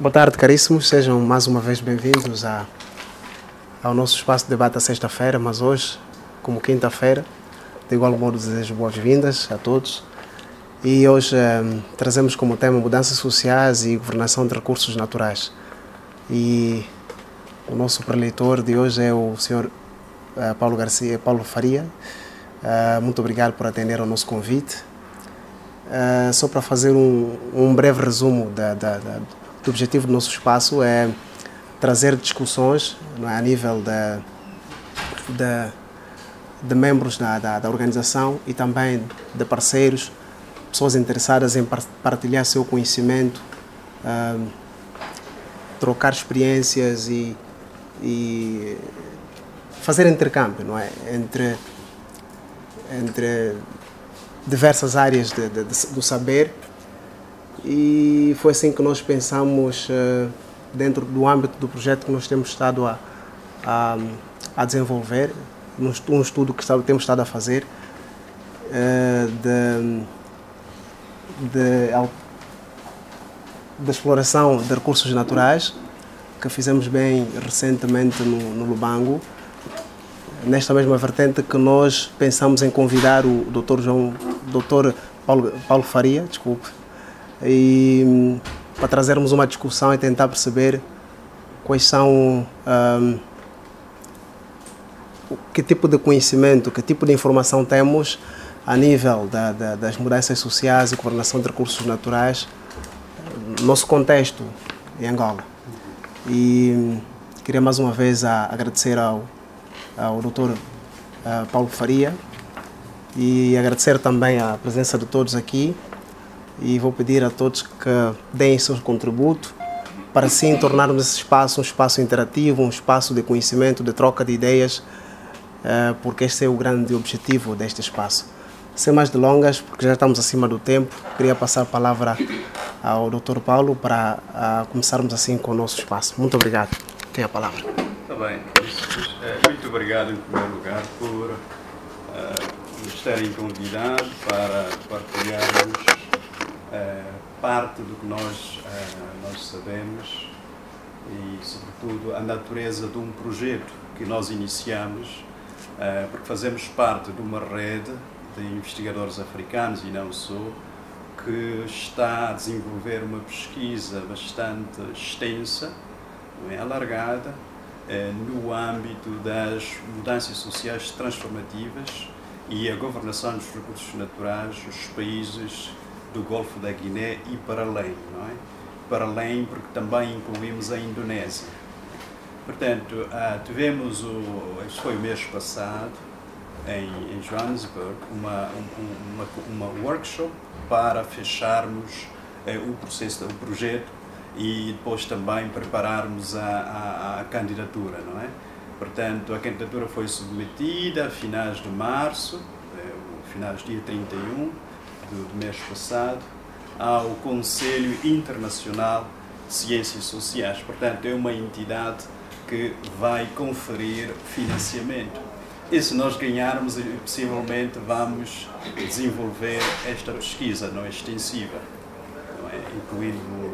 Boa tarde, caríssimos. Sejam mais uma vez bem-vindos ao nosso espaço de debate à sexta-feira, mas hoje, como quinta-feira, de igual modo desejo boas-vindas a todos. E hoje trazemos como tema mudanças sociais e governação de recursos naturais. E o nosso preleitor de hoje é o Sr. Paulo Faria. Muito obrigado por atender ao nosso convite. Só para fazer um breve resumo do objetivo do nosso espaço é trazer discussões, não é, a nível de membros da organização e também de parceiros, pessoas interessadas em partilhar seu conhecimento, trocar experiências e fazer intercâmbio, não é, entre diversas áreas do saber. E foi assim que nós pensamos, dentro do âmbito do projeto que nós temos estado a desenvolver, um estudo que temos estado a fazer, de exploração de recursos naturais, que fizemos bem recentemente no Lubango, nesta mesma vertente que nós pensamos em convidar o Dr. Paulo Faria, e para trazermos uma discussão e tentar perceber quais são, que tipo de conhecimento, que tipo de informação temos a nível das mudanças sociais e governação de recursos naturais no nosso contexto em Angola. E queria mais uma vez agradecer ao Dr. Paulo Faria e agradecer também a presença de todos aqui, e vou pedir a todos que deem seu contributo para assim tornarmos esse espaço um espaço interativo, um espaço de conhecimento, de troca de ideias, porque este é o grande objetivo deste espaço. Sem mais delongas, porque já estamos acima do tempo, queria passar a palavra ao Dr. Paulo para começarmos assim com o nosso espaço. Muito obrigado. Tem a palavra. Está bem. Muito obrigado, em primeiro lugar, por nos terem convidado para partilharmos parte do que nós sabemos e, sobretudo, a natureza de um projeto que nós iniciamos, porque fazemos parte de uma rede de investigadores africanos e não só, que está a desenvolver uma pesquisa bastante extensa, alargada, no âmbito das mudanças sociais transformativas e a governação dos recursos naturais dos países do Golfo da Guiné e para além, não é? Para além, porque também incluímos a Indonésia. Portanto, tivemos, isso foi o mês passado, em Johannesburg, uma workshop para fecharmos o projeto e depois também prepararmos a candidatura, não é? Portanto, a candidatura foi submetida a finais de março, finais dia 31 do mês passado, ao Conselho Internacional de Ciências Sociais. Portanto, é uma entidade que vai conferir financiamento. E se nós ganharmos, possivelmente vamos desenvolver esta pesquisa não extensiva, não é? Incluindo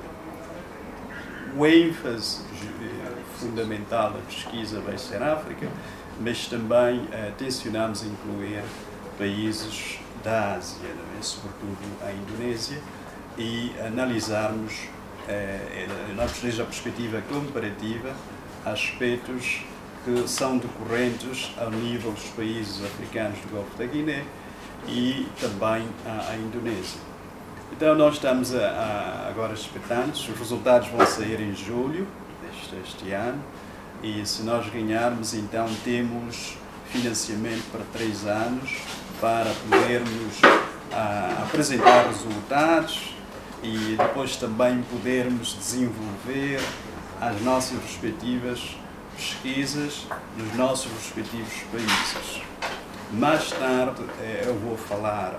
o ênfase fundamental da pesquisa vai ser a África, mas também tencionamos incluir países da Ásia, não é? Sobretudo a Indonésia, e analisarmos, desde a perspectiva comparativa, aspectos que são decorrentes ao nível dos países africanos do Golfo da Guiné e também a Indonésia. Então nós estamos agora expectantes, os resultados vão sair em julho deste ano, e se nós ganharmos, então temos financiamento para 3 anos para podermos apresentar resultados e depois também podermos desenvolver as nossas respectivas pesquisas nos nossos respectivos países. Mais tarde eu vou falar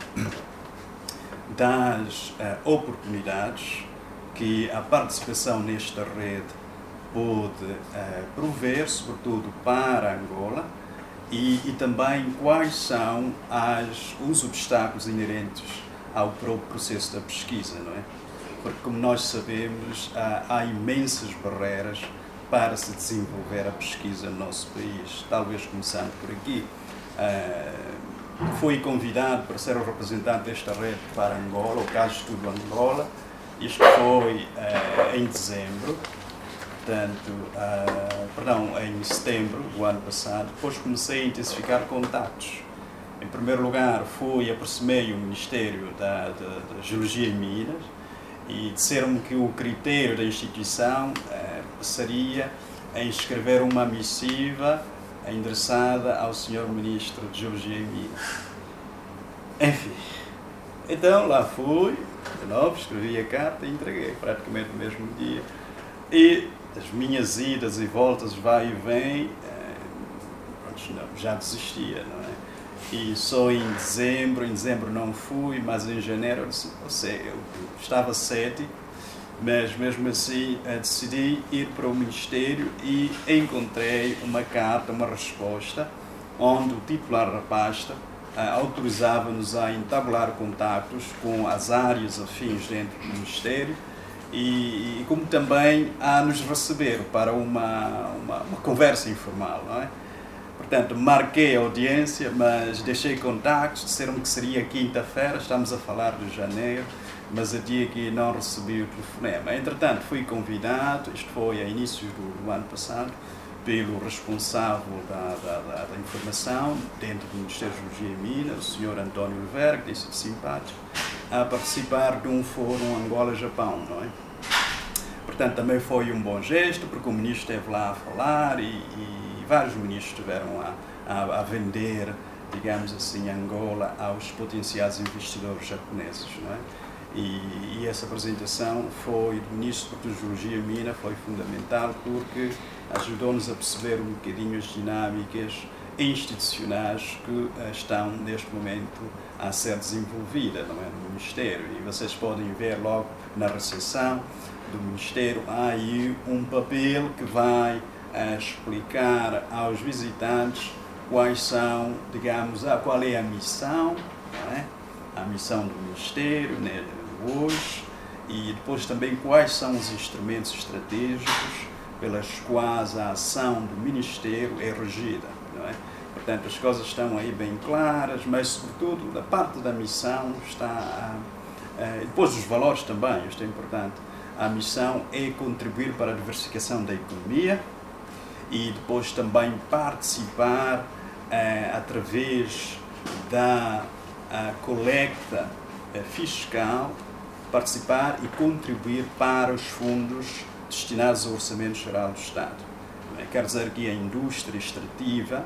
das oportunidades que a participação nesta rede pode prover, sobretudo para Angola, e também quais são os obstáculos inerentes ao próprio processo da pesquisa, não é? porque, como nós sabemos, há imensas barreiras para se desenvolver a pesquisa no nosso país. Talvez começando por aqui. Fui convidado para ser o representante desta rede para Angola, o caso Estudo Angola. Isto foi em dezembro, em setembro do ano passado. Depois comecei a intensificar contactos. Em primeiro lugar, aproximei o Ministério da Geologia e Minas e disseram-me que o critério da instituição seria em escrever uma missiva endereçada ao Sr. Ministro de Geologia e Minas. Enfim, então lá fui, de novo, escrevi a carta e entreguei praticamente no mesmo dia. E as minhas idas e voltas, vai e vem, já desistia, não é? E só em dezembro não fui, mas em janeiro eu estava cético, mas mesmo assim decidi ir para o Ministério e encontrei uma carta, uma resposta, onde o titular da pasta autorizava-nos a entabular contactos com as áreas afins dentro do Ministério e como também a nos receber para uma conversa informal, não é? Portanto, marquei a audiência, mas deixei contactos, disseram que seria quinta-feira, estamos a falar de janeiro, mas até que não recebi o telefonema. Entretanto, fui convidado, isto foi a inícios do ano passado, pelo responsável da informação dentro do Ministério da Geologia e Minas, o Sr. António Oliveira, que disse simpático, a participar de um fórum Angola-Japão, não é? Portanto, também foi um bom gesto, porque o ministro esteve lá a falar e vários ministros estiveram a vender, digamos assim, Angola aos potenciais investidores japoneses, não é? E essa apresentação foi do Ministro de Geologia e Minas, foi fundamental porque ajudou-nos a perceber um bocadinho as dinâmicas institucionais que estão neste momento a ser desenvolvidas, não é, no Ministério. E vocês podem ver logo na recepção do Ministério, há aí um papel que vai explicar aos visitantes quais são, digamos, qual é a missão, não é? A missão do Ministério, né, hoje, e depois também quais são os instrumentos estratégicos pelas quais a ação do Ministério é regida, não é? Portanto, as coisas estão aí bem claras, mas sobretudo da parte da missão está, depois dos valores também, isto é importante, a missão é contribuir para a diversificação da economia e depois também participar através da coleta fiscal, participar e contribuir para os fundos destinados ao Orçamento Geral do Estado. Quer dizer que a indústria extrativa,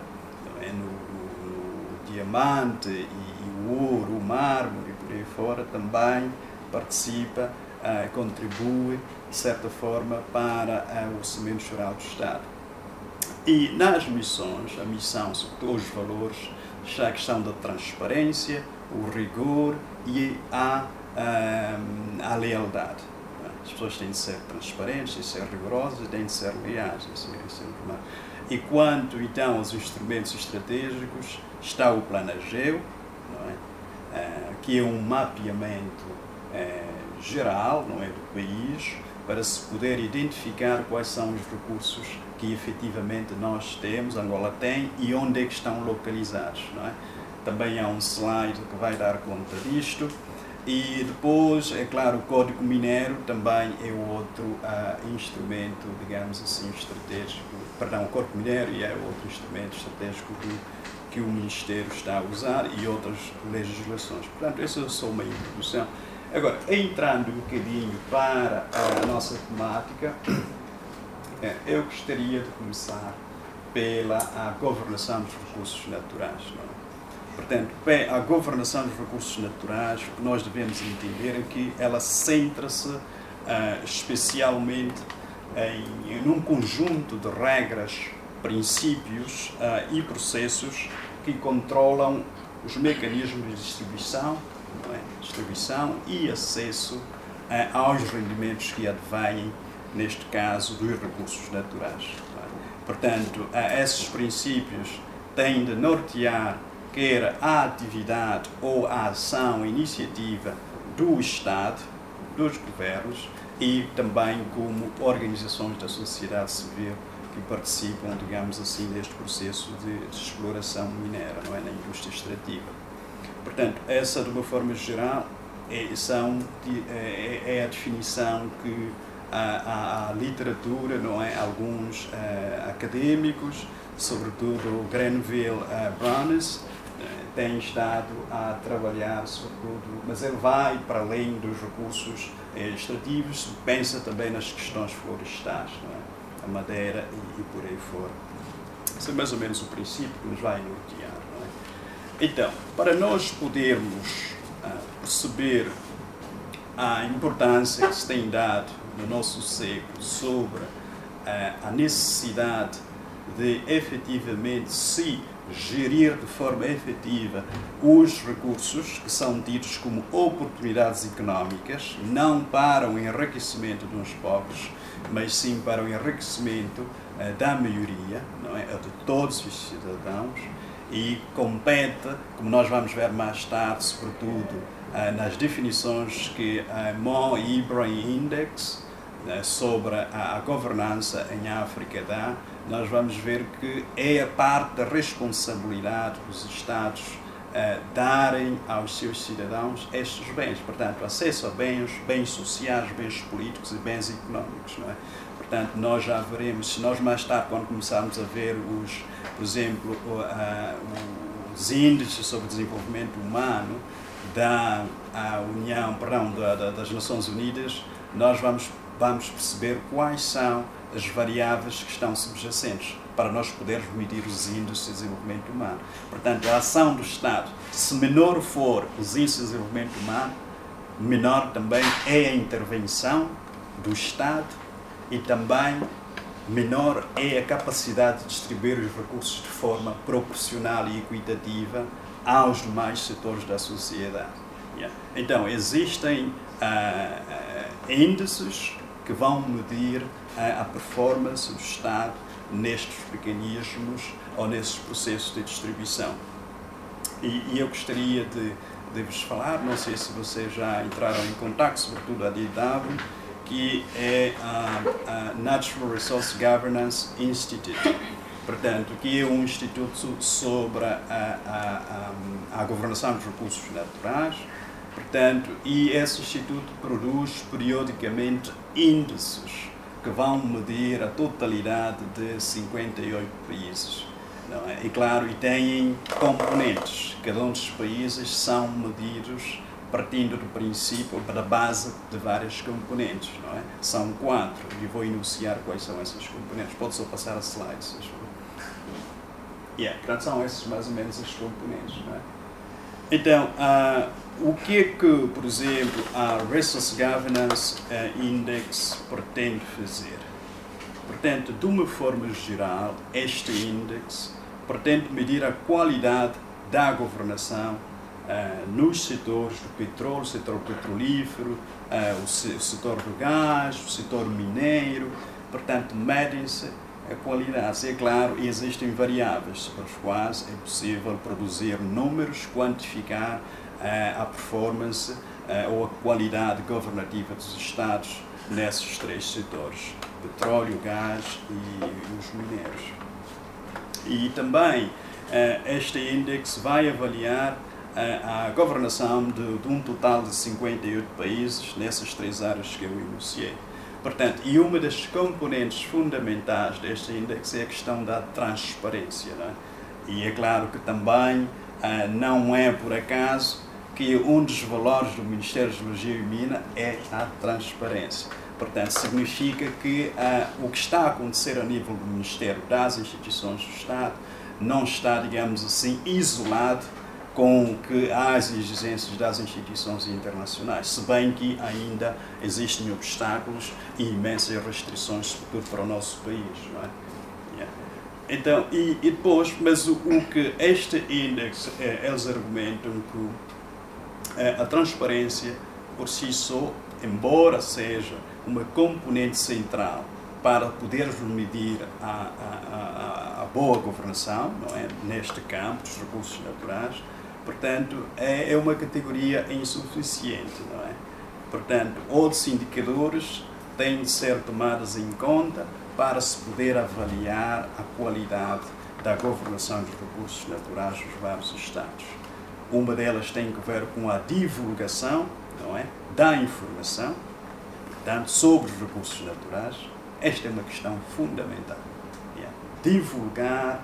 no diamante e o ouro, o mármore e por aí fora, também participa, contribui, de certa forma, para o Orçamento Geral do Estado. E nas missões, a missão, sobretudo os valores, está a questão da transparência, o rigor e a lealdade. As pessoas têm de ser transparentes, têm de ser rigorosas e têm de ser leais. E quanto então aos instrumentos estratégicos, está o Plano Ageu, não é? Que é um mapeamento geral, não é, do país, para se poder identificar quais são os recursos que efetivamente nós temos, Angola tem, e onde é que estão localizados, não é? Também há um slide que vai dar conta disto. E depois, é claro, o Código Mineiro também é outro instrumento, digamos assim, estratégico. Perdão, o Código Mineiro é outro instrumento estratégico que o Ministério está a usar e outras legislações. Portanto, essa é só uma introdução. Agora, entrando um bocadinho para a nossa temática, eu gostaria de começar pela governação dos recursos naturais, não é? Portanto, a governação dos recursos naturais, o que nós devemos entender é que ela centra-se especialmente num conjunto de regras, princípios e processos que controlam os mecanismos de distribuição, não é? Distribuição e acesso aos rendimentos que advêm, neste caso, dos recursos naturais. Não é? Portanto, esses princípios têm de nortear quer a atividade ou a ação, a iniciativa do Estado, dos governos e também como organizações da sociedade civil que participam, digamos assim, neste processo de exploração mineira, não é, na indústria extrativa. Portanto, essa, de uma forma geral, é a definição que a literatura, não é, alguns académicos, sobretudo Grenville Brownes, tem estado a trabalhar, sobretudo, mas ele vai para além dos recursos extrativos, pensa também nas questões florestais, não é? A madeira e por aí fora. Esse é mais ou menos o princípio que nos vai nortear, não é? Então, para nós podermos perceber a importância que se tem dado no nosso século sobre a necessidade de efetivamente se gerir de forma efetiva os recursos que são tidos como oportunidades económicas, não para o enriquecimento de uns poucos, mas sim para o enriquecimento da maioria, não é? De todos os cidadãos, e compete, como nós vamos ver mais tarde, sobretudo nas definições que Mo Ibrahim Index sobre a governança em África dá, nós vamos ver que é a parte da responsabilidade dos Estados darem aos seus cidadãos estes bens. Portanto, acesso a bens sociais, bens políticos e bens económicos, não é? Portanto, nós já veremos, se nós mais tarde, quando começarmos a ver, por exemplo, os índices sobre desenvolvimento humano da das Nações Unidas, nós vamos perceber quais são as variáveis que estão subjacentes para nós podermos medir os índices de desenvolvimento humano. Portanto, a ação do Estado, se menor for os índices de desenvolvimento humano, menor também é a intervenção do Estado e também menor é a capacidade de distribuir os recursos de forma proporcional e equitativa aos demais setores da sociedade. Então, existem índices que vão medir a performance do Estado nestes mecanismos ou nesses processos de distribuição. E eu gostaria de vos falar, não sei se vocês já entraram em contato, sobretudo a DW, que é a Natural Resource Governance Institute, portanto, que é um instituto sobre a governação dos recursos naturais, portanto, e esse instituto produz periodicamente índices que vão medir a totalidade de 58 países, não é? E claro, e têm componentes, cada um dos países são medidos partindo do princípio, da base de vários componentes, não é? São 4, e vou enunciar quais são esses componentes. Pode só passar a slide, se for. Portanto, são esses mais ou menos os componentes, não é? Então, o que é que, por exemplo, a Resource Governance Index pretende fazer? Portanto, de uma forma geral, este índice pretende medir a qualidade da governação nos setores do petróleo, setor petrolífero, o setor do gás, o setor mineiro. Portanto, medem-se a qualidade. É claro, existem variáveis sobre as quais é possível produzir números, quantificar a performance ou a qualidade governativa dos Estados nesses 3 setores: petróleo, gás e os mineiros. E também este índice vai avaliar a governação de um total de 58 países nessas 3 áreas que eu enunciei. Portanto, e uma das componentes fundamentais deste índice é a questão da transparência, não é? E é claro que também não é por acaso que um dos valores do Ministério de Geologia e Minas é a transparência. Portanto, significa que o que está a acontecer a nível do Ministério, das instituições do Estado, não está, digamos assim, isolado com que as exigências das instituições internacionais, se bem que ainda existem obstáculos e imensas restrições, sobretudo para o nosso país, não é? Então, e depois, mas o que este índice, eles argumentam que a transparência por si só, embora seja uma componente central para podermos medir a boa governação, não é? Neste campo dos recursos naturais, portanto, é uma categoria insuficiente, não é? Portanto, outros indicadores têm de ser tomados em conta para se poder avaliar a qualidade da governação dos recursos naturais dos vários Estados. Uma delas tem que ver com a divulgação, não é, da informação, portanto, sobre os recursos naturais. Esta é uma questão fundamental. Divulgar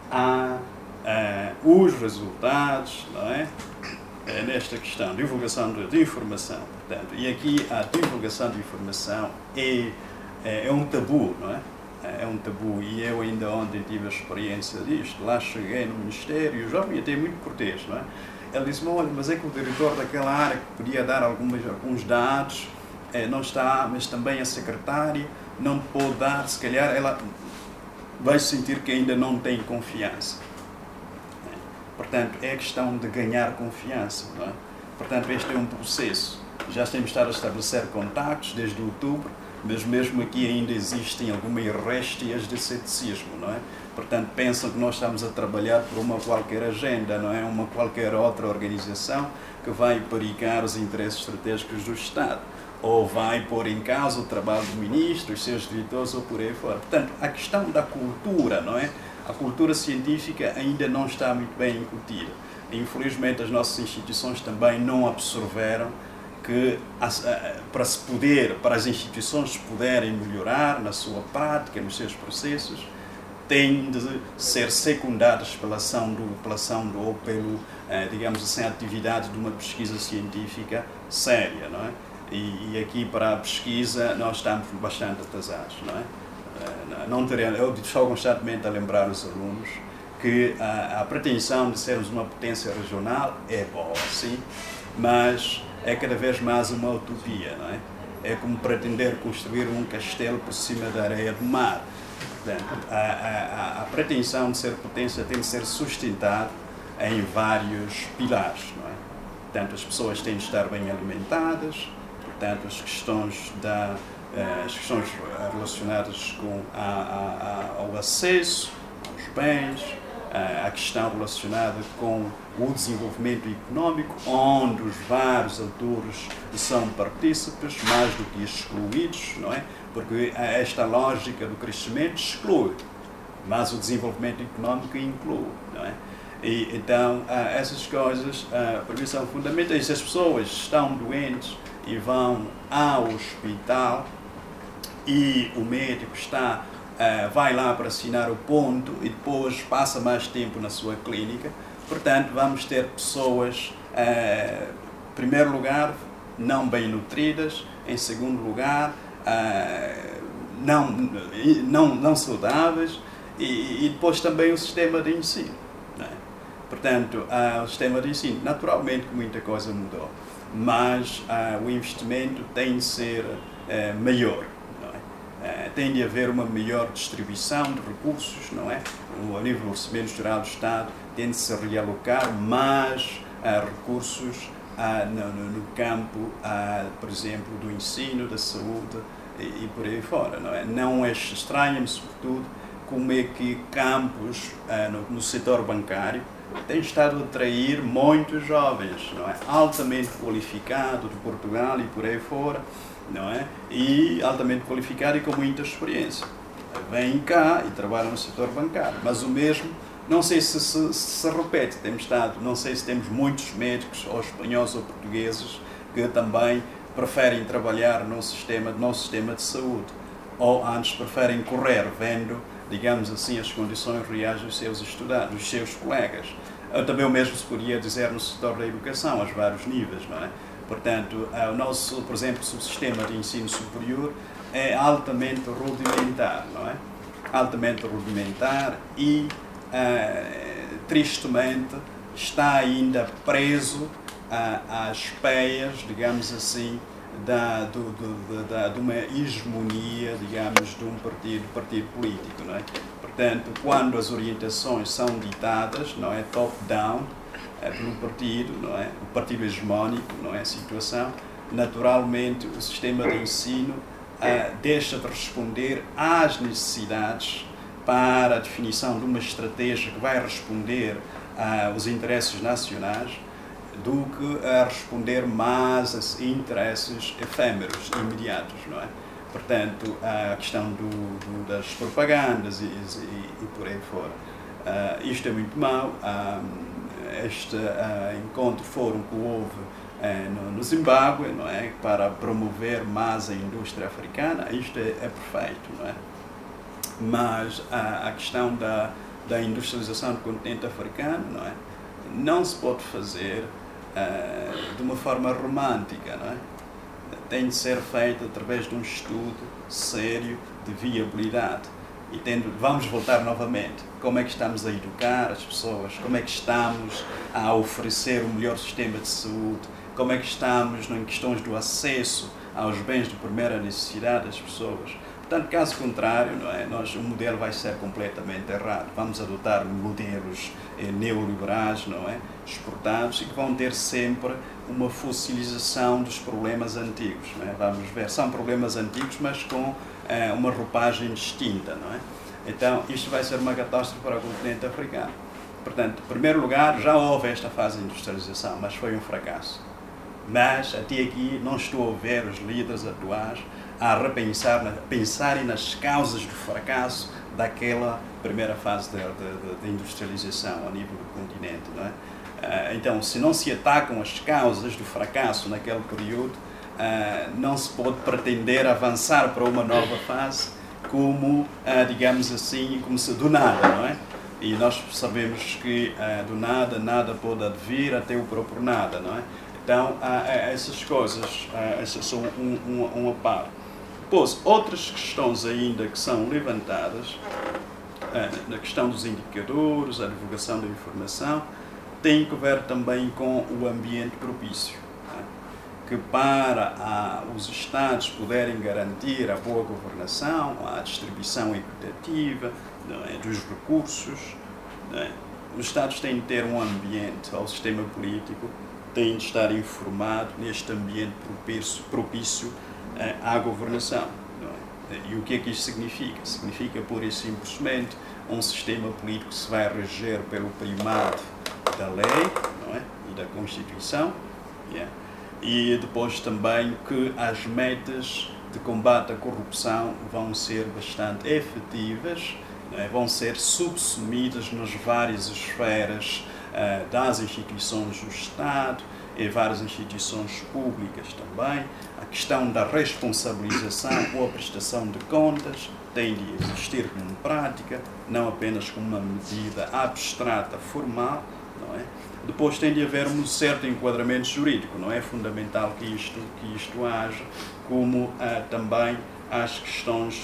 os resultados, não é? Nesta questão, divulgação de informação. Portanto, e aqui a divulgação de informação é um tabu, não é? É um tabu, e eu ainda ontem tive a experiência disto. Lá cheguei no Ministério, o jovem até muito cortês, não é? Ele disse-me, olha, mas é que o diretor daquela área que podia dar alguns dados não está, mas também a secretária não pode dar, se calhar ela vai sentir que ainda não tem confiança. Portanto, é questão de ganhar confiança, não é? Portanto, este é um processo. Já temos estado a estabelecer contactos desde outubro, mas mesmo aqui ainda existem algumas réstias de ceticismo, não é? Portanto, pensam que nós estamos a trabalhar por uma qualquer agenda, não é? Uma qualquer outra organização que vai pericar os interesses estratégicos do Estado, ou vai pôr em causa o trabalho do ministro, os seus diretores, ou por aí fora. Portanto, a questão da cultura, não é? A cultura científica ainda não está muito bem incutida. Infelizmente, as nossas instituições também não absorveram que para as instituições poderem melhorar na sua prática, nos seus processos, têm de ser secundadas pela ação ou pelo, digamos assim, a atividade de uma pesquisa científica séria, não é? E aqui para a pesquisa nós estamos bastante atrasados, não é? Eu estou constantemente a lembrar os alunos que a pretensão de sermos uma potência regional é boa, sim, mas é cada vez mais uma utopia, não é? É como pretender construir um castelo por cima da areia do mar. Portanto, a pretensão de ser potência tem de ser sustentada em vários pilares, não é? Portanto, as pessoas têm de estar bem alimentadas, portanto, as questões relacionadas com ao acesso aos bens, a questão relacionada com o desenvolvimento económico, onde os vários atores são partícipes, mais do que excluídos, não é? Porque esta lógica do crescimento exclui, mas o desenvolvimento económico inclui, não é? E, então, essas coisas para mim são fundamentais. Se as pessoas estão doentes e vão ao hospital e o médico vai lá para assinar o ponto e depois passa mais tempo na sua clínica, portanto, vamos ter pessoas, em primeiro lugar, não bem nutridas, em segundo lugar, não saudáveis, e depois também o sistema de ensino, não é? Portanto, o sistema de ensino, naturalmente que muita coisa mudou, mas o investimento tem de ser maior, não é? Tem de haver uma melhor distribuição de recursos, não é? A nível do Orçamento Geral do Estado tem de se realocar mais recursos no campo, por exemplo, do ensino, da saúde e por aí fora, não é? Não estranha-me, sobretudo, como é que campos no setor bancário têm estado a atrair muitos jovens, não é? Altamente qualificados de Portugal e por aí fora, não é? E altamente qualificado e com muita experiência. Vêm cá e trabalham no setor bancário, mas o mesmo, não sei se repete, não sei se temos muitos médicos, ou espanhóis ou portugueses, que também preferem trabalhar no nosso sistema de saúde, ou antes preferem correr, vendo, digamos assim, as condições reais dos seus estudantes, dos seus colegas. Também o mesmo se poderia dizer no setor da educação, aos vários níveis, não é? Portanto, o nosso, por exemplo, subsistema de ensino superior é altamente rudimentar, não é? Altamente rudimentar e, tristemente, está ainda preso às peias, digamos assim, de uma hegemonia, digamos, de um partido político, não é? Portanto, quando as orientações são ditadas, não é, top-down, pelo partido, não é, o partido hegemónico, não é, a situação, naturalmente o sistema de ensino deixa de responder às necessidades para a definição de uma estratégia que vai responder aos interesses nacionais, do que a responder mais a interesses efêmeros, imediatos, não é? Portanto, a questão das propagandas e por aí fora. Isto é muito mau. Este encontro fórum que houve no Zimbábue, não é? Para promover mais a indústria africana, isto é perfeito, não é? Mas a questão da industrialização do continente africano, não é? Não se pode fazer de uma forma romântica, não é? Tem de ser feito através de um estudo sério de viabilidade. E vamos voltar novamente. Como é que estamos a educar as pessoas? Como é que estamos a oferecer o melhor sistema de saúde? Como é que estamos em questões do acesso aos bens de primeira necessidade das pessoas? Portanto, caso contrário, não é? O modelo vai ser completamente errado. Vamos adotar modelos neoliberais, não é? Exportados, e que vão ter sempre uma fossilização dos problemas antigos. Não é? Vamos ver, são problemas antigos, mas com uma roupagem distinta. Não é? Então, isto vai ser uma catástrofe para o continente africano. Portanto, em primeiro lugar, já houve esta fase de industrialização, mas foi um fracasso. Mas, até aqui, não estou a ver os líderes atuais a pensarem nas causas do fracasso daquela primeira fase de industrialização a nível do continente. Não é? Então, se não se atacam as causas do fracasso naquele período, não se pode pretender avançar para uma nova fase como, digamos assim, como se do nada, não é? E nós sabemos que do nada, nada pode advir até o próprio nada, não é? Então, essas coisas, essas são uma parte. Depois, outras questões ainda que são levantadas, na questão dos indicadores, a divulgação da informação, tem que ver também com o ambiente propício, né? Que para os Estados poderem garantir a boa governação, a distribuição equitativa, não é, dos recursos, não é, os Estados têm de ter um ambiente, o sistema político tem de estar informado neste ambiente propício à governação. Não é? E o que é que isto significa? Significa, pura e simplesmente, um sistema político que se vai reger pelo primado da lei, não é? E da Constituição, yeah. E depois também que as metas de combate à corrupção vão ser bastante efetivas, não é? Vão ser subsumidas nas várias esferas das instituições do Estado e várias instituições públicas também. A questão da responsabilização ou a prestação de contas tem de existir como prática, não apenas como uma medida abstrata, formal, não é? Depois tem de haver um certo enquadramento jurídico, não é? Fundamental que isto haja, como também as questões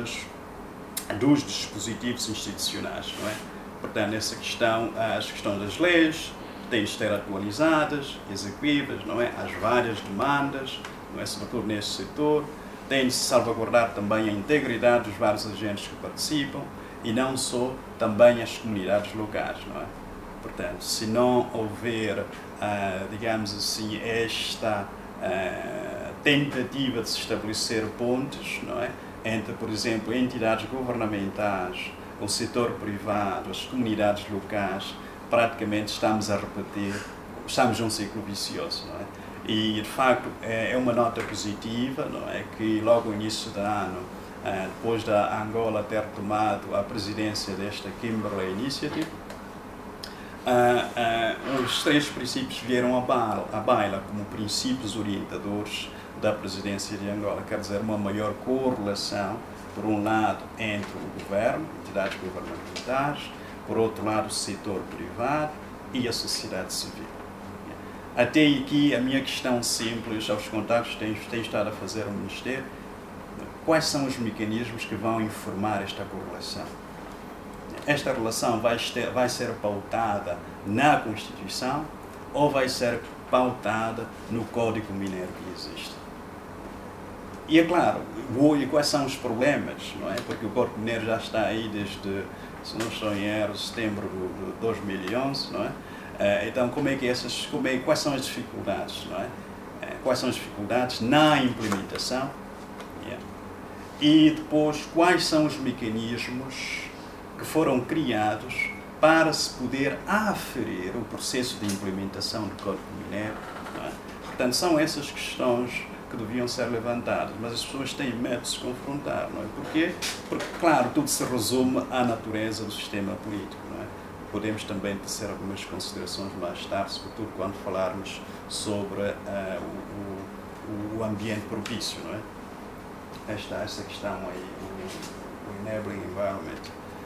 dos dispositivos institucionais, não é? Portanto, nessa questão, as questões das leis têm de ser atualizadas, execuíveis, não é? As várias demandas, não é? Sobretudo nesse setor, tem de se salvaguardar também a integridade dos vários agentes que participam e não só também as comunidades locais, não é? Portanto, se não houver, digamos assim, esta tentativa de se estabelecer pontes, não é? Entre, por exemplo, entidades governamentais, o setor privado, as comunidades locais, praticamente estamos a repetir, estamos num ciclo vicioso, não é? E, de facto, é uma nota positiva, não é? Que logo no início do ano, depois da Angola ter tomado a presidência desta Kimberley Initiative, os 3 princípios vieram à baila como princípios orientadores da presidência de Angola, quer dizer, uma maior correlação, por um lado, entre o governo, entidades governamentais, por outro lado, o setor privado e a sociedade civil. Até aqui, a minha questão simples, aos contactos que tenho estado a fazer ao Ministério, quais são os mecanismos que vão informar esta correlação? Esta relação vai ser pautada na Constituição ou vai ser pautada no Código Mineiro que existe? E é claro, e quais são os problemas, não é? Porque o Código Mineiro já está aí desde, se não estou em erro, setembro de 2011, não é? Então, quais são as dificuldades, não é? Quais são as dificuldades na implementação? Yeah. E depois, quais são os mecanismos que foram criados para se poder aferir o processo de implementação do Código Mineiro. Não é? Portanto, são essas questões que deviam ser levantadas, mas as pessoas têm medo de se confrontar, não é? Porquê? Porque, claro, tudo se resume à natureza do sistema político, não é? Podemos também tecer algumas considerações mais tarde, sobretudo quando falarmos sobre o ambiente propício, não é? Esta questão aí, o enabling environment.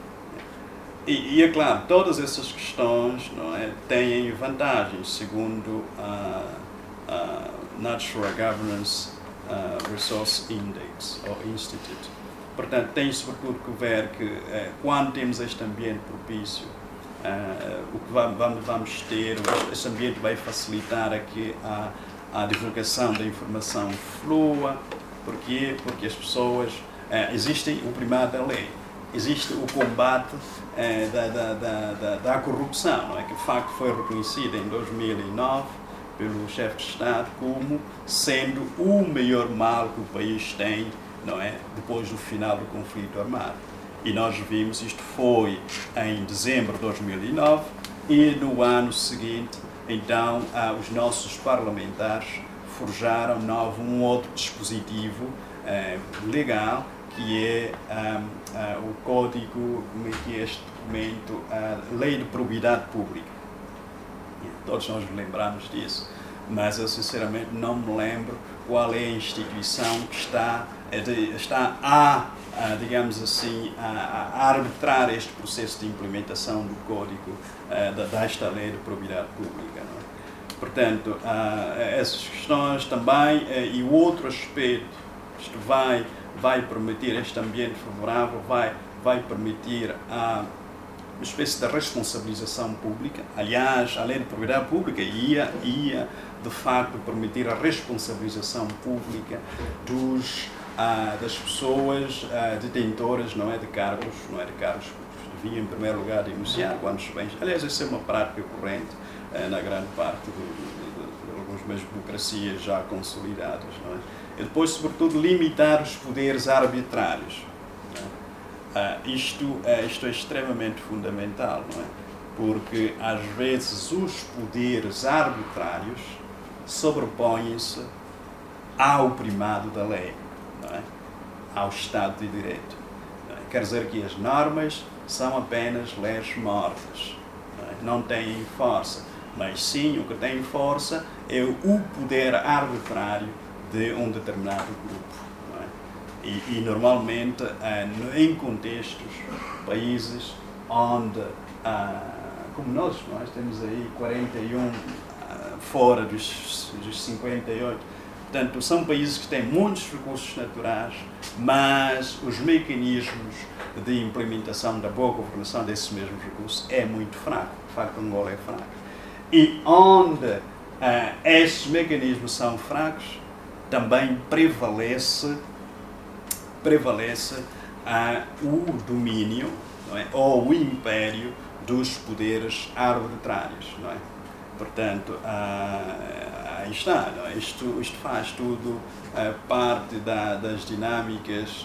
E é claro, todas essas questões, não é, têm vantagens, segundo a Natural Governance Resource Index, ou Institute. Portanto, tem sobretudo que ver que quando temos este ambiente propício, o que vamos ter, este ambiente vai facilitar aqui a divulgação da informação flua. Porquê? Porque as pessoas, existe o primado da lei, existe o combate da corrupção, não é? Que de facto foi reconhecido em 2009 pelo chefe de Estado como sendo o maior mal que o país tem, não é? Depois do final do conflito armado. E nós vimos, isto foi em dezembro de 2009, e no ano seguinte, então, os nossos parlamentares forjaram um outro dispositivo legal, que é o Código, que é este documento, a Lei de Probidade Pública. Todos nós nos lembramos disso, mas eu sinceramente não me lembro qual é a instituição que está digamos assim, a arbitrar este processo de implementação do Código desta Lei de Probidade Pública. Não é? Portanto, essas questões também, e o outro aspecto, isto vai permitir, este ambiente favorável vai permitir uma espécie de responsabilização pública. Aliás, a Lei de Probidade Pública ia de facto permitir a responsabilização pública das pessoas detentoras, não é, de cargos públicos. Devia, em primeiro lugar, denunciar quando os bens. Aliás, essa é uma prática corrente na grande parte de algumas burocracias já consolidadas, não é? E depois, sobretudo, limitar os poderes arbitrários. Isto é extremamente fundamental, não é? Porque às vezes os poderes arbitrários sobrepõem-se ao primado da lei, não é? Ao Estado de Direito. Não é? Quer dizer que as normas são apenas leis mortas, não têm força, mas sim o que tem força é o poder arbitrário de um determinado grupo. E normalmente, em contextos, países onde, como nós temos aí 41 fora dos 58, portanto, são países que têm muitos recursos naturais, mas os mecanismos de implementação da boa governação desses mesmos recursos é muito fraco. De facto, Angola é fraco. E onde esses mecanismos são fracos, também prevalece o domínio, não é? Ou o império dos poderes arbitrários, não é? Portanto, aí está, não é? Isto faz tudo parte das dinâmicas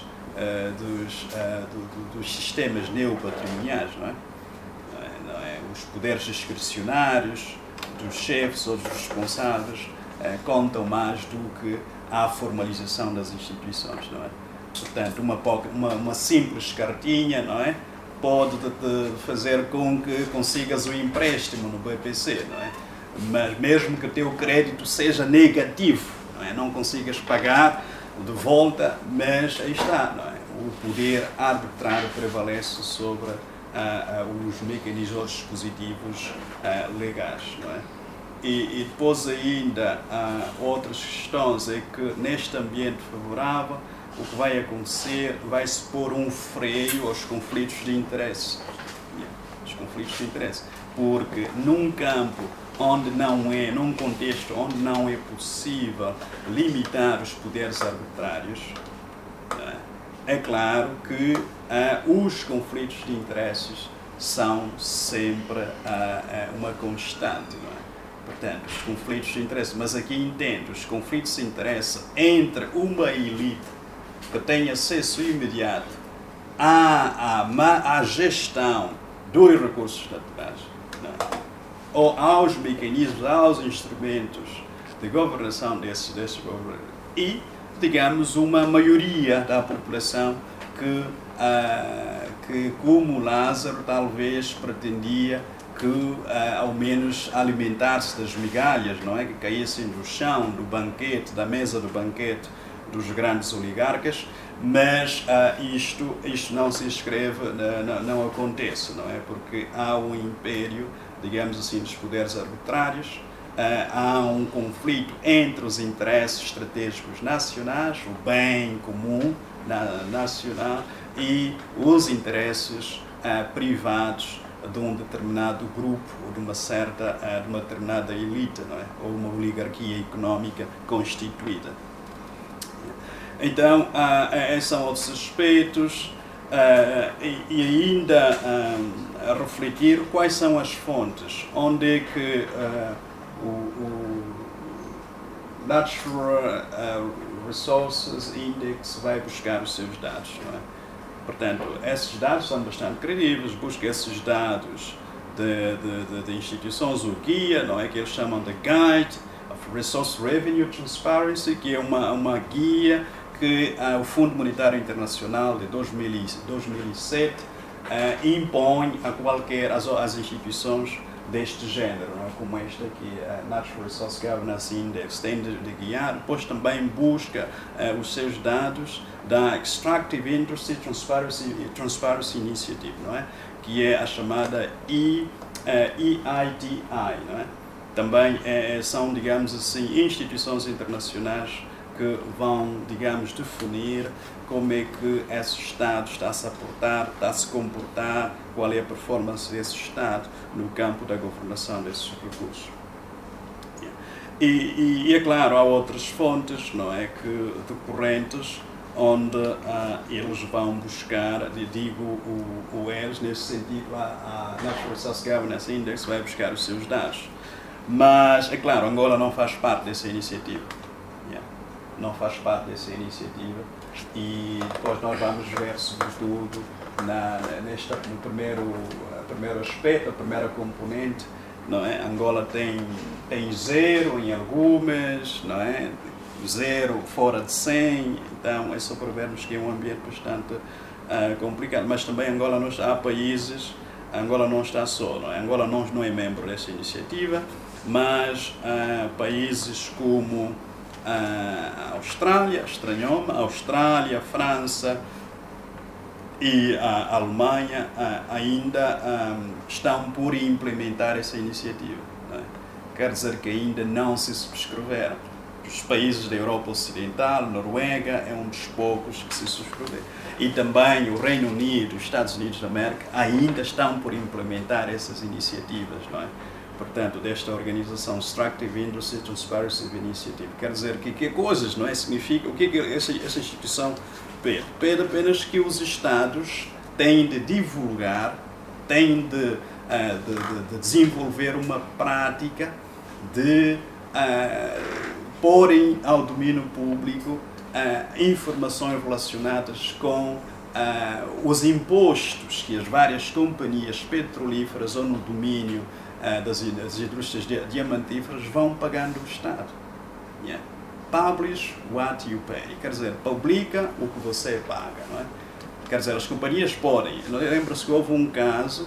dos sistemas neopatrimoniais, não é? Não é? Os poderes discricionários dos chefes ou dos responsáveis contam mais do que a formalização das instituições, não é? Portanto, uma simples cartinha, não é? Pode fazer com que consigas um empréstimo no BPC, não é? Mas mesmo que o teu crédito seja negativo, não é? Não consigas pagar de volta, mas aí está, não é? O poder arbitrário prevalece sobre os mecanismos, os dispositivos legais, não é? E depois ainda outras questões é que neste ambiente favorável o que vai acontecer, vai-se pôr um freio aos conflitos de interesse. Os conflitos de interesse. Porque num campo num contexto onde não é possível limitar os poderes arbitrários, é claro que os conflitos de interesses são sempre uma constante, não é? Portanto, os conflitos de interesse, mas aqui entendo, os conflitos de interesse entre uma elite que tem acesso imediato à gestão dos recursos naturais, não é? Ou aos mecanismos, aos instrumentos de governação desses governos e, digamos, uma maioria da população que como Lázaro talvez pretendia que ao menos alimentasse das migalhas, não é, que caíssem do chão, do banquete, da mesa do banquete dos grandes oligarcas, mas isto não se escreve, não acontece, não é, porque há um império, digamos assim, dos poderes arbitrários, há um conflito entre os interesses estratégicos nacionais, o bem comum nacional e os interesses privados de um determinado grupo ou de uma determinada elite, não é? Ou uma oligarquia económica constituída. Então, são outros aspectos e ainda a refletir quais são as fontes, onde é que o Natural Resources Index vai buscar os seus dados, não é? Portanto, esses dados são bastante credíveis, busca esses dados de instituições, o guia, não é, que eles chamam de Guide of Resource Revenue Transparency, que é uma guia que o Fundo Monetário Internacional de 2007 impõe a qualquer as instituições deste género, não é? Como esta aqui, a Natural Resource Governance Index, tem de guiar, depois também busca os seus dados da Extractive Industry Transparency Initiative, não é? Que é a chamada EIDI, não é? Também são, digamos assim, instituições internacionais que vão, digamos, definir como é que esse Estado está-se a portar, está-se a comportar, qual é a performance desse Estado no campo da governação desses recursos. E é claro, há outras fontes, não é, que decorrentes, onde eles vão buscar, digo eles, nesse sentido, a Natural Resource Governance Index vai buscar os seus dados. Mas, é claro, Angola não faz parte dessa iniciativa. Não faz parte dessa iniciativa e depois nós vamos ver, sobretudo, no primeiro aspecto, a primeira componente, não é? Angola tem 0 em algumas, não é? 0 fora de 100, então é só para vermos que é um ambiente bastante complicado. Mas também Angola não está, há países, Angola não está só, não é? Angola não é membro dessa iniciativa, mas países como a Austrália, estranhou-me, a Austrália, a França e a Alemanha ainda estão por implementar essa iniciativa, não é? Quer dizer que ainda não se subscreveram. Os países da Europa Ocidental, Noruega, é um dos poucos que se subscreveram. E também o Reino Unido, os Estados Unidos da América, ainda estão por implementar essas iniciativas, não é? Portanto, desta organização Extractive Industry Transparency Initiative. Quer dizer que coisas, não é? Significa, o que é que essa instituição pede? Pede apenas que os Estados têm de divulgar, têm de desenvolver uma prática de porem ao domínio público informações relacionadas com os impostos que as várias companhias petrolíferas ou no domínio das indústrias diamantíferas vão pagando ao Estado. Yeah. Publish what you pay. Quer dizer, publica o que você paga, não é? Quer dizer, as companhias podem. Lembra-se que houve um caso,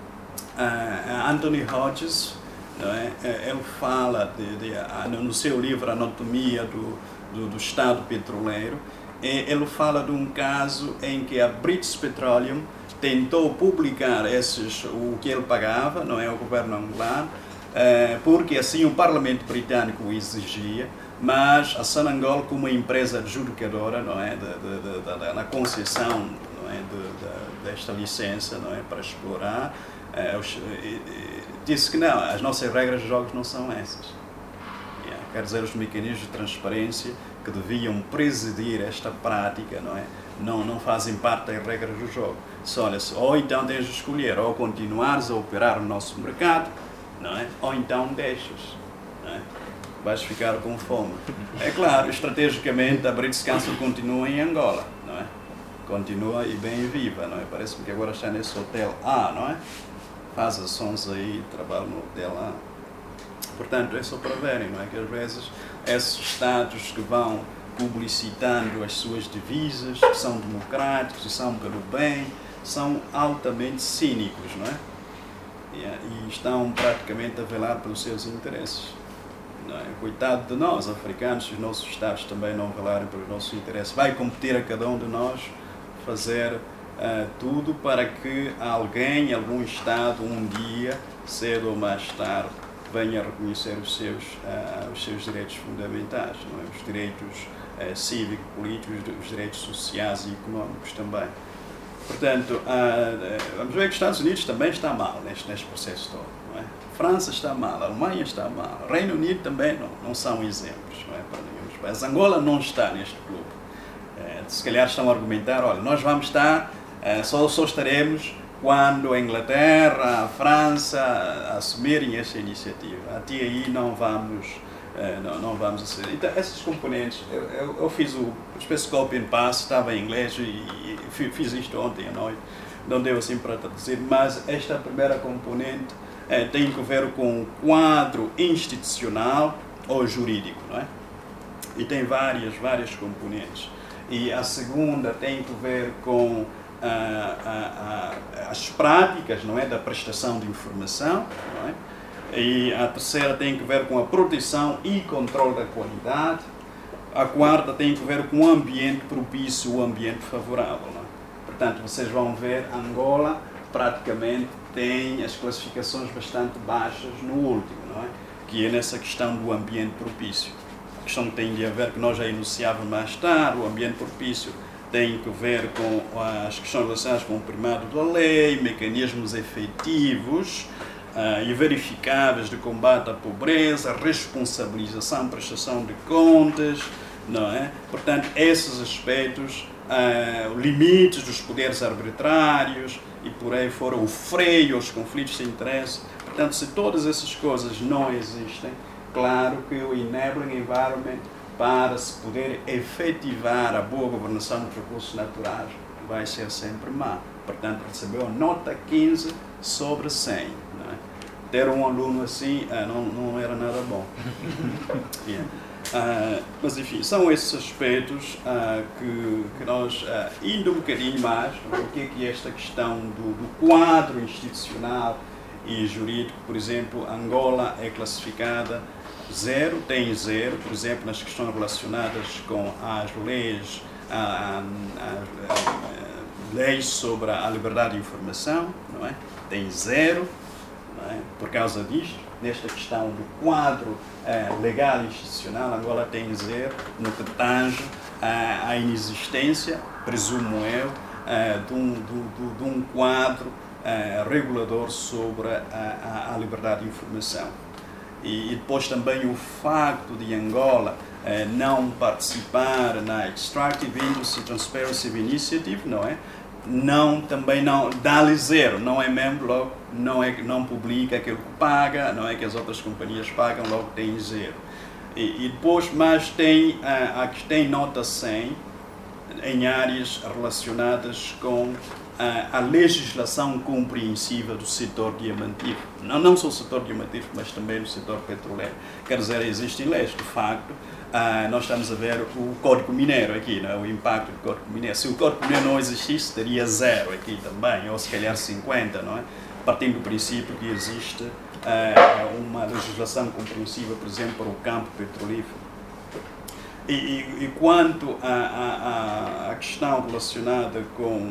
Anthony Hodges, não é? Ele fala no seu livro Anatomia do Estado Petroleiro, ele fala de um caso em que a British Petroleum tentou publicar o que ele pagava, não é, o governo angolano, porque assim o Parlamento Britânico o exigia, mas a Sonangol, como uma empresa adjudicadora, não é, na concessão, não é, desta licença, não é, para explorar, disse que não, as nossas regras de jogos não são essas. Quer dizer, os mecanismos de transparência que deviam presidir esta prática, não é, não fazem parte das regras do jogo. Olha, ou então tens de escolher, ou continuares a operar no nosso mercado, não é? Ou então deixas, não é? Vais ficar com fome. É claro, estrategicamente a British Council continua em Angola, não é? Continua e bem viva, não é? Parece-me que agora está nesse hotel A, não é? faz ações aí, trabalha no hotel lá. Portanto, é só para verem, não é? Que às vezes esses Estados que vão publicitando as suas divisas, que são democráticos e são pelo bem, são altamente cínicos, não é? E estão praticamente a velar pelos seus interesses. Não é? Coitado de nós, africanos, se os nossos Estados também não velarem pelos nossos interesses. Vai competir a cada um de nós fazer tudo para que alguém, algum Estado, um dia, cedo ou mais tarde, venha a reconhecer os seus direitos fundamentais, não é? Os direitos cívico-políticos, os direitos sociais e económicos também. Portanto, vamos ver que os Estados Unidos também está mal neste processo todo. Não é? A França está mal, a Alemanha está mal, o Reino Unido também não são exemplos, não é? Para nenhum dos países. Angola não está neste clube. Se calhar estão a argumentar, olha, nós vamos estar, só estaremos quando a Inglaterra, a França assumirem essa iniciativa. Até aí não vamos assumir. Então, esses componentes, eu fiz uma espécie de copy and paste, estava em inglês e fiz isto ontem à noite, não deu assim para traduzir, mas esta primeira componente tem que ver com o quadro institucional ou jurídico, não é? E tem várias componentes. E a segunda tem que ver com as práticas, não é, da prestação de informação, não é? E a terceira tem que ver com a proteção e controle da qualidade. A quarta tem que ver com o ambiente propício, o ambiente favorável, não é? Portanto, vocês vão ver, Angola praticamente tem as classificações bastante baixas no último, não é? Que é nessa questão do ambiente propício. A questão que tem de ver, que nós já enunciávamos mais tarde, o ambiente propício tem que ver com as questões relacionadas com o primado da lei, mecanismos efetivos e verificáveis de combate à pobreza, responsabilização, prestação de contas, não é? Portanto, esses aspectos, limites dos poderes arbitrários e por aí fora, o freio aos conflitos de interesse. Portanto, se todas essas coisas não existem, claro que o enabling environment para se poder efetivar a boa governação dos recursos naturais vai ser sempre má. Portanto, recebeu nota 15 sobre 100. Não é? Ter um aluno assim não era nada bom. Mas, enfim, são esses aspectos que nós, indo um bocadinho mais, o que é esta questão do quadro institucional e jurídico. Por exemplo, Angola é classificada tem zero, por exemplo, nas questões relacionadas com as leis sobre a liberdade de informação, não é? Tem zero, não é? Por causa disto, nesta questão do quadro legal e institucional, Angola tem zero no que tange à inexistência, presumo eu, de um quadro regulador sobre a liberdade de informação. E depois também o facto de Angola não participar na Extractive Industry Transparency Initiative, não é? Também não dá-lhe zero, não é membro, logo não publica aquilo que paga, não é que as outras companhias pagam, logo tem zero. E depois, mas tem nota 100 em áreas relacionadas com a legislação compreensiva do setor diamantífero. Não só o setor diamantífero, mas também no setor petroleiro. Quer dizer, existem leis, de facto. Nós estamos a ver o Código Mineiro aqui, não é? O impacto do Código Mineiro. Se o Código Mineiro não existisse, teria zero aqui também, ou se calhar 50, não é? Partindo do princípio que existe uma legislação compreensiva, por exemplo, para o campo petrolífero. E quanto à questão relacionada com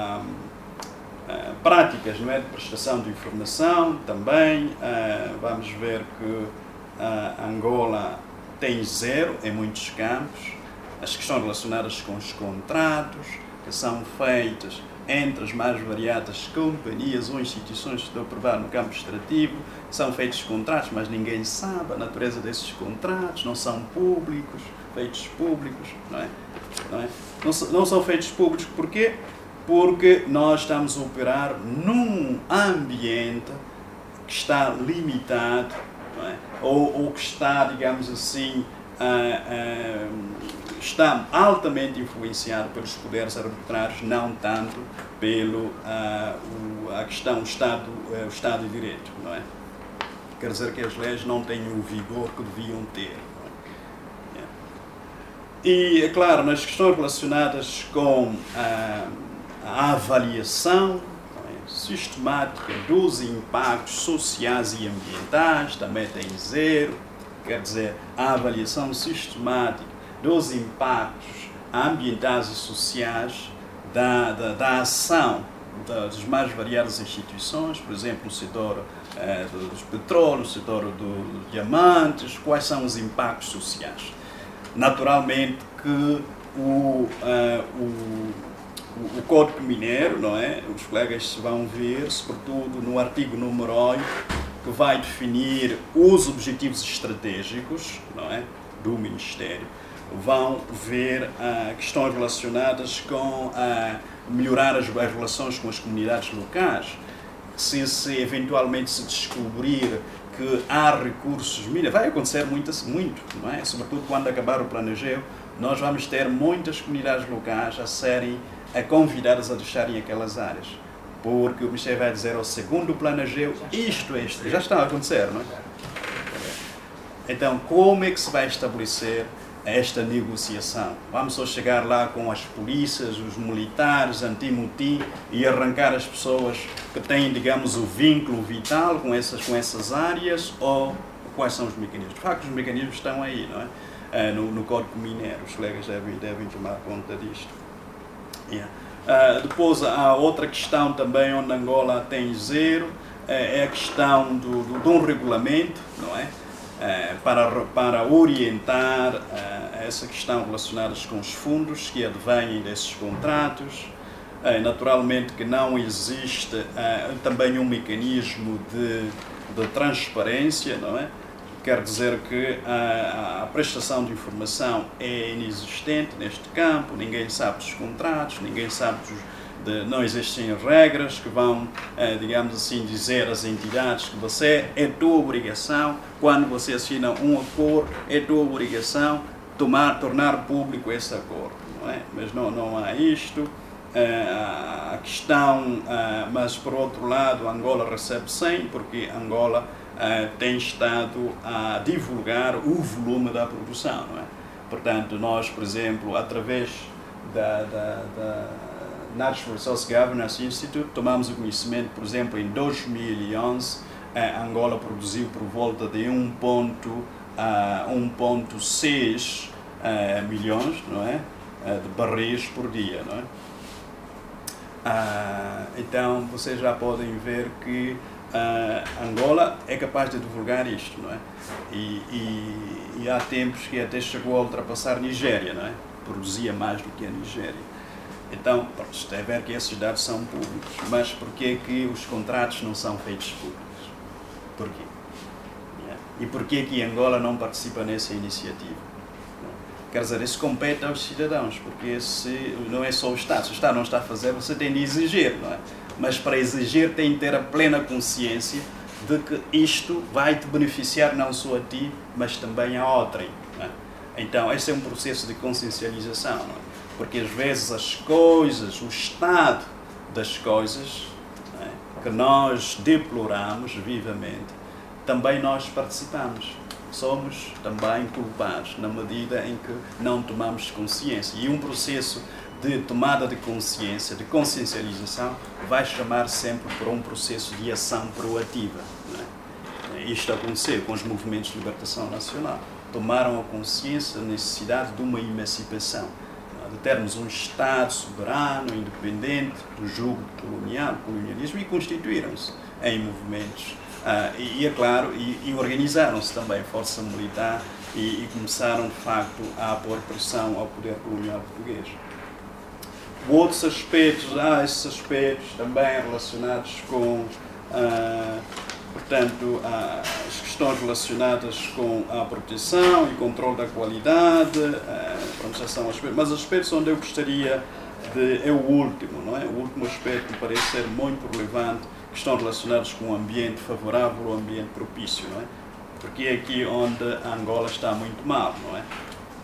práticas, não é, de prestação de informação, também vamos ver que Angola tem zero em muitos campos. As questões relacionadas com os contratos, que são feitos entre as mais variadas companhias ou instituições que estão a provar no campo extrativo, são feitos contratos, mas ninguém sabe a natureza desses contratos, não são públicos, feitos públicos, não é? Não são feitos públicos, porquê? Porque nós estamos a operar num ambiente que está limitado, não é? Ou que está, digamos assim, está altamente influenciado pelos poderes arbitrários, não tanto pelo a questão o Estado de Direito, não é? Quer dizer que as leis não têm o vigor que deviam ter. Não é? E, é claro, nas questões relacionadas com a avaliação sistemática dos impactos sociais e ambientais, também tem 0, quer dizer, a avaliação sistemática dos impactos ambientais e sociais da ação das mais variadas instituições, por exemplo, no setor dos petróleos, no setor dos diamantes, quais são os impactos sociais. Naturalmente que o Código Mineiro, não é? Os colegas vão ver, sobretudo no artigo número 8, que vai definir os objetivos estratégicos, não é? Do Ministério. Vão ver questões relacionadas com melhorar as relações com as comunidades locais. Se eventualmente se descobrir que há recursos minerais, vai acontecer muito, não é? Sobretudo quando acabar o planejo, nós vamos ter muitas comunidades locais a serem convidadas a deixarem aquelas áreas, porque o Ministério vai dizer ao segundo planejo, isto já está a acontecer, não é? Então, como é que se vai estabelecer esta negociação? Vamos só chegar lá com as polícias, os militares, anti-motim e arrancar as pessoas que têm, digamos, o vínculo vital com essas áreas, ou quais são os mecanismos? De facto, os mecanismos estão aí, não é? No Código Mineiro, os colegas devem tomar conta disto. Depois, há outra questão também onde Angola tem 0, é a questão de um regulamento, não é? Para orientar essa questão relacionada com os fundos que advêm desses contratos. Naturalmente que não existe também um mecanismo de transparência, não é? Quer dizer que a prestação de informação é inexistente neste campo, ninguém sabe dos contratos, ninguém sabe não existem regras que vão, digamos assim, dizer às entidades que é tua obrigação, quando você assina um acordo, é tua obrigação tornar público esse acordo, não é? Mas não há isto. A questão, mas por outro lado, Angola recebe 100, porque Angola tem estado a divulgar o volume da produção, não é? Portanto, nós, por exemplo, através da Natural Resource Governance Institute, tomamos o conhecimento, por exemplo, em 2011, Angola produziu por volta de 1,6 milhões, não é? De barris por dia, não é? Então, vocês já podem ver que Angola é capaz de divulgar isto, não é? E há tempos que até chegou a ultrapassar Nigéria, não é? Produzia mais do que a Nigéria. Então, tem a ver que esses dados são públicos, mas porquê que os contratos não são feitos públicos? Porquê? E porquê que Angola não participa nessa iniciativa? Quer dizer, isso compete aos cidadãos, porque não é só o Estado. Se o Estado não está a fazer, você tem de exigir, não é? Mas para exigir tem de ter a plena consciência de que isto vai te beneficiar não só a ti, mas também a outrem, não é? Então, esse é um processo de consciencialização, não é? Porque às vezes as coisas, o estado das coisas, não é? Que nós deploramos vivamente, também nós participamos. Somos também culpados na medida em que não tomamos consciência. E um processo de tomada de consciência, de consciencialização, vai chamar sempre por um processo de ação proativa, não é? Isto aconteceu com os movimentos de libertação nacional. Tomaram a consciência da necessidade de uma emancipação, de termos um Estado soberano, independente do jugo colonialismo, e constituíram-se em movimentos. E é claro, e organizaram-se também força militar e começaram de facto a pôr pressão ao poder colonial português. Outros aspectos, esses aspectos também relacionados com, portanto, as questões relacionadas com a proteção e controle da qualidade, já são aspectos, mas os aspectos onde eu gostaria é o último, não é? O último aspecto me parece ser muito relevante, questões relacionadas com o ambiente favorável ou ambiente propício, não é? Porque é aqui onde a Angola está muito mal, não é?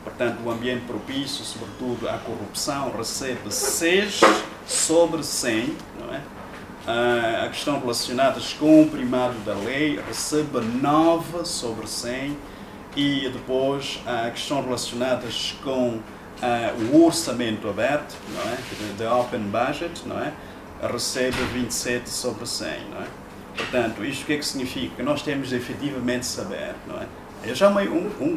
Portanto, o ambiente propício, sobretudo à corrupção, recebe 6 sobre 100, não é? A questão relacionada com o primado da lei recebe 9 sobre 100 e depois a questão relacionada com o orçamento aberto, não é? The Open Budget, não é? Recebe 27 sobre 100, não é? Portanto, isto o que é que significa? Que nós temos de efetivamente saber, não é? É já um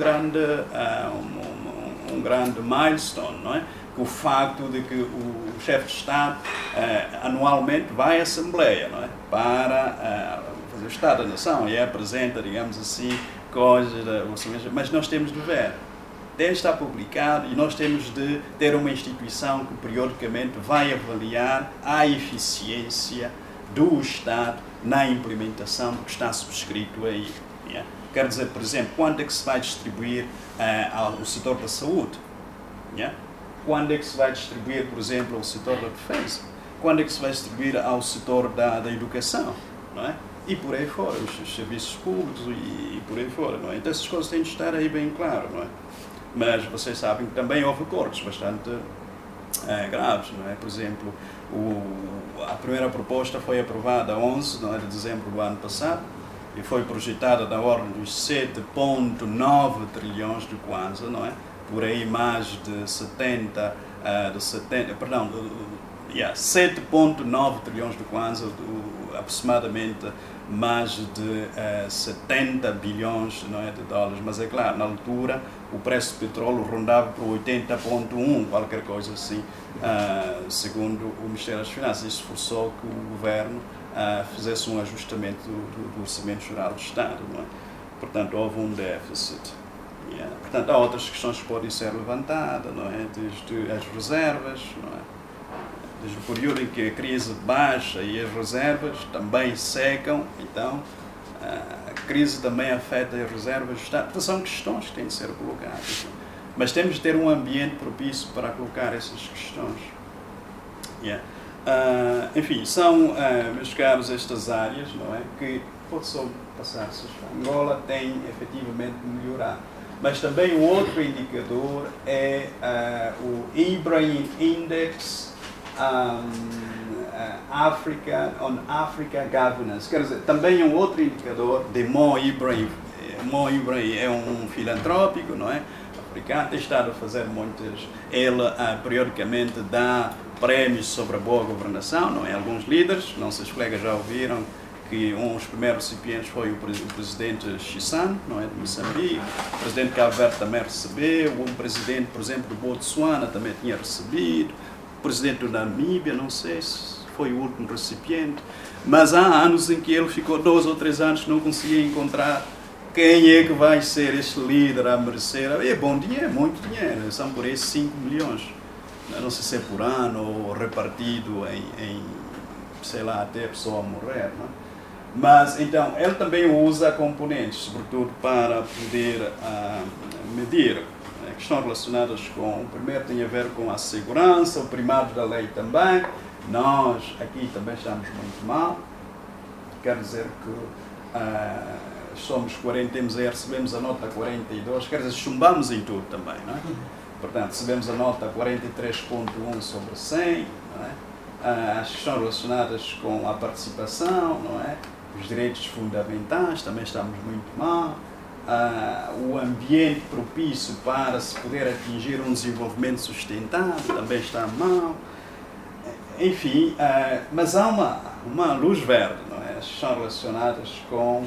grande milestone, não é? O facto de que o chefe de Estado anualmente vai à Assembleia, não é? Para fazer o Estado da Nação e apresenta, digamos assim, coisas, mas nós temos de ver. Deve estar publicado e nós temos de ter uma instituição que periodicamente vai avaliar a eficiência do Estado na implementação do que está subscrito aí. Yeah? Quer dizer, por exemplo, quanto é que se vai distribuir ao setor da saúde? Yeah? Quando é que se vai distribuir, por exemplo, ao setor da defesa? Quando é que se vai distribuir ao setor da educação? Não é? E por aí fora, os serviços públicos e por aí fora. Não é? Então essas coisas têm de estar aí bem claro, não é? Mas vocês sabem que também houve cortes bastante graves, não é? Por exemplo, a primeira proposta foi aprovada a 11 de dezembro do ano passado e foi projetada na ordem dos 7,9 trilhões de kwanza, não é? Por aí mais de 7,9 trilhões de kwanza, aproximadamente mais de 70 bilhões, não é, de dólares. Mas é claro, na altura o preço do petróleo rondava por 80,1, qualquer coisa assim, segundo o Ministério das Finanças. Isso forçou que o governo fizesse um ajustamento do Orçamento Geral do Estado, não é? Portanto, houve um déficit. Yeah. Portanto, há outras questões que podem ser levantadas, não é? Desde as reservas, não é? Desde o período em que a crise baixa e as reservas também secam, então a crise também afeta as reservas do Estado. Então, são questões que têm de ser colocadas. Mas temos de ter um ambiente propício para colocar essas questões. Yeah. Enfim, são, meus caros, estas áreas, não é? Que pode só passar-se. Angola tem efetivamente melhorado. Mas também o outro indicador é o Ibrahim Index on Africa Governance. Quer dizer, também um outro indicador de Mo Ibrahim. Mo Ibrahim é um filantrópico, não é? Africano, tem estado a fazer muitas. Ele periodicamente dá prémios sobre a boa governação, não é? Alguns líderes, não sei se os colegas já ouviram, que um dos primeiros recipientes foi o presidente Chissano, não é, de Moçambique, o presidente Cabo Verde também recebeu, um presidente, por exemplo, do Botsuana também tinha recebido, o presidente do Namíbia, não sei se foi o último recipiente, mas há anos em que ele ficou 2 ou 3 anos que não conseguia encontrar quem é que vai ser este líder a merecer. É bom dinheiro, muito dinheiro, são por aí 5 milhões, não sei se é por ano ou repartido em sei lá, até a pessoa morrer, não é? Mas, então, ele também usa componentes, sobretudo para poder medir questões relacionadas com, o primeiro tem a ver com a segurança, o primado da lei também. Nós aqui também estamos muito mal, quer dizer que somos 40, recebemos a nota 42, quer dizer, chumbamos em tudo também, não é? Portanto, recebemos a nota 43,1 sobre 100, não é? As questões relacionadas com a participação, não é? Os direitos fundamentais, também estamos muito mal. O ambiente propício para se poder atingir um desenvolvimento sustentável também está mal. Enfim, mas há uma luz verde, não é? As questões relacionadas com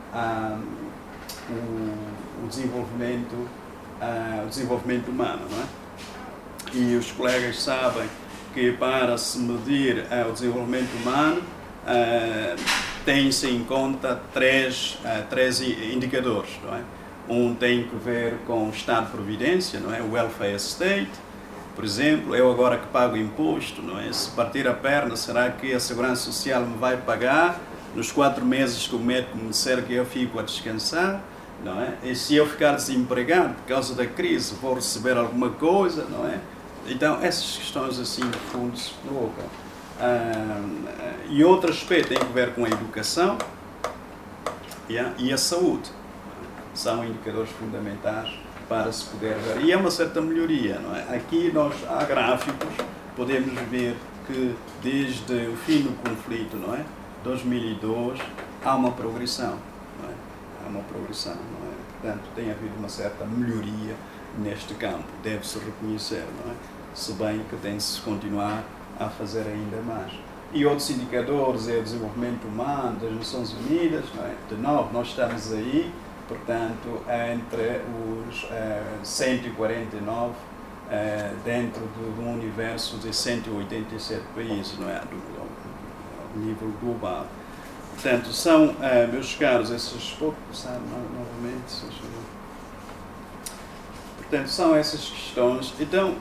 o desenvolvimento humano, não é? E os colegas sabem que para se medir o desenvolvimento humano tem-se em conta três indicadores, não é? Um tem que ver com o estado de providência, não é? O welfare state, por exemplo, eu agora que pago imposto, não é? Se partir a perna, será que a Segurança Social me vai pagar nos 4 meses que o médico me disser que eu fico a descansar, não é? E se eu ficar desempregado por causa da crise, vou receber alguma coisa, não é? Então, essas questões assim, de fundo, se colocam. E outro aspecto tem a ver com a educação e a saúde. São indicadores fundamentais para se poder ver. E é uma certa melhoria, não é? Aqui nós, há gráficos, podemos ver que desde o fim do conflito, não é? 2002, há uma progressão, não é? Há uma progressão, não é? Portanto, tem havido uma certa melhoria neste campo, deve-se reconhecer, não é? Se bem que tem de se continuar a fazer ainda mais. E outros indicadores é o desenvolvimento humano das Nações Unidas, não é? De novo, nós estamos aí, portanto, entre os 149 dentro de um universo de 187 países, não é? Do nível global. Portanto, são, meus caros, esses... Vou passar novamente. Portanto, são essas questões. Então,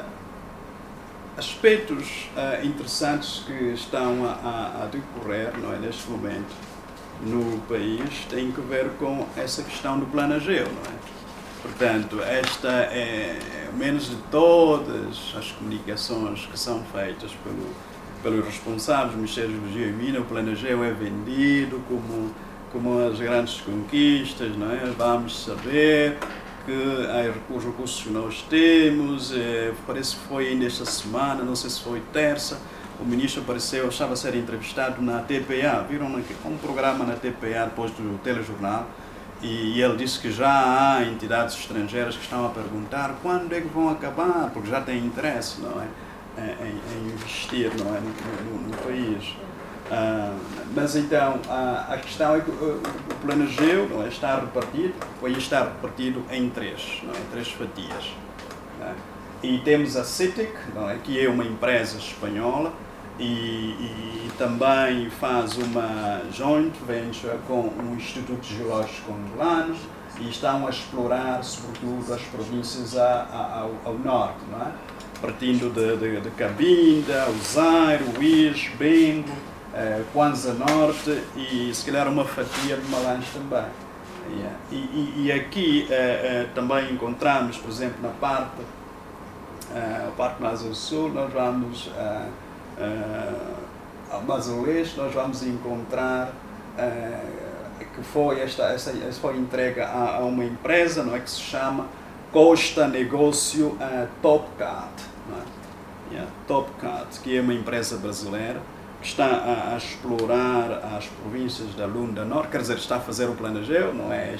aspectos interessantes que estão a decorrer, não é, neste momento no país têm que ver com essa questão do Plano Ageu, não é? Portanto, esta é menos de todas as comunicações que são feitas pelos responsáveis do Ministério da Geologia e Minas. O Plano Ageu é vendido como as grandes conquistas, não é? Vamos saber que os recursos que nós temos, parece que foi nesta semana, não sei se foi terça, o ministro apareceu, estava a ser entrevistado na TPA, viram um programa na TPA depois do telejornal, e ele disse que já há entidades estrangeiras que estão a perguntar quando é que vão acabar, porque já têm interesse, não é, em investir, não é, no país. Mas então, a questão é que o Plano Ageu, não é, está repartido, o país está repartido em três fatias. Não é? E temos a CITIC, não é, que é uma empresa espanhola e também faz uma joint venture com um Instituto Geológico angolano e estão a explorar, sobretudo, as províncias ao norte, não é? Partindo de Cabinda, Usairo, Uís, Bengo, Kwanza Norte e se calhar uma fatia de Malange também. Yeah. E aqui também encontramos, por exemplo, na parte mais ao sul, nós vamos mais ao leste, nós vamos encontrar que foi entregue a uma empresa, não é, que se chama Costa Negócio Topcat, não é? Yeah, Topcat, que é uma empresa brasileira que está a explorar as províncias da Lunda Norte, quer dizer, está a fazer o Plano Ageu, não é,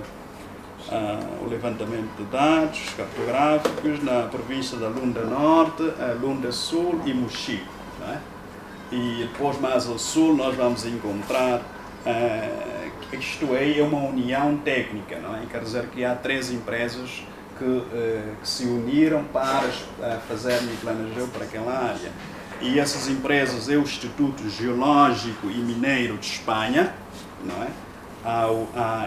o levantamento de dados cartográficos na província da Lunda Norte, Lunda Sul e Mochico, não é? E depois mais ao sul nós vamos encontrar, isto é uma união técnica, não é? Quer dizer que há 3 empresas que se uniram para fazerem o Plano Ageu para aquela área. E essas empresas é o Instituto Geológico e Mineiro de Espanha, não é? A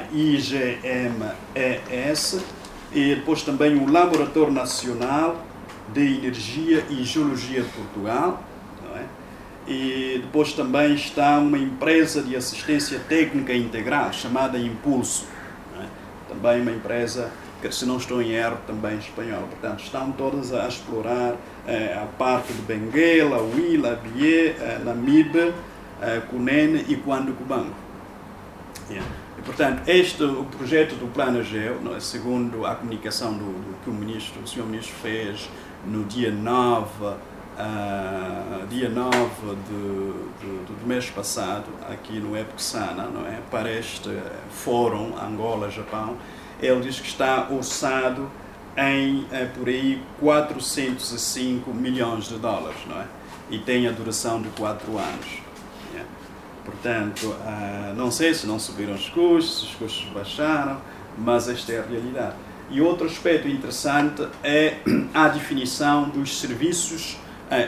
IGMES, e depois também o Laboratório Nacional de Energia e Geologia de Portugal, não é? E depois também está uma empresa de assistência técnica integral chamada Impulso, não é? Também uma empresa que, se não estou em erro, também espanhola. Portanto, estão todas a explorar a parte de Benguela, Huila, Bié, Namibe, Cunene e Cubango. Yeah. E, portanto, o projeto do Plano Ageu, não é, segundo a comunicação que o Sr. Ministro fez no dia 9 do mês passado, aqui no EPCSANA, não é, para este fórum Angola-Japão, ele diz que está orçado em, por aí, 405 milhões de dólares, não é? E tem a duração de 4 anos. Yeah. Portanto, não sei se não subiram os custos baixaram, mas esta é a realidade. E outro aspecto interessante é a definição dos serviços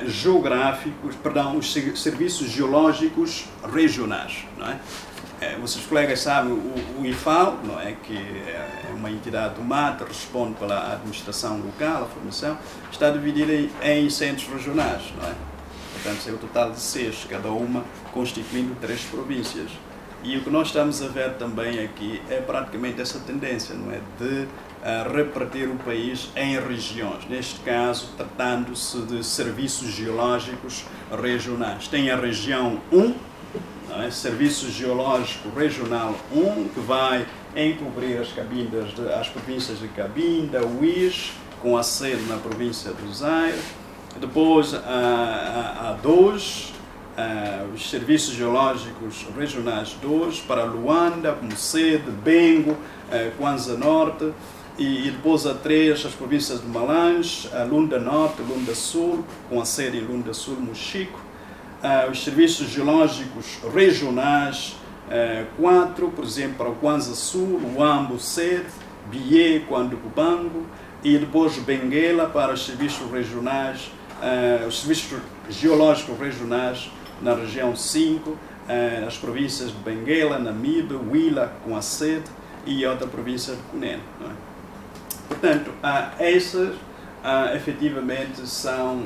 os serviços geológicos regionais, não é? Vocês colegas sabem, o IFAO, não é, que é uma entidade do MAT, responde pela administração local, a formação, está dividida em centros regionais, não é? Portanto, é o total de 6, cada uma constituindo 3 províncias. E o que nós estamos a ver também aqui é praticamente essa tendência, não é, de repartir o país em regiões, neste caso tratando-se de serviços geológicos regionais. Tem a região 1, não é? Serviço Geológico Regional 1, que vai em cobrir as províncias de Cabinda, Uís, com a sede na província do Zaire. Depois, a 2, os serviços geológicos regionais 2, para Luanda, como sede, Bengo, Kwanza Norte, e depois a 3, as províncias de Malange, Lunda Norte, Lunda Sul, com a sede em Lunda Sul, Mochico. Os serviços geológicos regionais 4, por exemplo, para o Kwanza Sul, Uambo, sede, Bié, Quanducubango, e depois Benguela para os serviços regionais, os serviços geológicos regionais na região 5, as províncias de Benguela, Namibe, Huila, com a sede, e outra província de Cunene. Não é? Portanto, essas efetivamente são.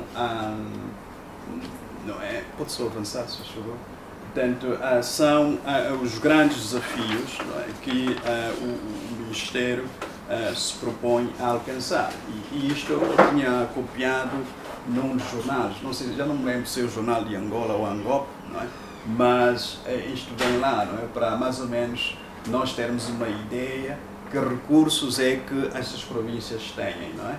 Não é? Pode só avançar, se favor. Portanto, são os grandes desafios, não é, que o Ministério se propõe a alcançar. E isto eu tinha copiado num dos jornais, não sei, já não me lembro se é o jornal de Angola ou Angop, não é? Mas isto vem lá, não é? Para mais ou menos nós termos uma ideia que recursos é que essas províncias têm, não é?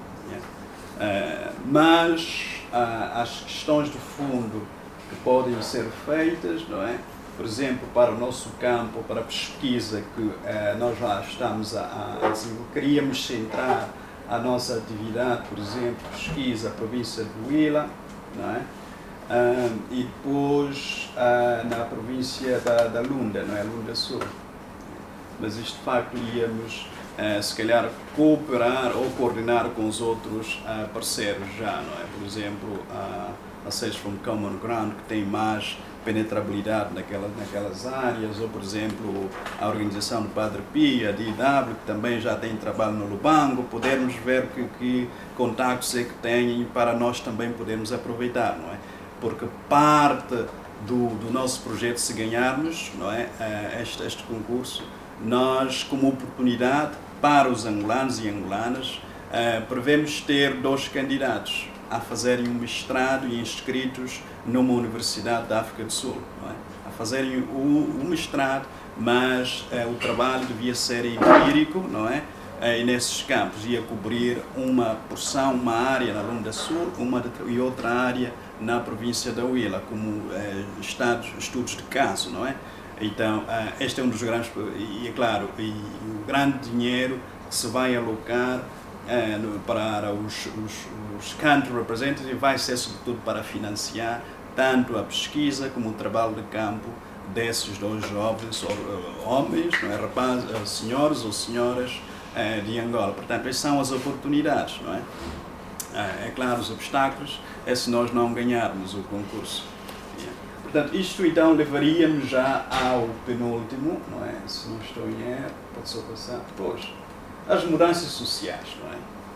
Mas as questões de fundo que podem ser feitas, não é? Por exemplo, para o nosso campo, para a pesquisa que nós já estamos a desenvolver, queríamos centrar a nossa atividade, por exemplo, pesquisa a província de Huila, não é? E depois na província da Lunda, não é? Lunda Sul. Mas isto de facto íamos se calhar cooperar ou coordenar com os outros parceiros já, não é? Por exemplo, a Search from Common Ground, que tem mais penetrabilidade naquelas áreas, ou por exemplo a organização do Padre Pio, a DIW, que também já tem trabalho no Lubango, podermos ver que contactos é que têm para nós também podermos aproveitar, não é? Porque parte do nosso projeto, se ganharmos, não é, este concurso, nós, como oportunidade para os angolanos e angolanas, prevemos ter 2 candidatos a fazerem um mestrado e inscritos numa universidade da África do Sul, não é? A fazerem o mestrado, mas o trabalho devia ser empírico, não é? E nesses campos ia cobrir uma porção, uma área na Lunda Sul, e outra área na província da Huila, como estudos de caso, não é? Então, este é um dos grandes, e é claro, e o grande dinheiro que se vai alocar para os country representatives vai ser sobretudo para financiar tanto a pesquisa como o trabalho de campo desses 2 jovens, homens, não é, rapazes, senhores ou senhoras de Angola. Portanto, essas são as oportunidades, não é? É claro, os obstáculos é se nós não ganharmos o concurso. Portanto, isto então levaria-me já ao penúltimo, não é? Se não estou em erro, pode só passar depois. As mudanças sociais, não é?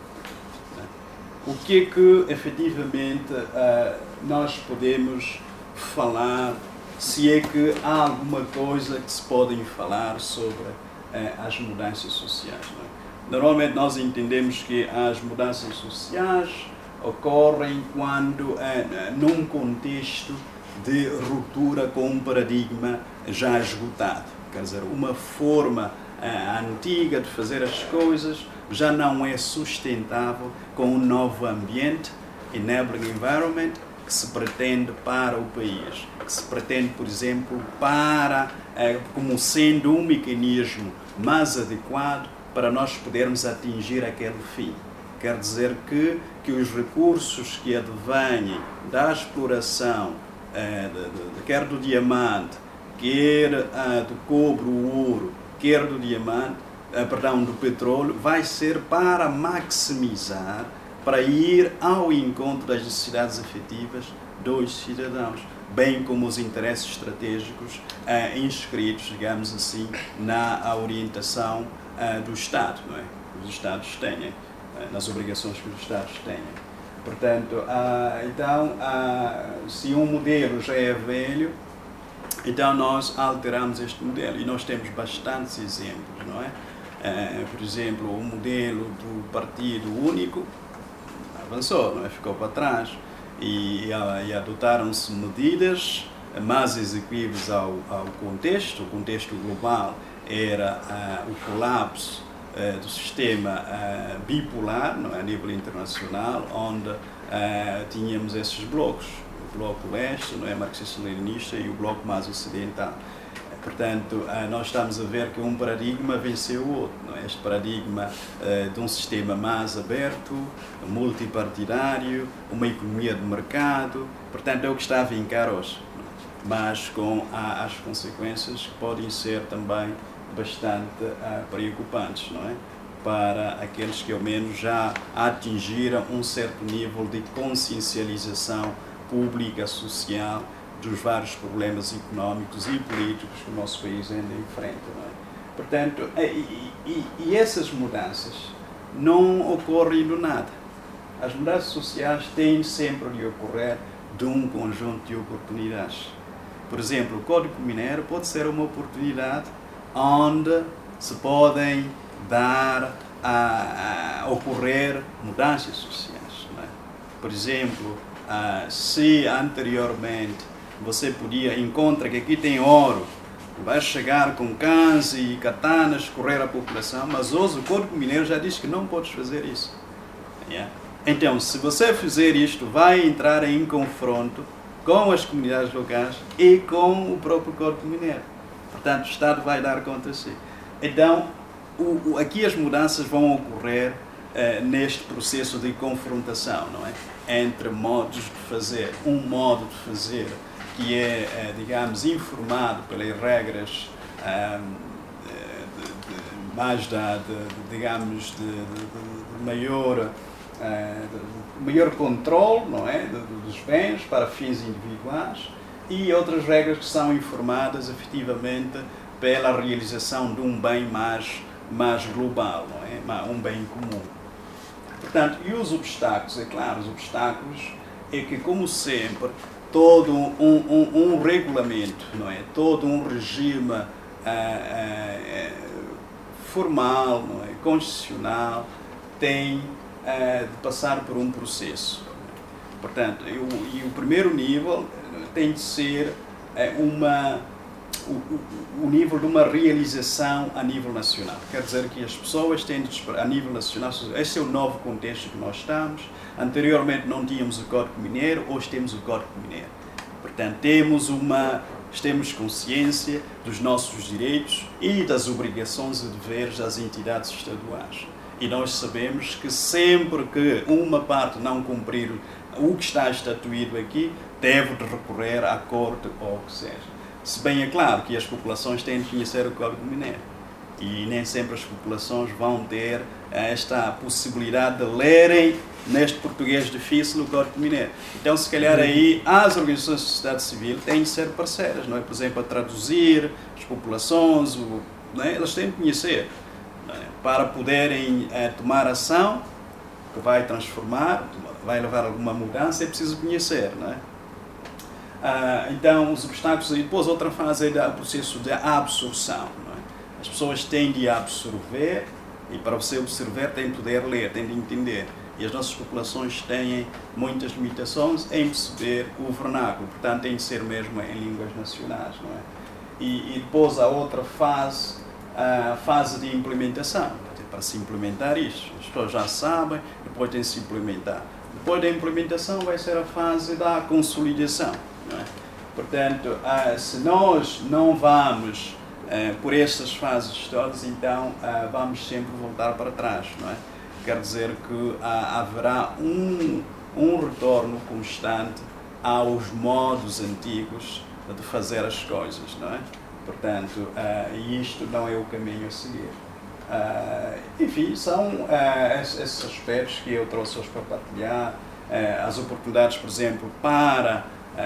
O que é que efetivamente nós podemos falar, se é que há alguma coisa que se podem falar sobre as mudanças sociais, não é? Normalmente nós entendemos que as mudanças sociais ocorrem quando, num contexto de ruptura com um paradigma já esgotado. Quer dizer, uma forma antiga de fazer as coisas já não é sustentável com um novo ambiente, enabling environment, que se pretende para o país, que se pretende, por exemplo, como sendo um mecanismo mais adequado para nós podermos atingir aquele fim. Quer dizer que os recursos que advêm da exploração quer do diamante, quer do cobre, o ouro, quer do diamante, do petróleo, vai ser para maximizar, para ir ao encontro das necessidades efetivas dos cidadãos, bem como os interesses estratégicos inscritos, digamos assim, na orientação do Estado, não é? Os Estados têm, nas obrigações que os Estados têm. Portanto, se um modelo já é velho, então nós alteramos este modelo, e nós temos bastantes exemplos, não é? Por exemplo, o modelo do Partido Único avançou, não é? Ficou para trás, e adotaram-se medidas mais execuíveis ao contexto. O contexto global era o colapso do sistema bipolar, não é, a nível internacional, onde tínhamos esses blocos, o bloco leste, não é, marxista-leninista, e o bloco mais ocidental. Portanto, nós estamos a ver que um paradigma venceu o outro. Não é? Este paradigma de um sistema mais aberto, multipartidário, uma economia de mercado, portanto, é o que está a vincar hoje. Mas com as consequências que podem ser também bastante preocupantes, não é? Para aqueles que ao menos já atingiram um certo nível de consciencialização pública, social, dos vários problemas económicos e políticos que o nosso país ainda enfrenta. Não é? Portanto, e essas mudanças não ocorrem do nada. As mudanças sociais têm sempre de ocorrer de um conjunto de oportunidades. Por exemplo, o Código Mineiro pode ser uma oportunidade onde se podem dar a ocorrer mudanças sociais. Não é? Por exemplo, se anteriormente você encontra que aqui tem ouro, vai chegar com cães e katanas, correr a população, mas hoje o Código Mineiro já diz que não podes fazer isso. Yeah. Então, se você fizer isto, vai entrar em confronto com as comunidades locais e com o próprio Código Mineiro. Portanto, o Estado vai dar contra si. Então, aqui as mudanças vão ocorrer neste processo de confrontação, não é? Entre modos de fazer. Um modo de fazer que é, digamos, informado pelas regras mais digamos, de maior controle, não é? Dos bens para fins individuais, e outras regras que são informadas efetivamente pela realização de um bem mais global, não é? Um bem comum. Portanto, e os obstáculos? É claro, os obstáculos é que, como sempre, todo um regulamento, não é? Todo um regime formal, não é? Constitucional, tem de passar por um processo. Portanto, e o primeiro nível tem de ser o nível de uma realização a nível nacional. Quer dizer que as pessoas têm de, a nível nacional, esse é o novo contexto que nós estamos. Anteriormente não tínhamos o Código Mineiro, hoje temos o Código Mineiro. Portanto, temos consciência dos nossos direitos e das obrigações e deveres das entidades estaduais. E nós sabemos que sempre que uma parte não cumprir o que está estatuído aqui, deve de recorrer à Corte ou o que seja. Se bem é claro que as populações têm de conhecer o Código Mineiro. E nem sempre as populações vão ter esta possibilidade de lerem neste português difícil o Código Mineiro. Então, se calhar aí as organizações de sociedade civil têm de ser parceiras, não é? Por exemplo, a traduzir as populações, não é? Elas têm de conhecer, não é? Para poderem tomar ação que vai transformar, vai levar a alguma mudança, é preciso conhecer, não é? Então, os obstáculos, e depois outra fase é o processo de absorção. Não é? As pessoas têm de absorver, e para você absorver tem de poder ler, tem de entender. E as nossas populações têm muitas limitações em perceber o vernáculo, portanto tem de ser mesmo em línguas nacionais. Não é? E depois a outra fase, a fase de implementação. Para se implementar isto, as pessoas já sabem, depois tem de se implementar. Depois da implementação vai ser a fase da consolidação. Não é? Portanto, se nós não vamos por estas fases todas, então vamos sempre voltar para trás. Não é? Quer dizer que haverá um retorno constante aos modos antigos de fazer as coisas. Não é? Portanto, isto não é o caminho a seguir. Enfim, são esses aspectos que eu trouxe hoje para partilhar, as oportunidades, por exemplo, para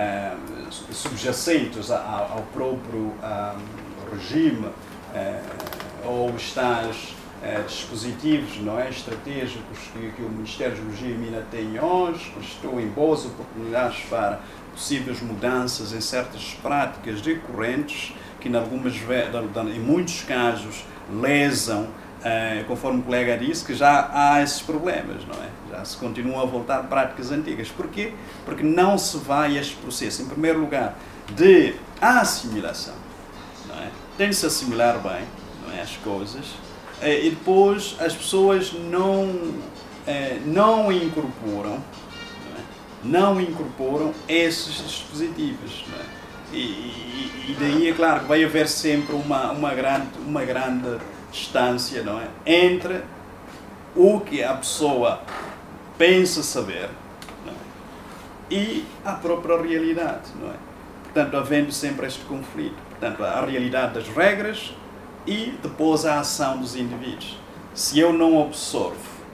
subjacentes ao próprio regime ou os tais dispositivos, não é, estratégicos que o Ministério da Geologia e Minas tem hoje, constituem boas oportunidades para possíveis mudanças em certas práticas recorrentes que em muitos casos lesam, conforme o colega disse, que já há esses problemas, não é? Já se continuam a voltar práticas antigas. Porquê? Porque não se vai a este processo, em primeiro lugar, de assimilação. Não é? Tem de se assimilar bem, não é, as coisas, e depois as pessoas não incorporam esses dispositivos. Não é? E daí é claro que vai haver sempre uma grande distância, não é, entre o que a pessoa pensa saber, não é, e a própria realidade, não é? Portanto, havendo sempre este conflito. Portanto, a realidade das regras e depois a ação dos indivíduos. Se eu não absorvo,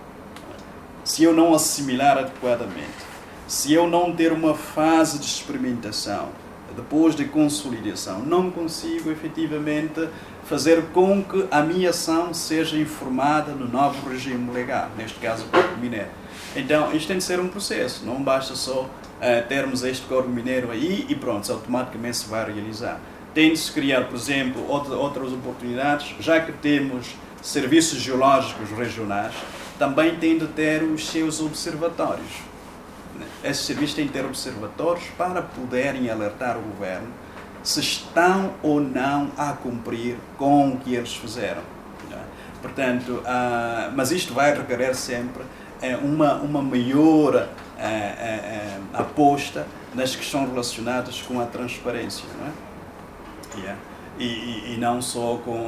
se eu não assimilar adequadamente, se eu não ter uma fase de experimentação, depois de consolidação, não consigo efetivamente fazer com que a minha ação seja informada no novo regime legal, neste caso o Código Mineiro. Então, isto tem de ser um processo, não basta só termos este Código Mineiro aí e pronto, automaticamente se vai realizar. Tem de se criar, por exemplo, outras oportunidades, já que temos serviços geológicos regionais, também tem de ter os seus observatórios. Esses serviços têm de ter observatórios para poderem alertar o governo se estão ou não a cumprir com o que eles fizeram. Portanto, mas isto vai requerer sempre uma maior aposta nas questões relacionadas com a transparência, não é? Yeah. E não só com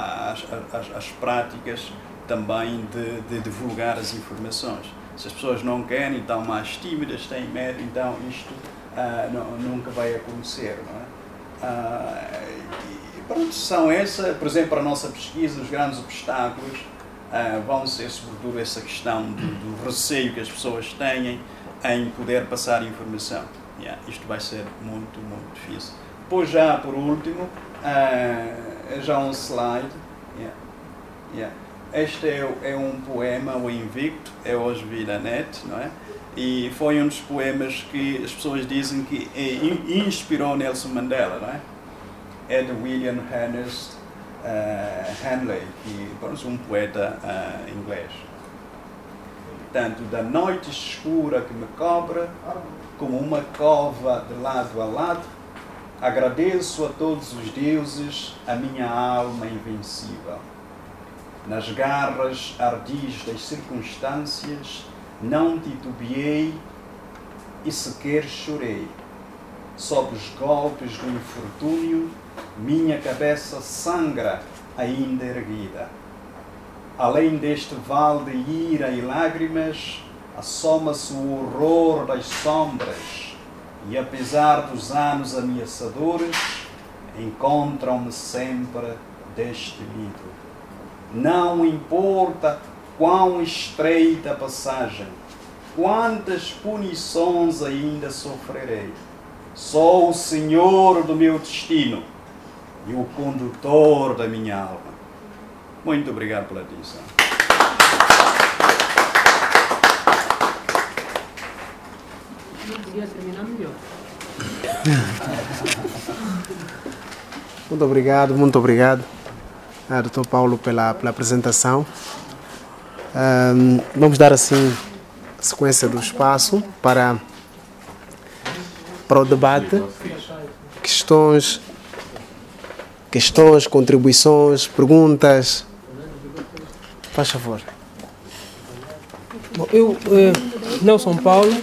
as práticas também de divulgar as informações. Se as pessoas não querem, estão mais tímidas, têm medo, então isto nunca vai acontecer, não é? E pronto, são essa, por exemplo, para a nossa pesquisa, os grandes obstáculos vão ser sobretudo essa questão do receio que as pessoas têm em poder passar informação. Yeah, isto vai ser muito, muito difícil. Depois já, por último, já um slide. Yeah. Yeah. Este é um poema, o Invicto, é hoje vi na net, não é? E foi um dos poemas que as pessoas dizem que inspirou Nelson Mandela, não é? É de William Ernest Henley, que é um poeta inglês. Portanto, da noite escura que me cobre, como uma cova de lado a lado, agradeço a todos os deuses a minha alma invencível. Nas garras ardis das circunstâncias, não titubeei e sequer chorei. Sob os golpes do infortúnio, minha cabeça sangra ainda erguida. Além deste vale de ira e lágrimas, assoma-se o horror das sombras, e apesar dos anos ameaçadores, encontram-me sempre destemido. Não importa quão estreita a passagem, quantas punições ainda sofrerei. Sou o senhor do meu destino e o condutor da minha alma. Muito obrigado pela atenção. Não podia terminar melhor. Muito obrigado, Dr. Paulo, pela apresentação. Vamos dar assim sequência do espaço para o debate, questões, contribuições, perguntas. Faz favor. Bom, eu, Nelson Paulo,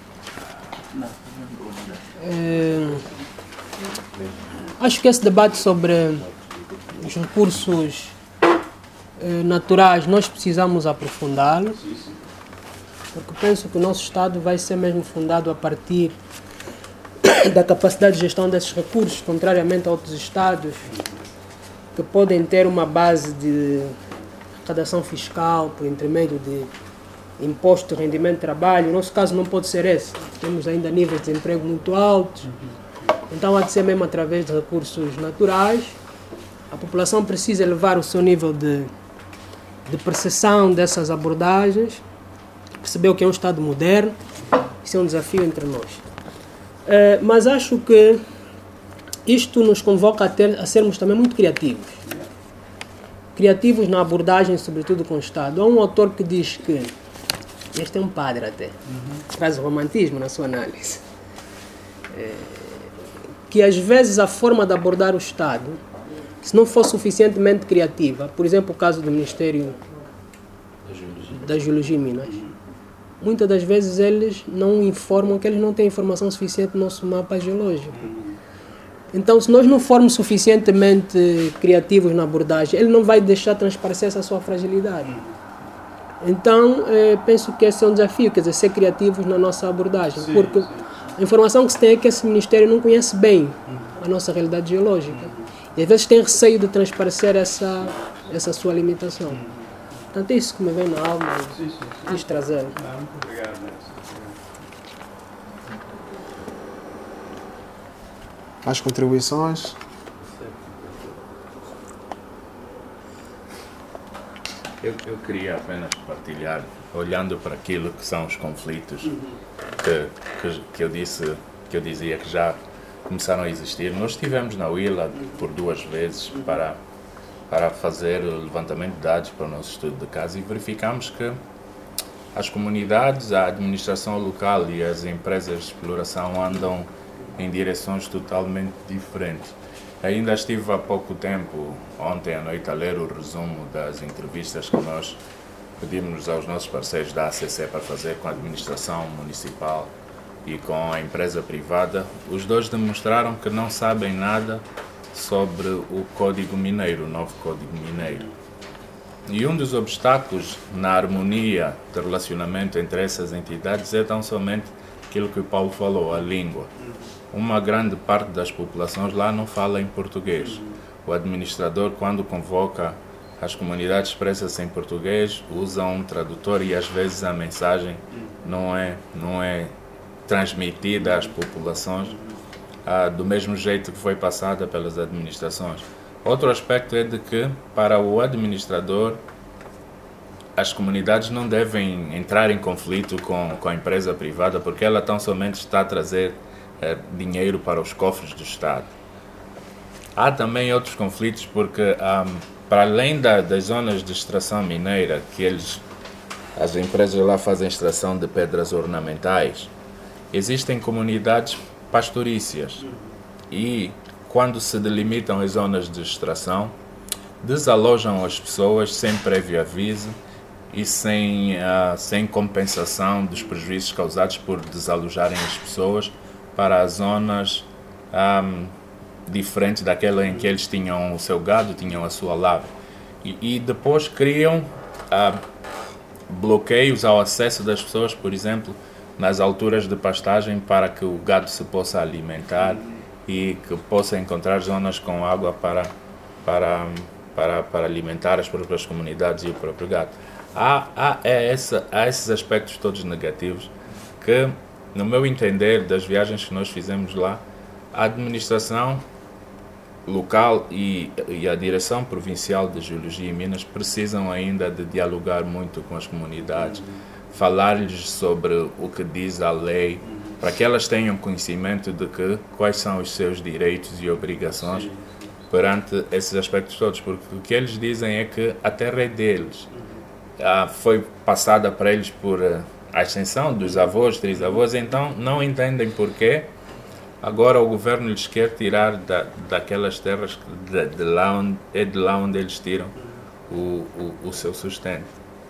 acho que esse debate sobre os recursos naturais nós precisamos aprofundá-lo, porque penso que o nosso Estado vai ser mesmo fundado a partir da capacidade de gestão desses recursos, contrariamente a outros Estados que podem ter uma base de arrecadação fiscal por intermédio de imposto de rendimento de trabalho. O nosso caso não pode ser esse. Temos ainda níveis de desemprego muito altos, então há de ser mesmo através de recursos naturais. A população precisa elevar o seu nível de percepção dessas abordagens, perceber o que é um Estado moderno. Isso é um desafio entre nós. Mas acho que isto nos convoca a sermos também muito criativos. Criativos na abordagem, sobretudo com o Estado. Há um autor que diz que, este é um padre até, traz o romantismo na sua análise, que às vezes a forma de abordar o Estado se não for suficientemente criativa, por exemplo, o caso do Ministério da Geologia e Minas, muitas das vezes eles não informam que eles não têm informação suficiente no nosso mapa geológico. Então, se nós não formos suficientemente criativos na abordagem, ele não vai deixar transparecer essa sua fragilidade. Então, penso que esse é um desafio, quer dizer, ser criativos na nossa abordagem, porque a informação que se tem é que esse Ministério não conhece bem a nossa realidade geológica. E às vezes tem receio de transparecer essa sua limitação. Portanto, é isso que me vem na alma e quis trazer. Muito obrigado, Nelson. Mais contribuições? Eu queria apenas partilhar, olhando para aquilo que são os conflitos que eu dizia que já começaram a existir. Nós estivemos na UILA por 2 vezes para fazer o levantamento de dados para o nosso estudo de caso e verificamos que as comunidades, a administração local e as empresas de exploração andam em direções totalmente diferentes. Ainda estive há pouco tempo, ontem à noite, a ler o resumo das entrevistas que nós pedimos aos nossos parceiros da ACC para fazer com a administração municipal e com a empresa privada. Os dois demonstraram que não sabem nada sobre o Código Mineiro, o novo Código Mineiro. E um dos obstáculos na harmonia de relacionamento entre essas entidades é tão somente aquilo que o Paulo falou, a língua. Uma grande parte das populações lá não fala em português. O administrador, quando convoca as comunidades expressas em português, usa um tradutor e às vezes a mensagem não é transmitida às populações do mesmo jeito que foi passada pelas administrações. Outro aspecto é de que, para o administrador, as comunidades não devem entrar em conflito com a empresa privada porque ela tão somente está a trazer dinheiro para os cofres do Estado. Há também outros conflitos porque, para além das zonas de extração mineira, que as empresas lá fazem extração de pedras ornamentais, existem comunidades pastorícias e, quando se delimitam as zonas de extração, desalojam as pessoas sem prévio aviso e sem compensação dos prejuízos causados por desalojarem as pessoas para as zonas diferentes daquela em que eles tinham o seu gado, tinham a sua lavra. E depois criam bloqueios ao acesso das pessoas, por exemplo, nas alturas de pastagem, para que o gado se possa alimentar e que possa encontrar zonas com água para alimentar as próprias comunidades e o próprio gado. Há esses aspectos todos negativos que, no meu entender, das viagens que nós fizemos lá, a administração local e a direção provincial de Geologia e Minas precisam ainda de dialogar muito com as comunidades, falar-lhes sobre o que diz a lei, para que elas tenham conhecimento de quais são os seus direitos e obrigações perante esses aspectos todos, porque o que eles dizem é que a terra é deles, foi passada para eles por a ascensão dos avós, trisavós, então não entendem porquê agora o governo lhes quer tirar daquelas terras de lá onde eles tiram o seu sustento.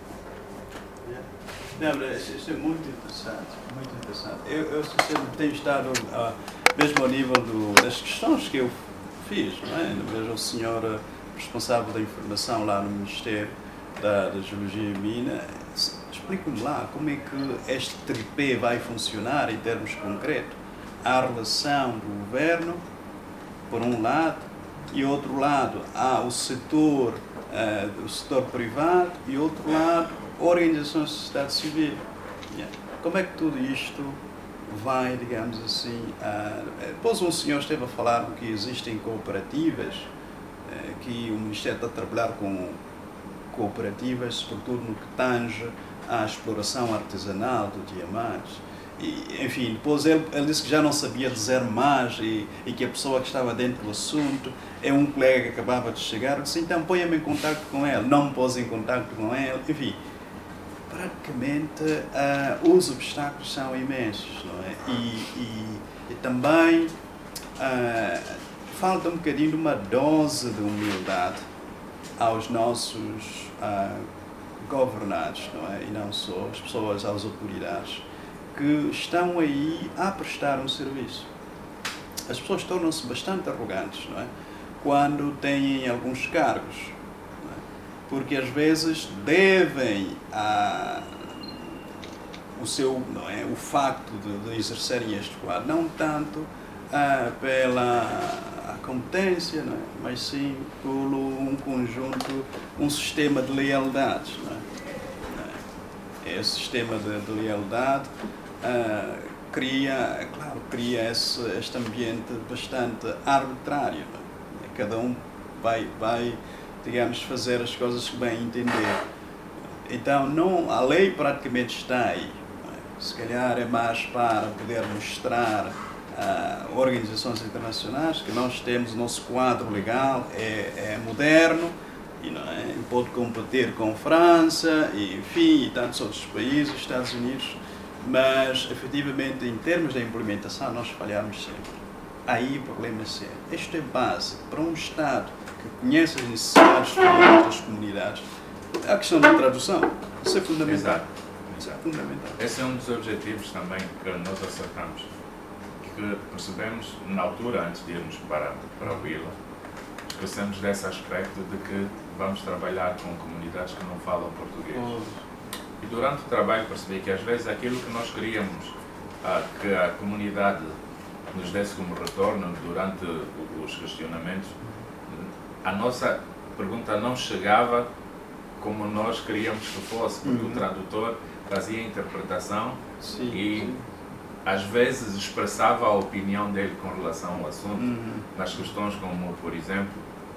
Isso é muito interessante, muito interessante. Eu sinceramente tenho estado mesmo ao nível das questões que eu fiz, não é? Vejo o senhor responsável da informação lá no Ministério da Geologia e Minas. Explique-me lá como é que este tripé vai funcionar em termos concretos. A relação do governo, por um lado, e outro lado há o setor privado e outro lado organizações de sociedade civil. Como é que tudo isto vai, digamos assim, depois um senhor esteve a falar que existem cooperativas, que o Ministério está a trabalhar com cooperativas, sobretudo no que tange à exploração artesanal de diamantes. E, enfim, depois ele disse que já não sabia dizer mais e que a pessoa que estava dentro do assunto é um colega que acabava de chegar. Eu disse, então ponha-me em contato com ele. Não me pôs em contato com ele. Enfim, praticamente os obstáculos são imensos, não é? E também falta um bocadinho de uma dose de humildade aos nossos governados, não é? E não só as pessoas, às autoridades, que estão aí a prestar um serviço. As pessoas tornam-se bastante arrogantes, não é? Quando têm alguns cargos, não é? Porque às vezes devem o facto de exercerem este quadro, não tanto pela competência, não é? Mas sim por um conjunto, um sistema de lealdades, não é? Esse sistema de lealdade cria este ambiente bastante arbitrário, não é? Cada um vai, digamos, fazer as coisas que bem entender. Então, a lei praticamente está aí. Não é? Se calhar é mais para poder mostrar organizações internacionais que nós temos, o nosso quadro legal é moderno e não é? Pode competir com a França e tantos outros países, Estados Unidos, mas efetivamente em termos de implementação nós falhamos sempre. Aí o problema é sério. Isto é base para um Estado que conhece as necessidades das comunidades. A questão da tradução, isso é fundamental. Exato. Fundamental. Esse é um dos objetivos também que nós acertamos, que percebemos na altura, antes de irmos para o Vila, esquecemos desse aspecto de que vamos trabalhar com comunidades que não falam português. E durante o trabalho percebi que às vezes aquilo que nós queríamos que a comunidade nos desse como retorno durante os questionamentos, a nossa pergunta não chegava como nós queríamos que fosse, porque o tradutor fazia a interpretação e às vezes expressava a opinião dele com relação ao assunto, nas questões como, por exemplo,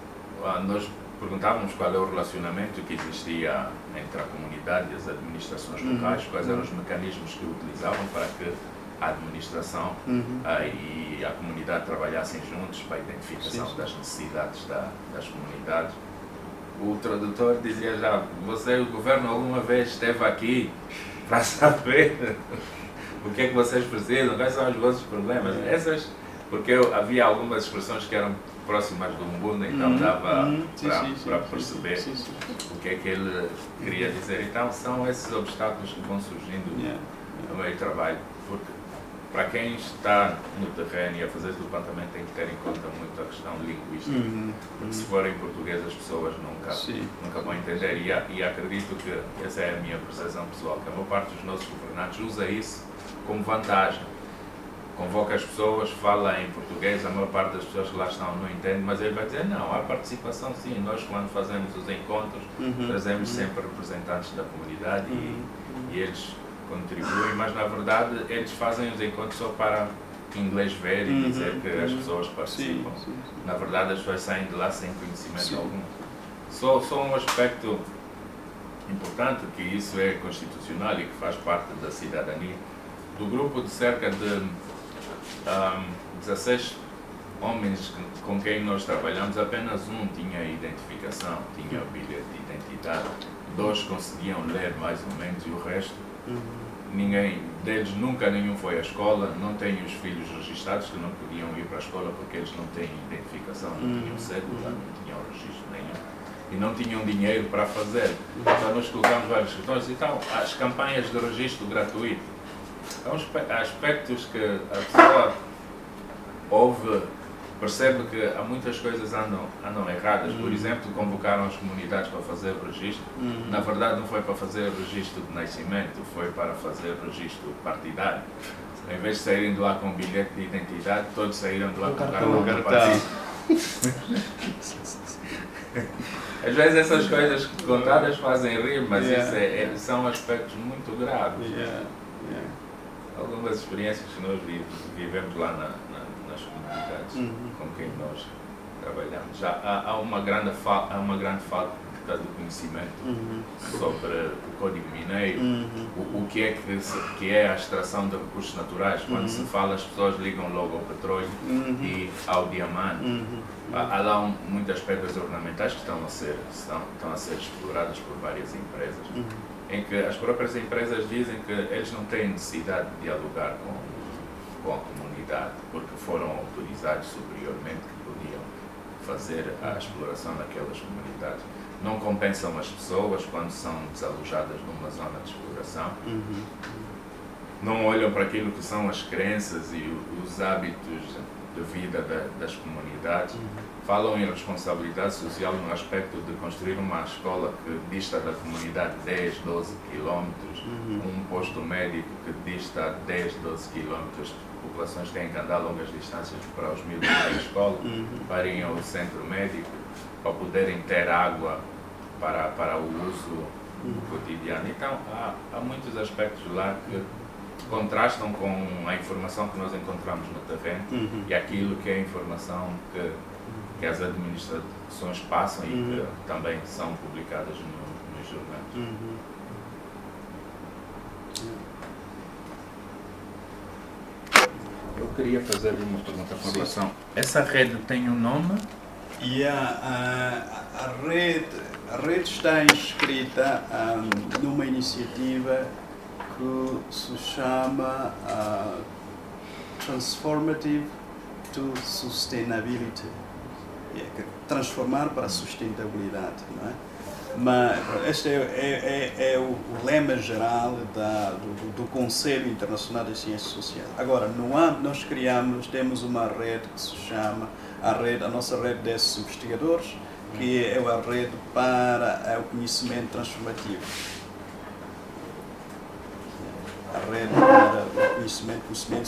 nós perguntávamos qual é o relacionamento que existia entre a comunidade e as administrações locais, quais eram os mecanismos que utilizavam para que a administração e a comunidade trabalhassem juntos para a identificação das necessidades das comunidades. O tradutor dizia já, o governo alguma vez esteve aqui para saber o que é que vocês precisam, quais são os vossos problemas. Porque havia algumas expressões que eram próximas do Mbunda, então dava para perceber o que é que ele queria dizer. Então são esses obstáculos que vão surgindo no meio do trabalho, porque para quem está no terreno e a fazer esse levantamento tem que ter em conta muito a questão linguística, porque se for em português as pessoas nunca vão entender, e acredito que essa é a minha percepção pessoal, que a maior parte dos nossos governantes usa isso como vantagem. Convoca as pessoas, fala em português, a maior parte das pessoas que lá estão não entende, mas ele vai dizer, não, há participação sim, nós quando fazemos os encontros, trazemos sempre representantes da comunidade e eles contribuem, mas na verdade eles fazem os encontros só para inglês ver e dizer que as pessoas participam. Na verdade as pessoas saem de lá sem conhecimento algum. Só um aspecto importante, que isso é constitucional e que faz parte da cidadania. Do grupo de cerca de 16 homens com quem nós trabalhamos, apenas um tinha identificação, tinha bilhete de identidade, 2 conseguiam ler mais ou menos e o resto, ninguém deles, nenhum foi à escola, não têm os filhos registados que não podiam ir para a escola porque eles não têm identificação, não tinham cédula, não tinham registro nenhum e não tinham dinheiro para fazer. Então nós colocamos várias questões. Então as campanhas de registro gratuito, há aspectos que a pessoa percebe que há muitas coisas andam erradas. Por exemplo, convocaram as comunidades para fazer o registro. Na verdade não foi para fazer o registro de nascimento, foi para fazer o registro partidário. Em vez de saírem de lá com bilhete de identidade, todos saíram de lá com cartão de partido. Às vezes essas coisas contadas fazem rir, mas são aspectos muito graves. Algumas experiências que nós vivemos lá nas comunidades com quem nós trabalhamos. Já há uma grande falta de conhecimento sobre o Código Mineiro, o que é a extração de recursos naturais. Quando se fala, as pessoas ligam logo ao petróleo e ao diamante. Há lá muitas pedras ornamentais que estão a ser exploradas por várias empresas, em que as próprias empresas dizem que eles não têm necessidade de dialogar com a comunidade, porque foram autorizados superiormente que podiam fazer a exploração daquelas comunidades. Não compensam as pessoas quando são desalojadas numa zona de exploração. Não olham para aquilo que são as crenças e os hábitos de vida das comunidades. Falam em responsabilidade social no aspecto de construir uma escola que dista da comunidade 10, 12 quilómetros, um posto médico que dista 10, 12 quilómetros. Populações têm que andar longas distâncias para os miúdos da escola, para irem ao centro médico, para poderem ter água para o uso cotidiano. Então, há muitos aspectos lá que contrastam com a informação que nós encontramos no terreno e aquilo que é a informação que as administrações passam e que também são publicadas nos jornais. Eu queria fazer uma pergunta com relação. Essa rede tem um nome? E a rede está inscrita numa iniciativa que se chama Transformative to Sustainability. Transformar para a sustentabilidade, não é? Mas este é o lema geral do Conselho Internacional das Ciências Sociais. Agora, no ano nós temos uma rede que se chama a nossa rede desses investigadores, que é a rede para o conhecimento transformativo. A rede para o conhecimento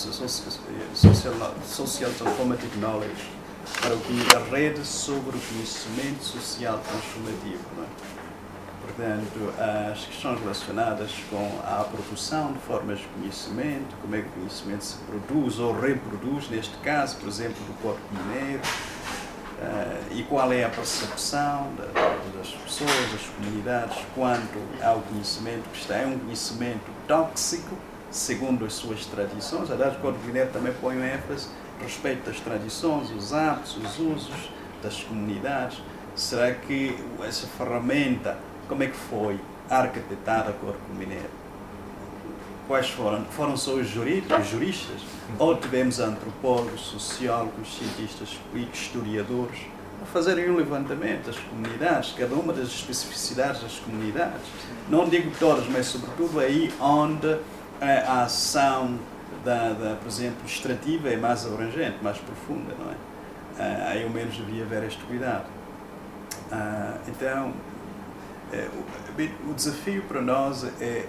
social transformative knowledge, para a rede sobre o conhecimento social transformativo. Não é? Portanto, as questões relacionadas com a produção de formas de conhecimento, como é que o conhecimento se produz ou reproduz, neste caso, por exemplo, do corpo mineiro, e qual é a percepção das pessoas, das comunidades, quanto ao conhecimento que está. É um conhecimento tóxico, segundo as suas tradições. Aliás, o corpo mineiro também põe ênfase a respeito das tradições, os hábitos, os usos das comunidades. Será que essa ferramenta, como é que foi arquitetada o corpo mineiro? Quais foram? Foram só os juristas? Ou tivemos antropólogos, sociólogos, cientistas políticos, historiadores, a fazerem um levantamento das comunidades, cada uma das especificidades das comunidades? Não digo todas, mas sobretudo aí onde a ação por exemplo, extrativa é mais abrangente, mais profunda, não é? Aí ao menos devia haver este cuidado. Então, o desafio para nós é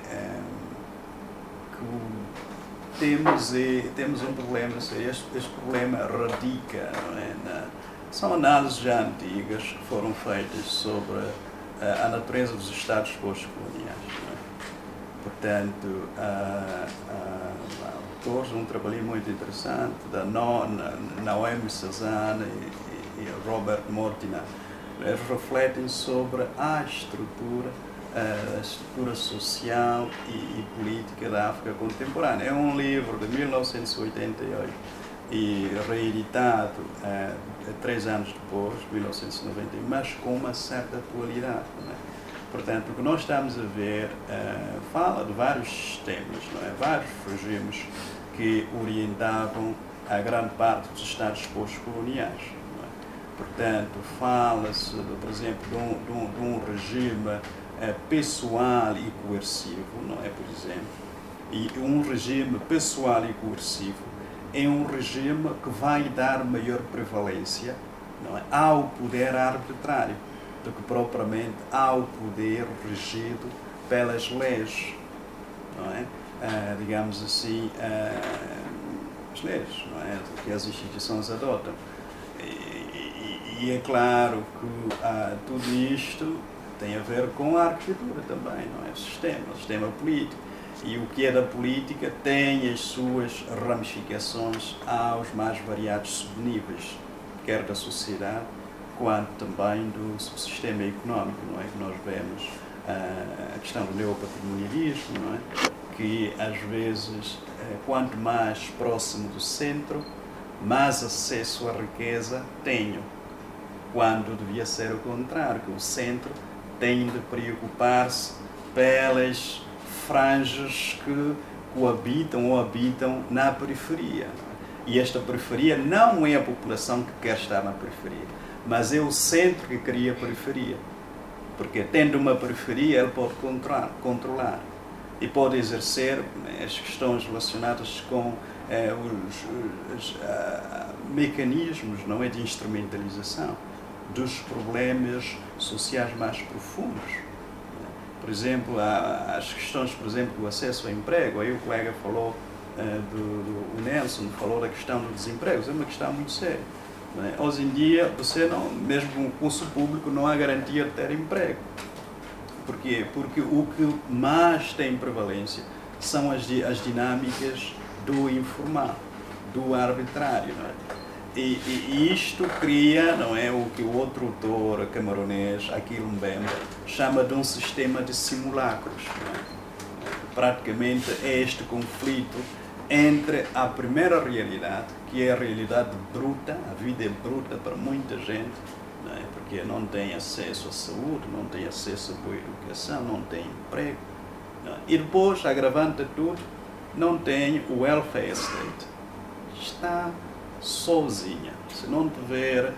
que temos um problema, este problema radica, não é, são análises já antigas que foram feitas sobre a natureza dos Estados pós-coloniais. Portanto, autores de um trabalho muito interessante da Naomi Sazana e Robert Mortina, eles refletem sobre a estrutura social e política da África contemporânea. É um livro de 1988 e reeditado 3 anos depois, 1991, mas com uma certa atualidade. Não é? Portanto, o que nós estamos a ver fala de vários sistemas, não é? Vários regimes que orientavam a grande parte dos Estados pós-coloniais. Não é? Portanto, fala-se, por exemplo, de um regime pessoal e coercivo, não é? Por exemplo, e um regime pessoal e coercivo é um regime que vai dar maior prevalência, não é, ao poder arbitrário do que propriamente ao poder regido pelas leis, não é? Digamos assim, as leis, não é? Que as instituições adotam. E é claro que tudo isto tem a ver com a arquitetura também, não é? O sistema político. E o que é da política tem as suas ramificações aos mais variados subníveis, quer da sociedade, quanto também do subsistema económico, não é? Que nós vemos a questão do neopatrimonialismo, não é? Que às vezes, quanto mais próximo do centro, mais acesso à riqueza tenho, quando devia ser o contrário, que o centro tem de preocupar-se pelas franjas que coabitam ou habitam na periferia. E esta periferia não é a população que quer estar na periferia, mas é o centro que cria a periferia. Porque tendo uma periferia, ele pode controlar e pode exercer as questões relacionadas com os mecanismos, não é, de instrumentalização dos problemas sociais mais profundos. Por exemplo, as questões, por exemplo, do acesso ao emprego. Aí o colega falou, o Nelson falou da questão do desemprego. Isso é uma questão muito séria. Hoje em dia, você não, mesmo com o curso público, não há garantia de ter emprego. Por quê? Porque o que mais tem prevalência são as dinâmicas do informal, do arbitrário. Não é? E isto cria, não é, o que o outro autor camaronês, Achille Mbembe, chama de um sistema de simulacros. Não é? Praticamente é este conflito entre a primeira realidade, que é a realidade bruta, a vida é bruta para muita gente, não é? Porque não tem acesso à saúde, não tem acesso a boa educação, não tem emprego. Não é? E depois, agravante de tudo, não tem o welfare state. Está sozinha. Se não tiver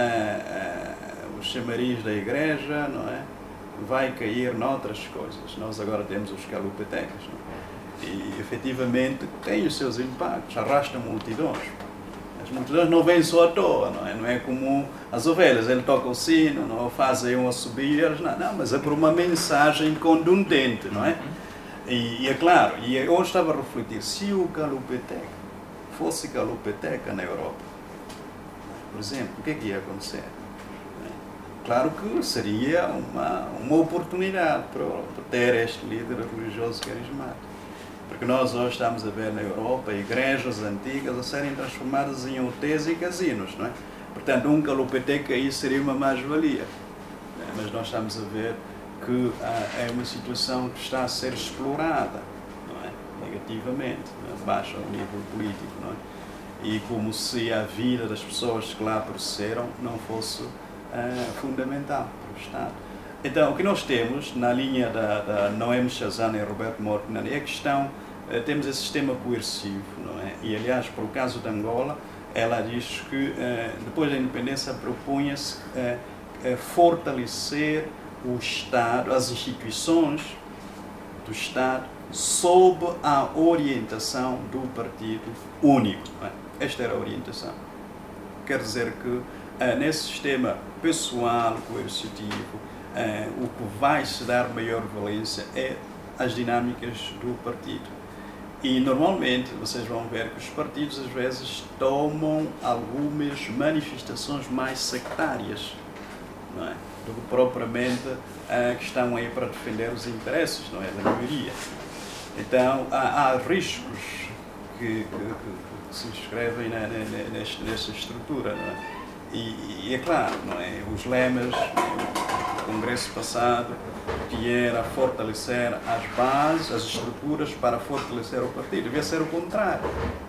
os chamariz da igreja, não é? Vai cair noutras coisas. Nós agora temos os calupetecas, não é? E efetivamente tem os seus impactos, arrastam multidões. As multidões não vêm só à toa, não é? Não é como as ovelhas, ele toca o sino, não fazem um assobio, não, mas é por uma mensagem contundente, não é? E é claro, e eu estava a refletir, se o calupeteca fosse calupeteca na Europa, por exemplo, o que é que ia acontecer? Claro que seria uma oportunidade para ter este líder religioso carismático. Porque nós hoje estamos a ver na Europa igrejas antigas a serem transformadas em hotéis e casinos, não é? Portanto, um calupeteca aí seria uma mais-valia. Mas nós estamos a ver que é uma situação que está a ser explorada, não é? Negativamente, não é? Baixa ao nível político, não é? E como se a vida das pessoas que lá procederam não fosse fundamental para o Estado. Então, o que nós temos na linha da Noemi Chazan e Roberto Mortner é a questão, temos esse sistema coercivo, não é? E, aliás, para o caso de Angola, ela diz que depois da independência propunha-se fortalecer o Estado, as instituições do Estado, sob a orientação do partido único. Não é? Esta era a orientação. Quer dizer que nesse sistema pessoal, coercitivo, o que vai se dar maior valência é as dinâmicas do partido. E normalmente vocês vão ver que os partidos às vezes tomam algumas manifestações mais sectárias, não é? Do que propriamente que estão aí para defender os interesses, não é, da maioria. Então há riscos que se inscrevem nesta estrutura, não é? E é claro, não é? Os lemas do Congresso passado, que era fortalecer as bases, as estruturas para fortalecer o partido, devia ser o contrário.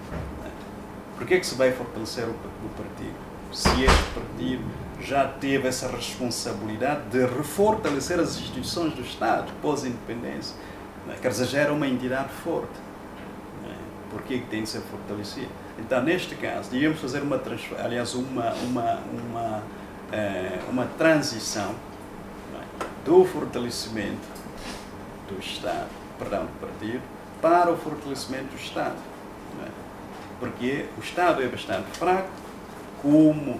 Por que se vai fortalecer o partido? Se este partido já teve essa responsabilidade de refortalecer as instituições do Estado pós-independência, quer dizer, já era uma entidade forte. Por que tem de ser fortalecida? Então, neste caso, devíamos fazer uma transição do fortalecimento do Estado, do partido, para o fortalecimento do Estado. Porque o Estado é bastante fraco, como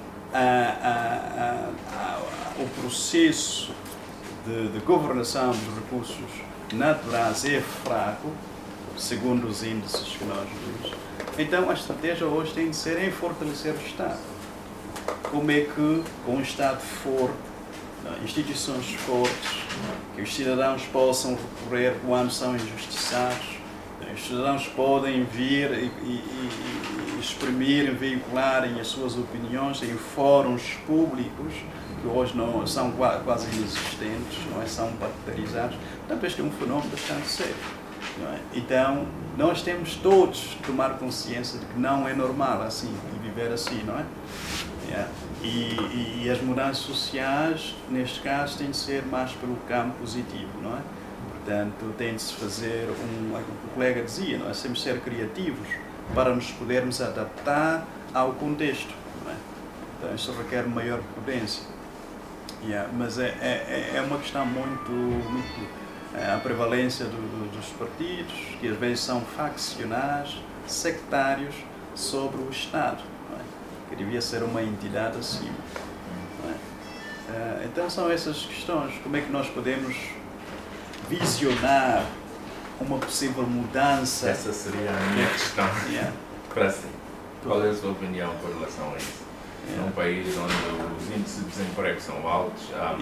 o processo de governação dos recursos naturais é fraco, segundo os índices que nós vimos. Então, a estratégia hoje tem de ser em fortalecer o Estado. Como é que, com um Estado forte, instituições fortes, que os cidadãos possam recorrer quando são injustiçados, os cidadãos podem vir e exprimir, veicularem as suas opiniões em fóruns públicos, que hoje não são quase inexistentes, não é? São partidarizados. Portanto, este é um fenómeno bastante sério. Não é? Então, nós temos todos de tomar consciência de que não é normal assim, e viver assim, não é? Yeah. E as mudanças sociais, neste caso, têm de ser mais pelo campo positivo, não é? Portanto, tem de se fazer o colega dizia, não é? Temos de ser criativos para nos podermos adaptar ao contexto. Não é? Então, isso requer maior prudência. Mas é uma questão muito a prevalência dos partidos, que às vezes são faccionais, sectários, sobre o Estado, não é? Que devia ser uma entidade acima. Não é? Então são essas questões. Como é que nós podemos visionar uma possível mudança? Essa seria a minha questão. Para si, qual é a sua opinião com relação a isso? Num país onde os índices de desemprego são altos,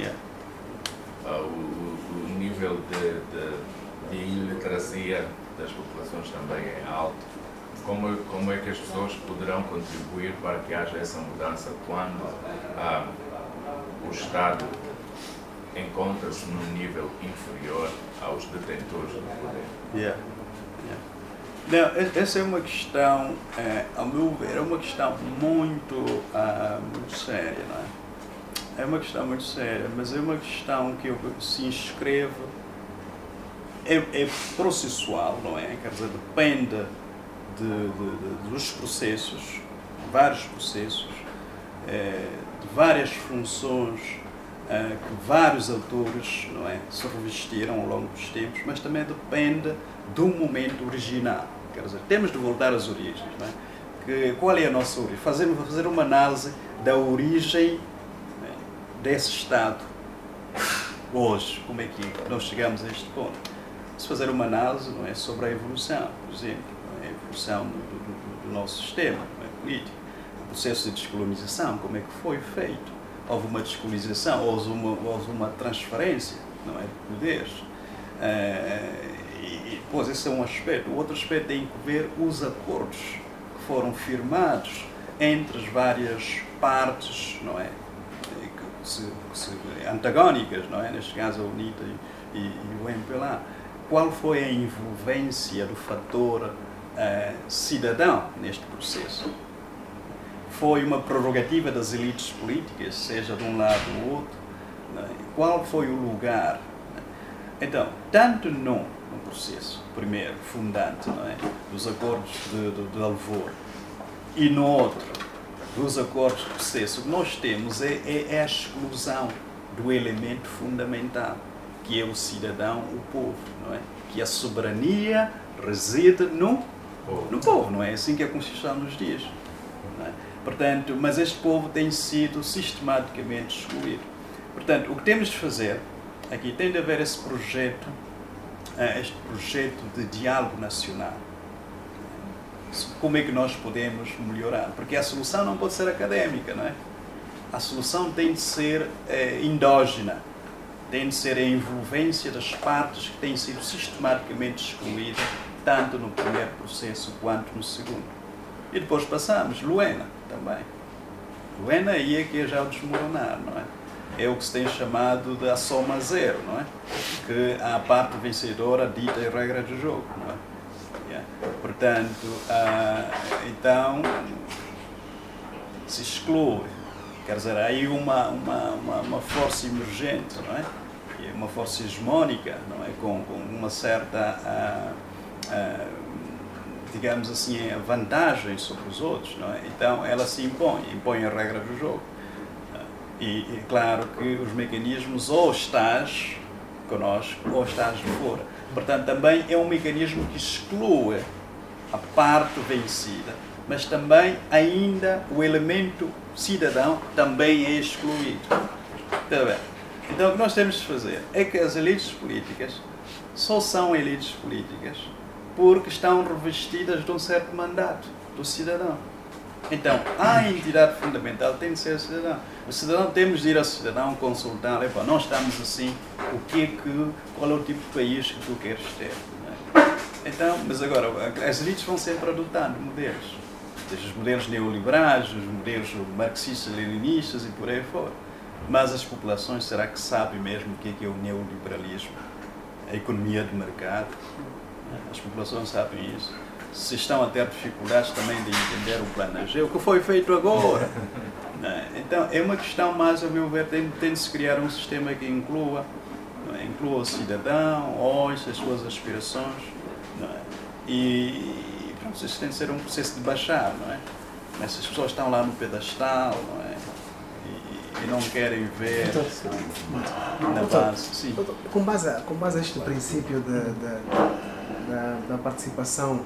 o nível de iliteracia das populações também é alto. Como é que as pessoas poderão contribuir para que haja essa mudança quando o Estado encontra-se num nível inferior aos detentores do poder? Não, essa é uma questão, ao meu ver, é uma questão muito séria, não é? É uma questão muito séria, mas é uma questão que se inscreve, é processual, não é? Quer dizer, depende dos processos, vários processos, de várias funções que vários autores, não é, se revestiram ao longo dos tempos, mas também depende do momento original. Quer dizer, temos de voltar às origens, não é? Qual é a nossa origem? Fazer uma análise da origem, não é, desse Estado hoje. Como é que nós chegamos a este ponto? Se fazer uma análise, não é, sobre a evolução, por exemplo, não é? A evolução do nosso sistema, não é, político, o processo de descolonização, como é que foi feito? Houve uma descolonização, houve uma transferência, não é, de poderes. Pois esse é um aspecto. O outro aspecto tem que ver os acordos que foram firmados entre as várias partes, não é, antagónicas, não é, neste caso a UNITA e o MPLA. Qual foi a envolvência do fator cidadão neste processo? Foi uma prerrogativa das elites políticas, seja de um lado ou outro? Não é? Qual foi o lugar? Então, tanto no processo, primeiro, fundante, não é, dos acordos de Alvor, e no outro, dos acordos de processo, o que nós temos é a exclusão do elemento fundamental, que é o cidadão, o povo, não é? Que a soberania reside no povo, não é assim que a Constituição nos diz, não é? Portanto, mas este povo tem sido sistematicamente excluído. Portanto, o que temos de fazer aqui tem de haver este projeto de diálogo nacional. Como é que nós podemos melhorar? Porque a solução não pode ser académica, não é? A solução tem de ser endógena, tem de ser a envolvência das partes que têm sido sistematicamente excluídas, tanto no primeiro processo quanto no segundo. E depois passamos, Luena também. Luena aí é que é já o desmoronar, não é? É o que se tem chamado de a soma zero, não é? Que a parte vencedora dita a regra do jogo, não é? Portanto, então, se exclui, quer dizer, há aí uma força emergente, não é? Uma força hegemónica, não é? Com uma certa, digamos assim, vantagem sobre os outros, não é? Então, ela se impõe a regra do jogo. E é claro que os mecanismos ou estás connosco ou estás de fora. Portanto, também é um mecanismo que exclui a parte vencida, mas também ainda o elemento cidadão também é excluído. Está bem? Então, o que nós temos de fazer é que as elites políticas só são elites políticas porque estão revestidas de um certo mandato do cidadão. Então, a entidade fundamental tem de ser o cidadão. O cidadão, temos de ir ao cidadão consultar, nós estamos assim, qual é o tipo de país que tu queres ter? Não é? Então, mas agora, as elites vão sempre adotando modelos. Desde os modelos neoliberais, os modelos marxistas-leninistas e por aí fora. Mas as populações, será que sabem mesmo o que é o neoliberalismo? A economia de mercado? As populações sabem isso. Se estão a ter dificuldades também de entender o plano AG, o que foi feito agora. Então, é uma questão mais, a meu ver, tem de se criar um sistema que inclua o cidadão, hoje, as suas aspirações, e isso tem de ser um processo de baixar, não é? Mas as pessoas estão lá no pedestal, não é? E não querem ver na base. Sim. Com base a este princípio da participação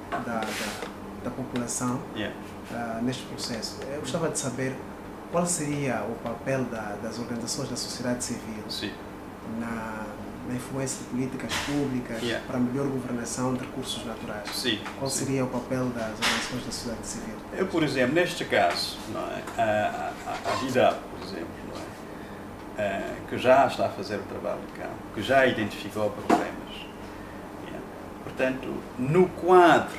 da população neste processo, eu gostava de saber qual seria o papel das organizações da sociedade civil na influência de políticas públicas para a melhor governação de recursos naturais. Qual seria o papel das organizações da sociedade civil? Eu, por exemplo, neste caso, não é? A DIDAP, por exemplo, não é? Que já está a fazer o trabalho de campo, que já identificou problemas. Portanto, no quadro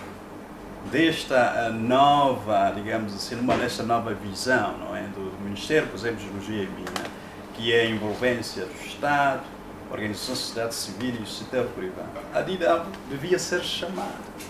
desta nova, digamos assim, desta nova visão, não é? Do Ministério, por exemplo, de Geologia e Mina, que é a envolvência do Estado, organização da sociedade civil e o setor privado, a DIDAP devia ser chamada.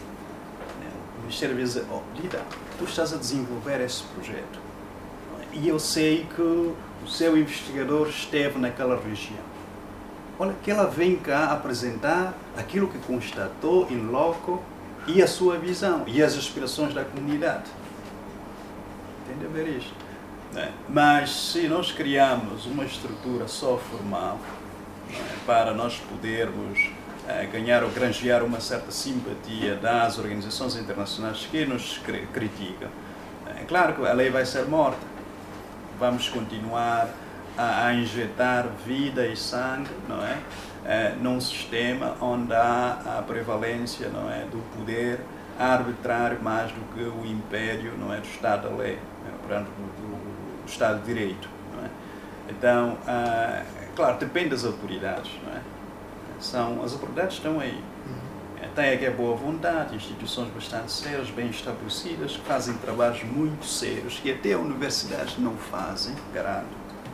O Ministério devia dizer: DIDAP, tu estás a desenvolver esse projeto e eu sei que o seu investigador esteve naquela região. Olha, que ela vem cá apresentar aquilo que constatou in loco e a sua visão e as aspirações da comunidade. Entende a ver isto? Mas se nós criamos uma estrutura só formal, para nós podermos ganhar ou granjear uma certa simpatia das organizações internacionais que nos criticam, é claro que a lei vai ser morta. Vamos continuar a injetar vida e sangue, não é? Num sistema onde há a prevalência, não é, do poder arbitrário mais do que o império, não é, do Estado da lei, portanto, do Estado de Direito, não é? Então, claro, depende das autoridades, não é? As autoridades estão aí. Tem aqui a boa vontade, instituições bastante sérias, bem estabelecidas, que fazem trabalhos muito sérios, que até universidades não fazem, garanto,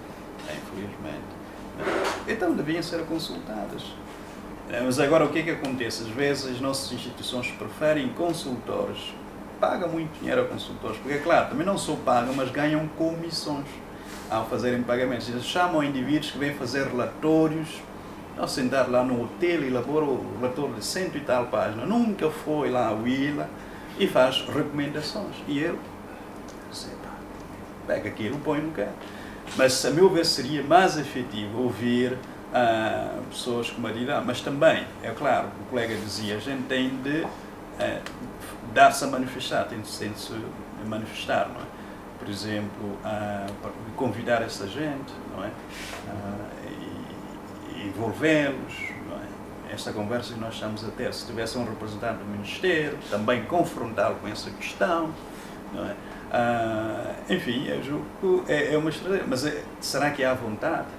infelizmente. Então deviam ser consultadas. Mas agora o que é que acontece? Às vezes as nossas instituições preferem consultores, pagam muito dinheiro a consultores, porque, claro, também não só pagam, mas ganham comissões ao fazerem pagamentos. Eles chamam indivíduos que vêm fazer relatórios, ao sentar lá no hotel, elabora o relatório de 100 e tal páginas, nunca foi lá à Willa e faz recomendações. E eu, pega aquilo, põe no canto. Mas, a meu ver, seria mais efetivo ouvir pessoas como a DIDAP. Mas também, é claro, o colega dizia, a gente tem de dar-se a manifestar, tem de se manifestar, não é? Por exemplo, convidar essa gente, não é? Envolvê-los, não é? Esta conversa que nós estamos a ter, se tivesse um representante do Ministério, também confrontá-lo com essa questão, não é? Enfim, eu julgo que é uma estratégia, mas será que há vontade?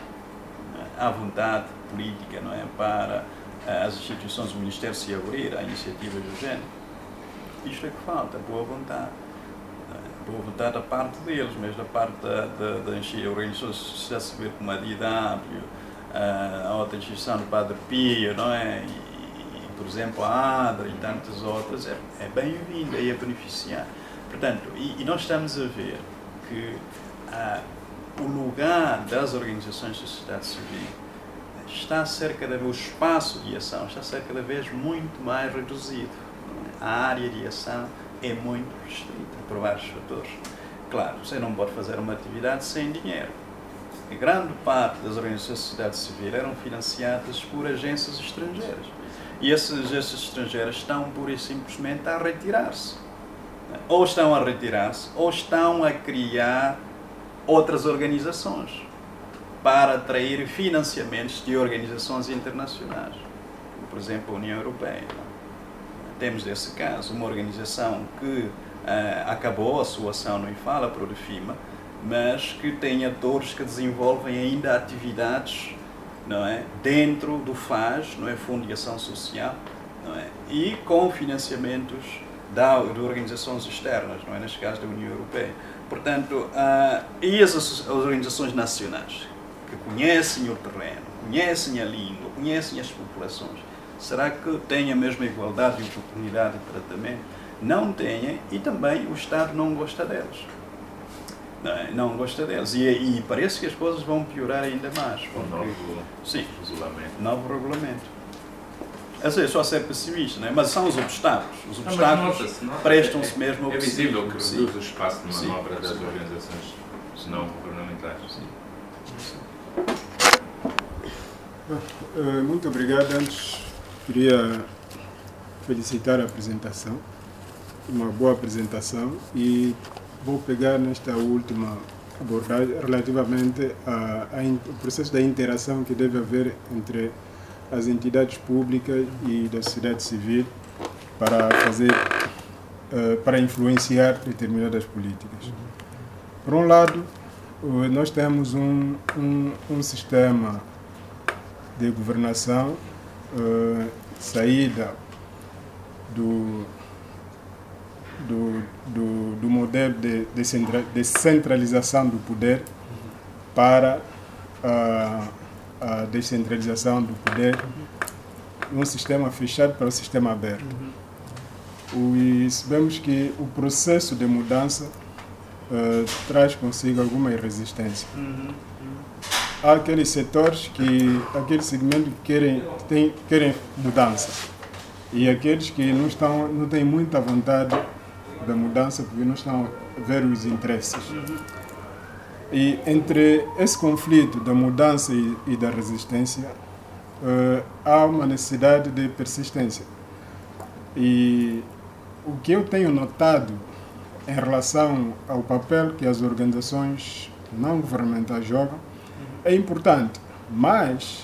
Há vontade política, não é? Para as instituições do Ministério se abrir a iniciativas do género? Isto é que falta, boa vontade. Boa vontade da parte deles, mas da parte das organizações de sociedade civil como a DIDAP, a outra instituição do Padre Pio, não é? E, por exemplo, a ADRA e tantas outras, é bem-vinda e é beneficiar. Portanto, e nós estamos a ver que o lugar das organizações da sociedade civil está a ser cada vez, o espaço de ação está a ser cada vez muito mais reduzido. A área de ação é muito restrita por vários fatores. Claro, você não pode fazer uma atividade sem dinheiro. A grande parte das organizações da sociedade civil eram financiadas por agências estrangeiras. E essas agências estrangeiras estão, pura e simplesmente, a retirar-se. Ou estão a retirar-se, ou estão a criar outras organizações para atrair financiamentos de organizações internacionais. Por exemplo, a União Europeia. Temos esse caso, uma organização que acabou a sua ação no IFALA, para o DEFIMA, mas que tem atores que desenvolvem ainda atividades, não é, dentro do FAS, não é, Fundo de Ação Social, não é, e com financiamentos de organizações externas, não é, neste caso da União Europeia. Portanto, e as organizações nacionais, que conhecem o terreno, conhecem a língua, conhecem as populações, será que têm a mesma igualdade de oportunidade de tratamento? Não têm, e também o Estado não gosta deles. Não gosta deles. E parece que as coisas vão piorar ainda mais. Porque, novo regulamento. Novo regulamento. Eu estou a ser pessimista, né? Mas são os obstáculos. Os Não, obstáculos nota-se. prestam-se mesmo ao É visível que pessimismo. reduz o espaço de Sim. manobra das organizações não governamentais. Muito obrigado. Antes, queria felicitar a apresentação, uma boa apresentação, e vou pegar nesta última abordagem relativamente ao processo da interação que deve haver entre as entidades públicas e da sociedade civil para influenciar determinadas políticas. Por um lado, nós temos um sistema de governação saída do modelo de descentralização do poder para a descentralização do poder num sistema fechado para o sistema aberto. E sabemos que o processo de mudança traz consigo alguma resistência. Há aqueles setores aqueles segmentos que querem mudança, e aqueles que não têm muita vontade da mudança porque não estão a ver os interesses. E entre esse conflito da mudança e da resistência, há uma necessidade de persistência. E o que eu tenho notado em relação ao papel que as organizações não governamentais jogam é importante, mas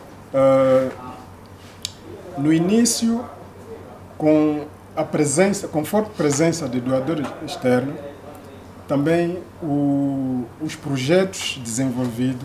no início, com forte presença de doadores externos, também os projetos desenvolvidos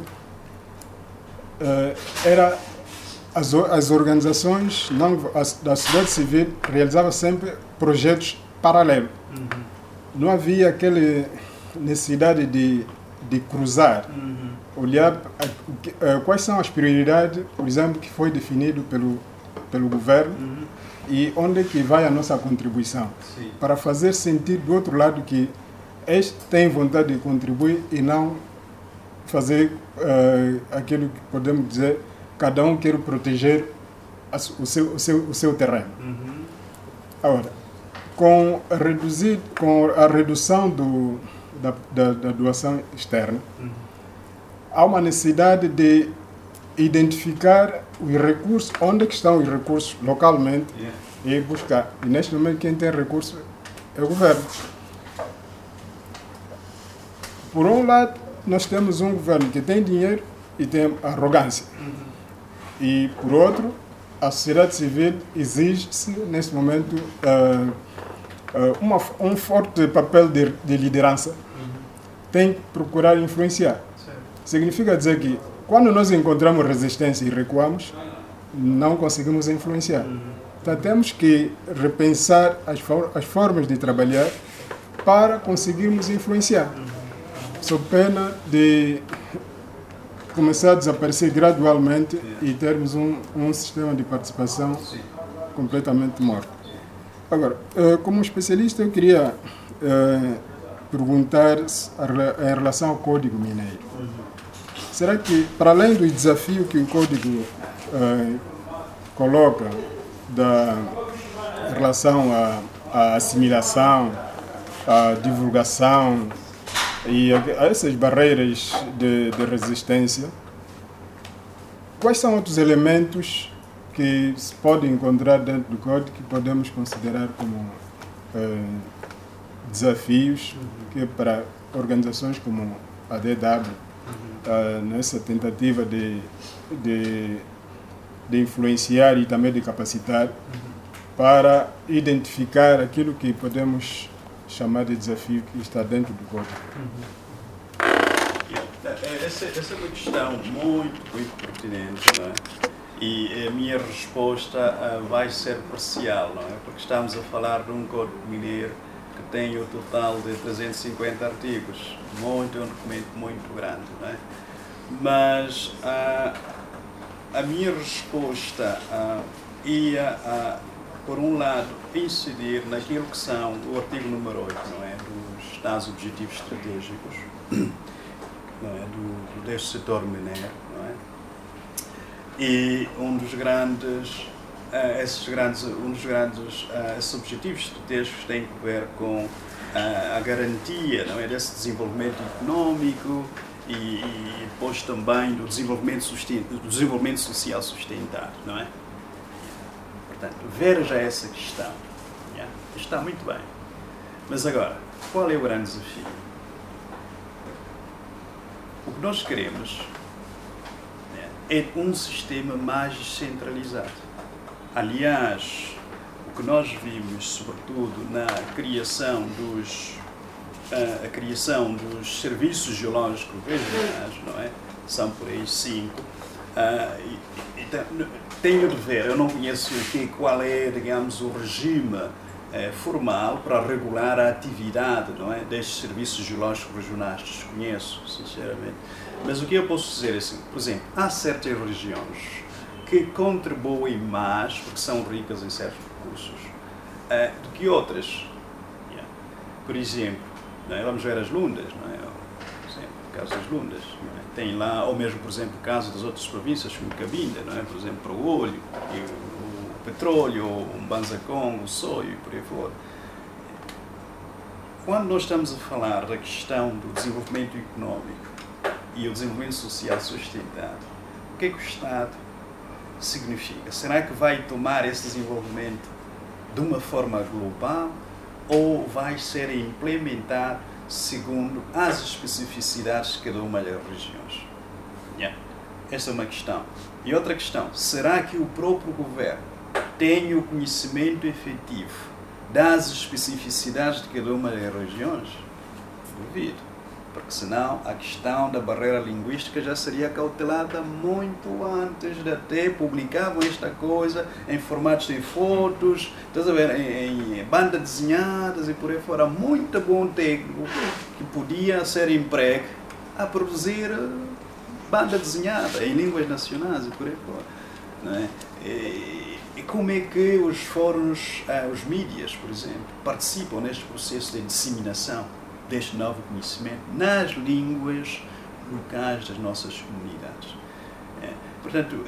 as organizações da sociedade civil realizavam sempre projetos paralelos. Não havia aquela necessidade de cruzar, olhar quais são as prioridades, por exemplo, que foi definido pelo governo e onde é que vai a nossa contribuição. Sim. Para fazer sentir do outro lado que este tem vontade de contribuir e não fazer aquilo que podemos dizer, cada um quer proteger o seu terreno. Agora, com a redução da doação externa, há uma necessidade de identificar os recursos, onde é que estão os recursos localmente, e buscar. E neste momento quem tem recursos é o governo. Por um lado, nós temos um governo que tem dinheiro e tem arrogância. E, por outro, a sociedade civil exige-se, neste momento, um forte papel de liderança. Tem que procurar influenciar. Significa dizer que, quando nós encontramos resistência e recuamos, não conseguimos influenciar. Então, temos que repensar as formas de trabalhar para conseguirmos influenciar. Sob pena de começar a desaparecer gradualmente e termos um sistema de participação completamente morto. Agora, como especialista, eu queria perguntar em relação ao Código Mineiro. Será que, para além do desafio que o Código coloca em relação à assimilação, à divulgação e a essas barreiras de resistência, quais são outros elementos que se podem encontrar dentro do Código que podemos considerar como desafios que para organizações como a DW, nessa tentativa de influenciar e também de capacitar para identificar aquilo que podemos chamar de desafio que está dentro do Código? Essa é uma questão muito pertinente, não é? E a minha resposta vai ser parcial, não é? Porque estamos a falar de um Código Mineiro que tem o total de 350 artigos, é um documento muito grande, não é? Mas a minha resposta ia, por um lado, incidir naquilo que são o artigo número 8, não é? Dos tais objetivos estratégicos, não é? Deste setor mineiro, não é? E um dos grandes um dos grandes objetivos do texto tem a ver com a garantia, não é, desse desenvolvimento económico e depois também do desenvolvimento social sustentado, não é? Portanto, veja essa questão. Yeah? Está muito bem. Mas agora, qual é o grande desafio? O que nós queremos é um sistema mais descentralizado. Aliás, o que nós vimos, sobretudo, na criação dos serviços geológicos regionais, não é? São por aí 5. Então, tenho de ver, eu não conheço qual é, digamos, o regime formal para regular a atividade, não é, destes serviços geológicos regionais. Desconheço, sinceramente. Mas o que eu posso dizer é assim, por exemplo, há certas regiões que contribuem mais, porque são ricas em certos recursos, do que outras. Yeah. Por exemplo, não é? Vamos ver as Lundas, não é? Por exemplo, o caso das Lundas, não é? Tem lá, ou mesmo, por exemplo, o caso das outras províncias, como Cabinda, não é? Por exemplo, o óleo, o petróleo, o Mbanza-Congo, o soio e por aí fora. Quando nós estamos a falar da questão do desenvolvimento económico e o desenvolvimento social sustentado, o que é que o Estado significa? Será que vai tomar esse desenvolvimento de uma forma global ou vai ser implementado segundo as especificidades de cada uma das regiões? Yeah. Essa é uma questão. E outra questão, será que o próprio governo tem o conhecimento efetivo das especificidades de cada uma das regiões? Duvido. Porque senão a questão da barreira linguística já seria cautelada muito antes de até publicavam esta coisa em formatos de fotos, estás a ver, em bandas desenhadas e por aí fora. Muito bom técnico que podia ser emprego a produzir banda desenhada em línguas nacionais e por aí fora. Não é? E como é que os fóruns, os mídias, por exemplo, participam neste processo de disseminação deste novo conhecimento nas línguas locais das nossas comunidades? Portanto,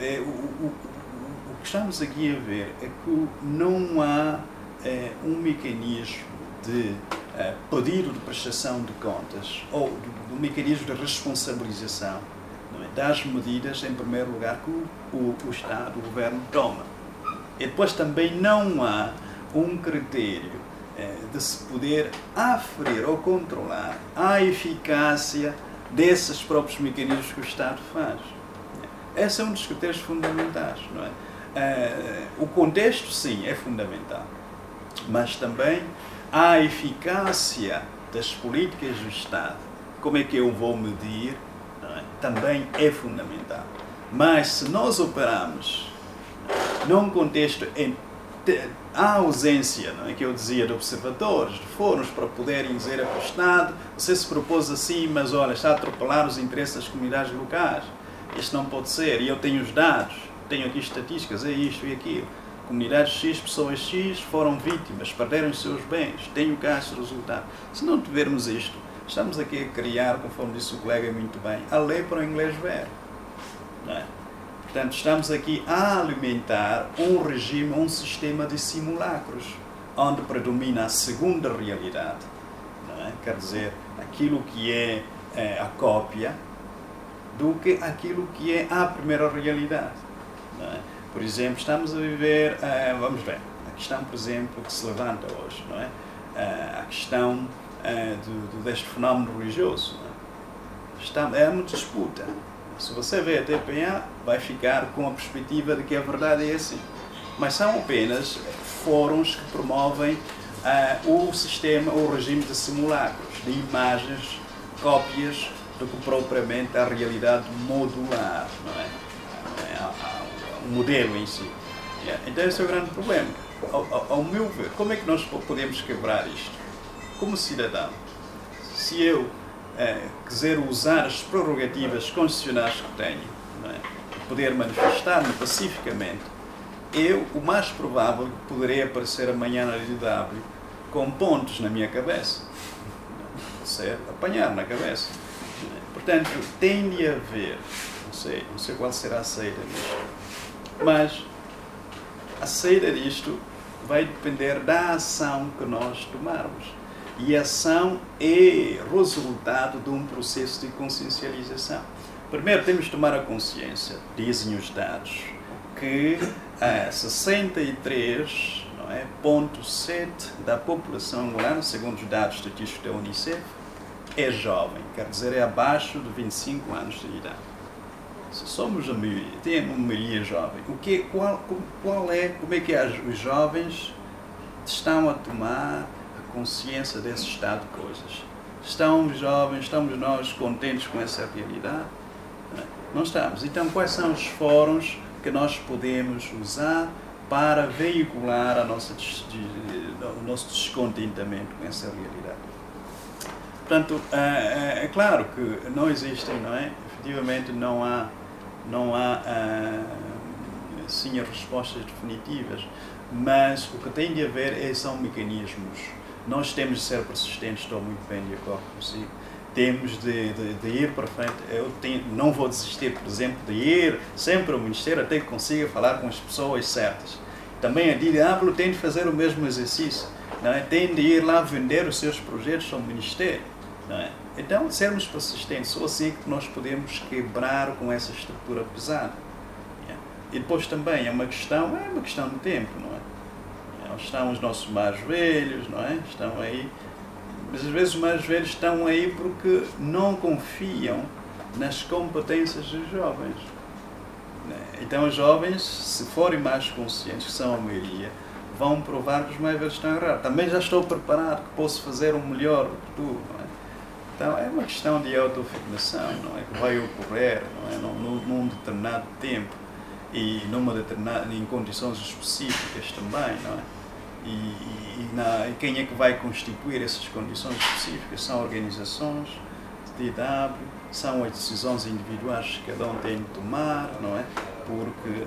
o que estamos aqui a ver é que não há um mecanismo de pedido de prestação de contas ou do mecanismo de responsabilização, não é, das medidas, em primeiro lugar, que o Estado, o Governo, toma. E depois também não há um critério de se poder aferir ou controlar a eficácia desses próprios mecanismos que o Estado faz. Esse é um dos critérios fundamentais, não é? O contexto, sim, é fundamental, mas também a eficácia das políticas do Estado, como é que eu vou medir, não é? Também é fundamental. Mas se nós operamos num contexto há ausência, não é, que eu dizia, de observadores, de fóruns para poderem dizer ao Estado, você se propôs assim, mas olha, está a atropelar os interesses das comunidades locais, isto não pode ser, e eu tenho os dados, tenho aqui estatísticas, é isto e aquilo, comunidades X, pessoas X foram vítimas, perderam os seus bens, tenho cá esse resultado. Se não tivermos isto, estamos aqui a criar, conforme disse o colega muito bem, a lei para o inglês ver, não é? Portanto, estamos aqui a alimentar um regime, um sistema de simulacros, onde predomina a segunda realidade, não é? Quer dizer, aquilo que é a cópia do que aquilo que é a primeira realidade. Não é? Por exemplo, estamos a viver, vamos ver, a questão, por exemplo, que se levanta hoje, não é? A questão deste fenómeno religioso. Não é? É uma disputa. Se você vê a TPA, vai ficar com a perspectiva de que a verdade é assim. Mas são apenas fóruns que promovem o sistema, o regime de simulacros, de imagens, cópias do que propriamente a realidade modular, não é? O modelo em si. Então esse é o grande problema. Ao meu ver, como é que nós podemos quebrar isto? Como cidadão, se eu quiser usar as prerrogativas constitucionais que tenho, não é? Poder manifestar-me pacificamente, o mais provável que poderei aparecer amanhã na DW com pontos na minha cabeça, apanhar na cabeça. Portanto, tem de haver, não sei qual será a saída disto, mas a saída disto vai depender da ação que nós tomarmos. E a ação é resultado de um processo de consciencialização. Primeiro temos de tomar a consciência, dizem os dados, que 63,7% da população angolana, segundo os dados estatísticos da Unicef, é jovem, quer dizer, é abaixo de 25 anos de idade. Se somos a maioria, tem uma maioria jovem. Como é que os jovens estão a tomar a consciência desse estado de coisas? Estamos jovens, estamos nós contentes com essa realidade? Não estamos. Então, quais são os fóruns que nós podemos usar para veicular o nosso descontentamento com essa realidade? Portanto, é claro que não existem, não é? Efetivamente não há sim respostas definitivas, mas o que tem de haver são mecanismos. Nós temos de ser persistentes, estou muito bem de acordo consigo. Temos de ir para frente. Não vou desistir, por exemplo, de ir sempre ao Ministério até que consiga falar com as pessoas certas. Também a Diablo tem de fazer o mesmo exercício, não é? Tem de ir lá vender os seus projetos ao Ministério. Não é? Então, sermos persistentes, só assim que nós podemos quebrar com essa estrutura pesada. E depois também é uma questão de tempo, não é? Estão os nossos mais velhos, não é? Estão aí, mas às vezes os mais velhos estão aí porque não confiam nas competências dos jovens. Então os jovens, se forem mais conscientes, que são a maioria, vão provar que os mais velhos estão errados. Também já estou preparado que posso fazer o melhor do que tu, não é? Então é uma questão de autoafirmação, não é? Que vai ocorrer, não é? Num determinado tempo e em condições específicas também, não é? E quem é que vai constituir essas condições específicas? São organizações de IW, são as decisões individuais que cada um tem de tomar, não é? Porque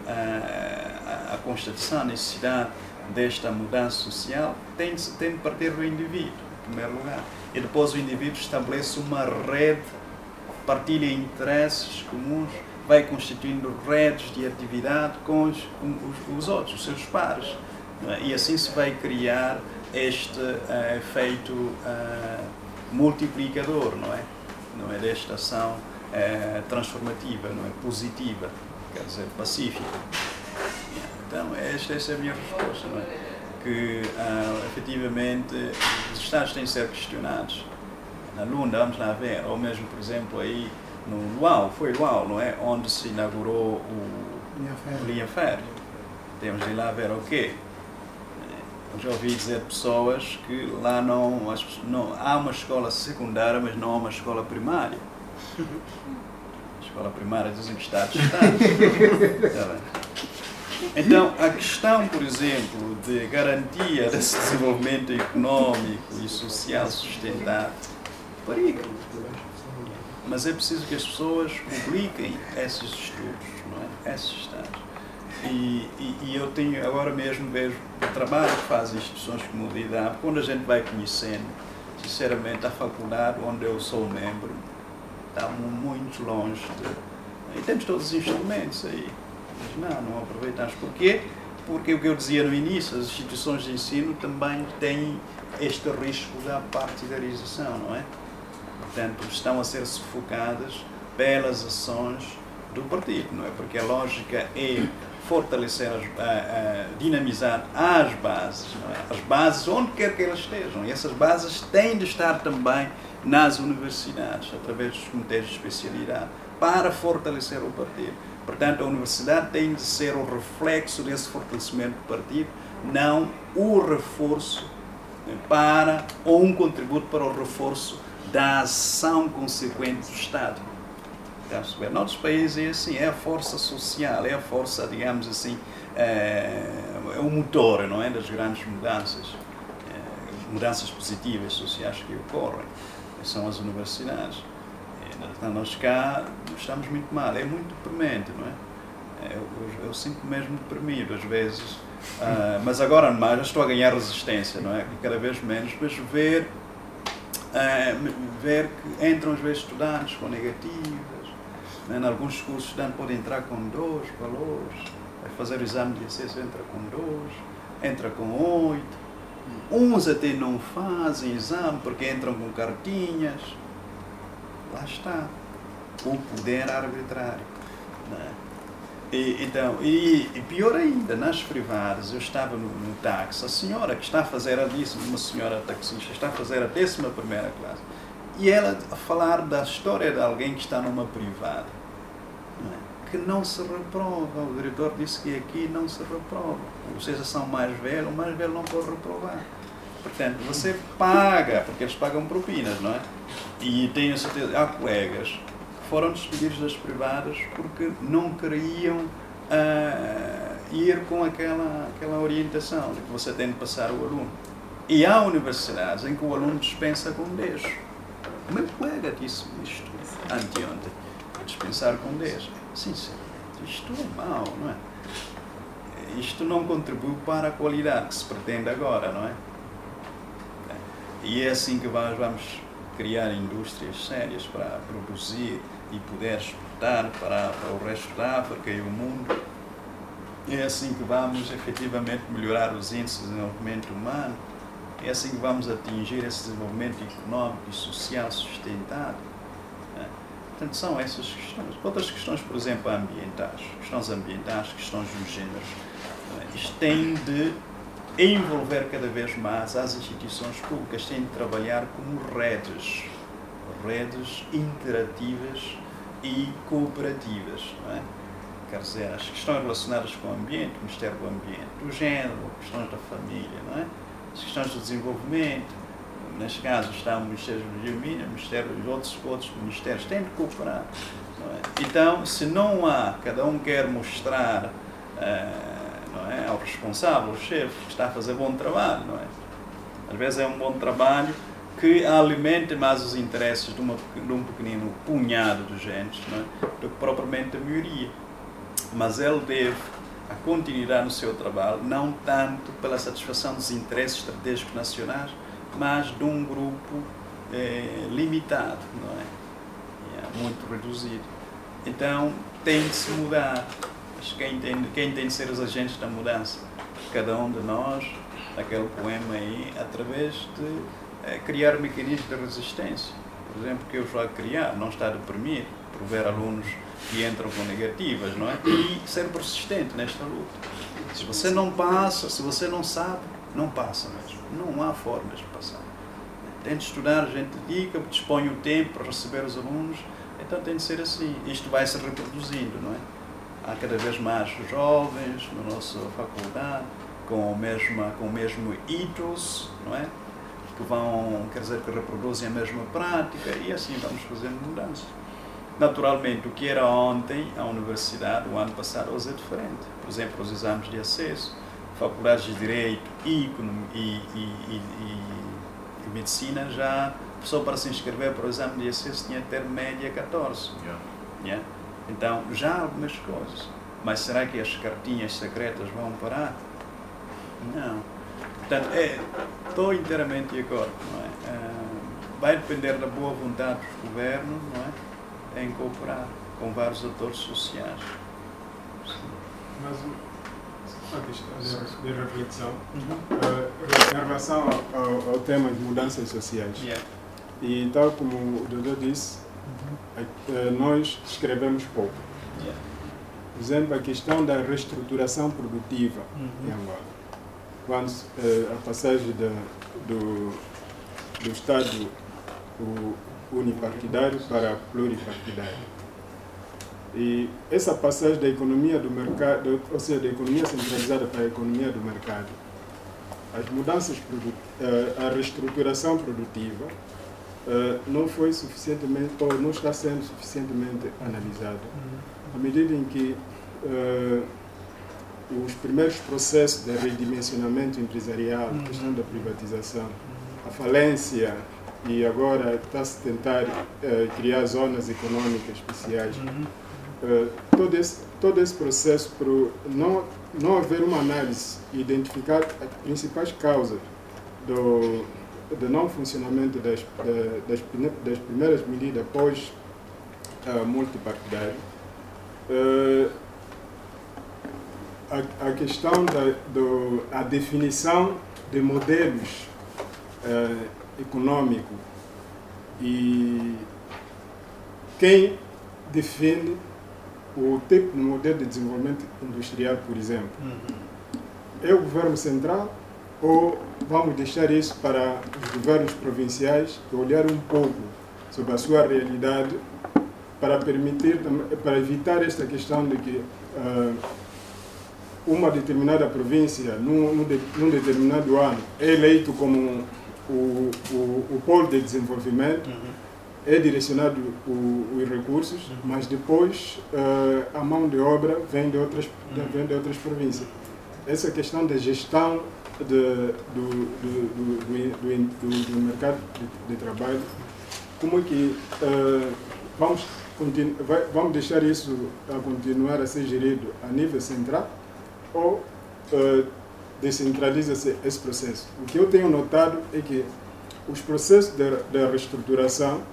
a constatação da necessidade desta mudança social tem de partir do indivíduo, em primeiro lugar. E depois o indivíduo estabelece uma rede, partilha interesses comuns, vai constituindo redes de atividade com os outros, os seus pares. E assim se vai criar este efeito multiplicador, não é? Não é desta ação transformativa, não é? Positiva, quer dizer, pacífica. Então, esta é a minha resposta, não é? Que, efetivamente, os Estados têm de ser questionados. Na Lunda, vamos lá ver, ou mesmo, por exemplo, aí no Luau, foi Luau, não é? Onde se inaugurou o linha férrea. Temos de ir lá ver o quê? Eu já ouvi dizer de pessoas que lá não há uma escola secundária, mas não há uma escola primária. A escola primária dizem que está distante. Então, a questão, por exemplo, de garantia desse desenvolvimento económico e social sustentável, perigo. Mas é preciso que as pessoas publiquem esses estudos, não é? Esses dados. E eu tenho, agora mesmo vejo o trabalho que fazem instituições como o IDAB, quando a gente vai conhecendo, sinceramente, a faculdade onde eu sou membro está muito longe e temos todos os instrumentos aí, mas não aproveitamos. Porquê? Porque o que eu dizia no início, as instituições de ensino também têm este risco da partidarização, não é? Portanto, estão a ser sufocadas pelas ações do partido, não é? Porque a lógica é fortalecer, dinamizar as bases, não é? As bases onde quer que elas estejam, e essas bases têm de estar também nas universidades, através dos comitês de especialidade, para fortalecer o partido. Portanto, a universidade tem de ser o reflexo desse fortalecimento do partido, não o reforço ou um contributo para o reforço da ação consequente do Estado. Em outros países é assim, é a força social, é a força, digamos assim, é o motor, não é, das grandes mudanças positivas sociais que ocorrem, são as universidades. Nós cá estamos muito mal, é muito deprimente, não é? Eu sinto mesmo deprimido às vezes, mas agora mais, já estou a ganhar resistência, não é? Cada vez menos, mas ver que entram às vezes estudantes com negativas, né? Em alguns cursos estudantes podem entrar com 2 valores, vai fazer o exame de acesso, entra com 2, entra com 8. Uns até não fazem exame porque entram com cartinhas. Lá está o poder arbitrário. Não é? E pior ainda, nas privadas, eu estava no táxi, a senhora que está a fazer uma senhora taxista, está a fazer a 11ª classe, e ela a falar da história de alguém que está numa privada, não é? Que não se reprova. O diretor disse que aqui não se reprova. Vocês já são mais velhos, o mais velho não pode reprovar. Portanto, você paga, porque eles pagam propinas, não é? E tenho certeza, há colegas que foram despedidos das privadas porque não queriam ir com aquela orientação de que você tem de passar o aluno. E há universidades em que o aluno dispensa com 10. O meu colega disse isto anteontem, dispensar com 10. Sinceramente, isto é mau, não é? Isto não contribui para a qualidade que se pretende agora, não é? E é assim que nós vamos criar indústrias sérias para produzir e poder exportar para o resto da África e o mundo. É assim que vamos efetivamente melhorar os índices de desenvolvimento humano. É assim que vamos atingir esse desenvolvimento económico e social sustentado. Portanto, são essas questões. Outras questões, por exemplo, ambientais, questões do género. Isto tem de envolver cada vez mais as instituições públicas, têm de trabalhar como redes interativas e cooperativas, não é? Quer dizer, as questões relacionadas com o ambiente, o Ministério do Ambiente, do género, questões da família, não é? As questões do desenvolvimento, neste caso está o Ministério do Meio Ambiente, outros ministérios têm de cooperar, não é? Então, se não há, cada um quer mostrar não é, ao responsável, ao chefe, que está a fazer bom trabalho, não é? Às vezes é um bom trabalho que alimente mais os interesses de um pequenino punhado de gente, não é? Do que propriamente a maioria. Mas ele deve a continuidade no seu trabalho, não tanto pela satisfação dos interesses estratégicos nacionais, mas de um grupo limitado, não é? Muito reduzido. Então, tem de se mudar. Mas quem tem de ser os agentes da mudança? Cada um de nós, aquele poema aí, através de criar mecanismos de resistência. Por exemplo, que eu estou a criar, não está a deprimir, por ver alunos que entram com negativas, não é? E ser persistente nesta luta. Se você não passa, se você não sabe, não passa mesmo. Não há formas de passar. Tem de estudar, a gente dedica, dispõe o tempo para receber os alunos, então tem de ser assim. Isto vai se reproduzindo, não é? Há cada vez mais jovens na nossa faculdade com o mesmo ethos, não é? Que vão, quer dizer, que reproduzem a mesma prática e assim vamos fazendo mudanças. Naturalmente, o que era ontem a universidade, o ano passado, hoje é diferente. Por exemplo, os exames de acesso, faculdades de Direito e Medicina, já só para se inscrever para o exame de acesso tinha que ter média 14. Yeah. Então, já há algumas coisas. Mas será que as cartinhas secretas vão parar? Não. Portanto, estou inteiramente de acordo, não é? Vai depender da boa vontade dos governos, não é? Em cooperar com vários atores sociais. Mas uma questão de reflexão em relação ao tema de mudanças sociais. Yeah. E tal como o Dodô disse, nós escrevemos pouco. Yeah. Por exemplo, a questão da reestruturação produtiva em Angola. Quando a passagem do Estado unipartidário para pluripartidário. E essa passagem da economia do mercado, ou seja, da economia centralizada para a economia do mercado, as mudanças, a reestruturação produtiva não foi suficientemente, ou não está sendo suficientemente analisada. À medida em que os primeiros processos de redimensionamento empresarial, a questão da privatização, a falência, e agora está-se a tentar criar zonas econômicas especiais. Todo esse processo, por não haver uma análise e identificar as principais causas do não funcionamento das primeiras medidas pós a questão da definição de modelos econômicos e quem define o tipo de modelo de desenvolvimento industrial, por exemplo. É o governo central ou vamos deixar isso para os governos provinciais olhar um pouco sobre a sua realidade para evitar esta questão de que uma determinada província, num determinado ano, é eleito como o polo de desenvolvimento, é direcionado os recursos, mas depois a mão de obra vem de outras províncias. Essa questão da gestão do mercado de trabalho, como é que vamos deixar isso a continuar a ser gerido a nível central ou descentraliza-se esse processo? O que eu tenho notado é que os processos da reestruturação,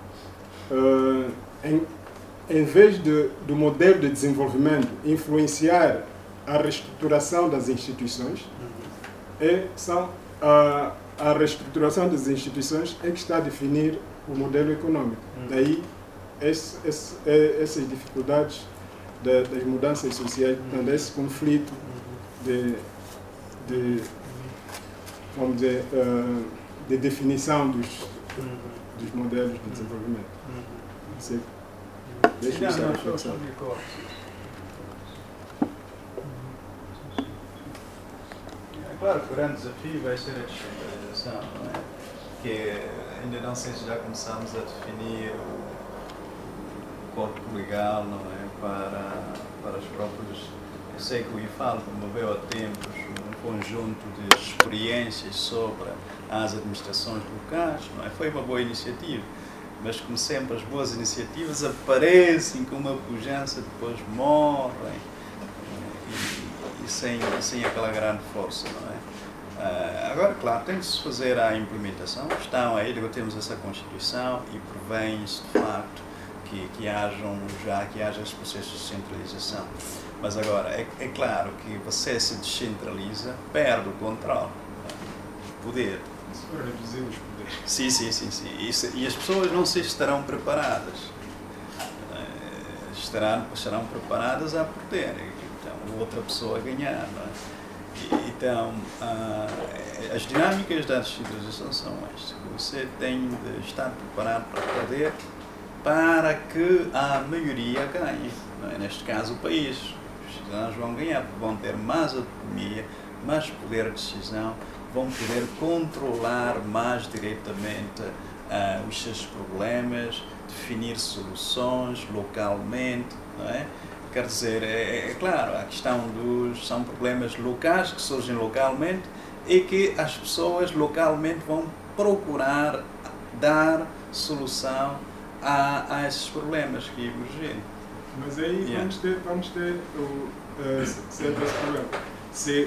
em vez do modelo de desenvolvimento influenciar a reestruturação das instituições, a reestruturação das instituições é que está a definir o modelo econômico. Daí essas dificuldades das mudanças sociais, portanto, esse conflito vamos dizer, de definição dos modelos de desenvolvimento. Deixa eu essa reflexão. É claro que o grande desafio vai ser a descentralização, não é? Que ainda não sei se já começamos a definir o corpo legal, não é? Para os próprios. Eu sei que o IFAL promoveu há tempos um conjunto de experiências sobre as administrações locais, não é? Foi uma boa iniciativa, mas como sempre as boas iniciativas aparecem com uma pujança, depois morrem e sem aquela grande força, não é? Agora, claro, tem de se fazer a implementação. Estão aí, temos essa Constituição e prevê-se de facto que haja esse processo de centralização. Mas agora, é claro que você se descentraliza, perde o controle, o poder. Reduzir os poderes. Sim. E as pessoas não se estarão preparadas. Estarão preparadas a perder. Então, outra pessoa a ganhar, não é? Então, as dinâmicas da descentralização são estas. Você tem de estar preparado para perder para que a maioria ganhe. Não é? Neste caso, o país. Os cidadãos vão ganhar, porque vão ter mais autonomia, mais poder de decisão, vão poder controlar mais diretamente os seus problemas, definir soluções localmente, não é? Quer dizer, é claro, a questão são problemas locais que surgem localmente e que as pessoas localmente vão procurar dar solução a esses problemas que emergem. Mas aí vamos ter sempre esse problema. Se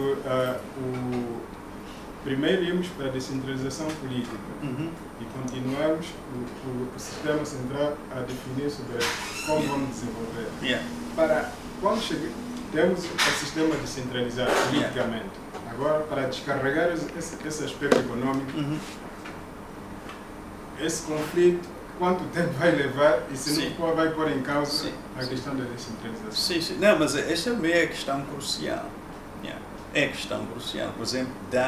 primeiro íamos para a descentralização política e continuarmos o sistema central a definir sobre como vamos desenvolver. Para quando temos o sistema descentralizado politicamente, agora para descarregar esse aspecto econômico, esse conflito, quanto tempo vai levar e se não vai pôr em causa a questão da descentralização? Sim. Não, mas essa é a questão crucial. É a questão crucial. Por exemplo,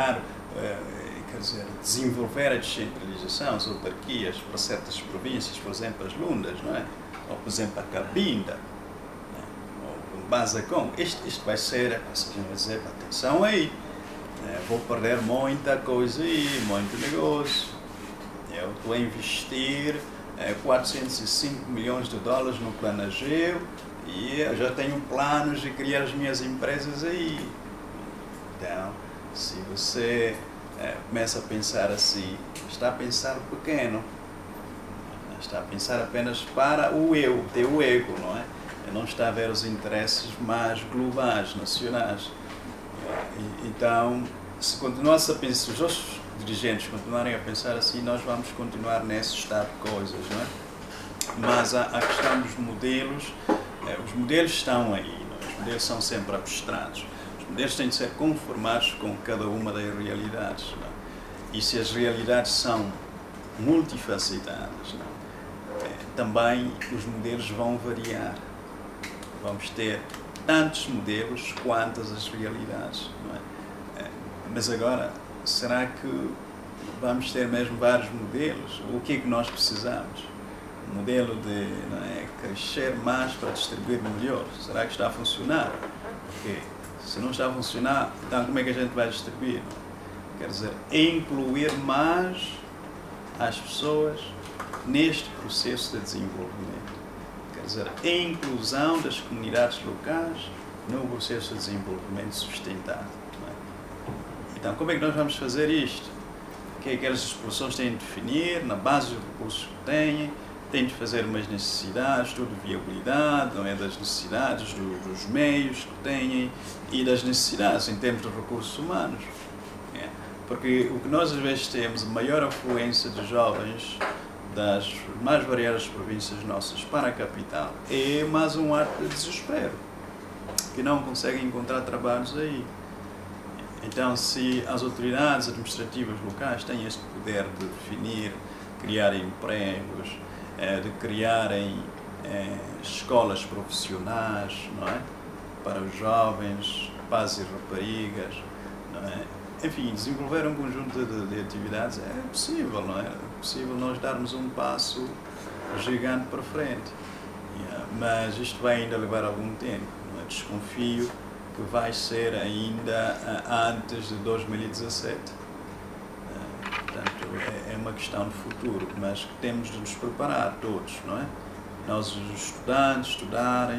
desenvolver a descentralização, as autarquias para certas províncias, por exemplo, as Lundas, não é? Ou, por exemplo, a Cabinda, ou o Basacom. Isto vai ser, a gente vai dizer, atenção aí, vou perder muita coisa aí, muito negócio. Eu estou a investir 405 milhões de dólares no Plano Ageu e eu já tenho planos de criar as minhas empresas aí. Então, se você começa a pensar assim, está a pensar pequeno, está a pensar apenas para o eu, teu ego, não é? Não está a ver os interesses mais globais, nacionais. Então, se continuasse a pensar, os outros dirigentes continuarem a pensar assim, nós vamos continuar nesse estado de coisas, não é? Mas a questão dos modelos, os modelos estão aí, não é? Os modelos são sempre abstratos. Os modelos têm de ser conformados com cada uma das realidades. Não é? E se as realidades são multifacetadas, não é? Também os modelos vão variar. Vamos ter tantos modelos quantas as realidades. Não é? Mas agora, será que vamos ter mesmo vários modelos? O que é que nós precisamos? Um modelo de, não é, crescer mais para distribuir melhor. Será que está a funcionar? Porque se não está a funcionar, então como é que a gente vai distribuir? Quer dizer, incluir mais as pessoas neste processo de desenvolvimento. Quer dizer, a inclusão das comunidades locais no processo de desenvolvimento sustentável. Não é? Então, como é que nós vamos fazer isto? O que é que as pessoas têm de definir na base dos recursos que têm de fazer umas necessidades, tudo de viabilidade, não é? Das necessidades dos meios que têm e das necessidades em termos de recursos humanos. É? Porque o que nós às vezes temos, a maior afluência de jovens das mais variadas províncias nossas para a capital, é mais um ato de desespero, que não conseguem encontrar trabalhos aí. Então, se as autoridades administrativas locais têm este poder de definir, criar empregos, de criarem escolas profissionais, não é? Para os jovens, rapazes e raparigas, não é? Enfim, desenvolver um conjunto de atividades é possível, não é? É possível nós darmos um passo gigante para frente. Mas isto vai ainda levar algum tempo, não é? Desconfio que vai ser ainda antes de 2017. Portanto, é uma questão de futuro, mas que temos de nos preparar todos, não é? Nós, os estudantes, estudarem,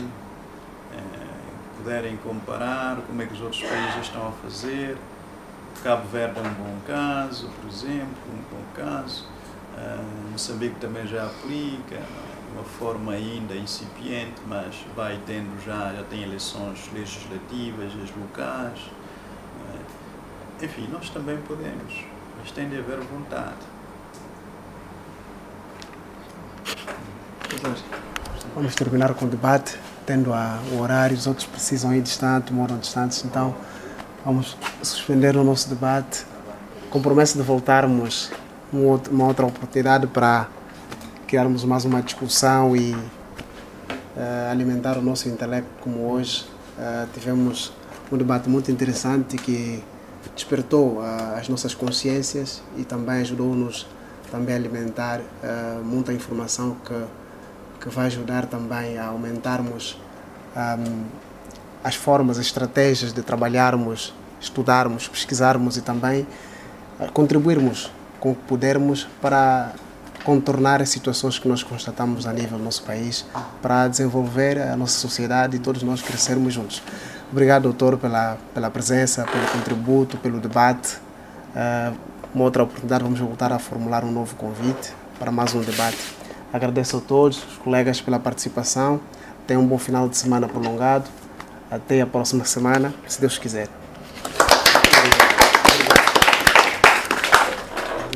puderem comparar como é que os outros países estão a fazer. Cabo Verde é um bom caso, por exemplo, um bom caso. Moçambique também já aplica, de uma forma ainda incipiente, mas vai tendo já tem eleições legislativas, as locais. Enfim, nós também podemos, mas tem de haver vontade. Vamos terminar com o debate, tendo o horário, os outros precisam ir distantes, moram distantes, então vamos suspender o nosso debate, com promessa de voltarmos uma outra oportunidade para criarmos mais uma discussão e alimentar o nosso intelecto como hoje. Tivemos um debate muito interessante que despertou as nossas consciências e também ajudou-nos também a alimentar muita informação que vai ajudar também a aumentarmos as formas, as estratégias de trabalharmos, estudarmos, pesquisarmos e também contribuirmos com o que pudermos para contornar as situações que nós constatamos a nível do nosso país, para desenvolver a nossa sociedade e todos nós crescermos juntos. Obrigado, doutor, pela presença, pelo contributo, pelo debate. Uma outra oportunidade, vamos voltar a formular um novo convite para mais um debate. Agradeço a todos os colegas pela participação. Tenham um bom final de semana prolongado. Até a próxima semana, se Deus quiser.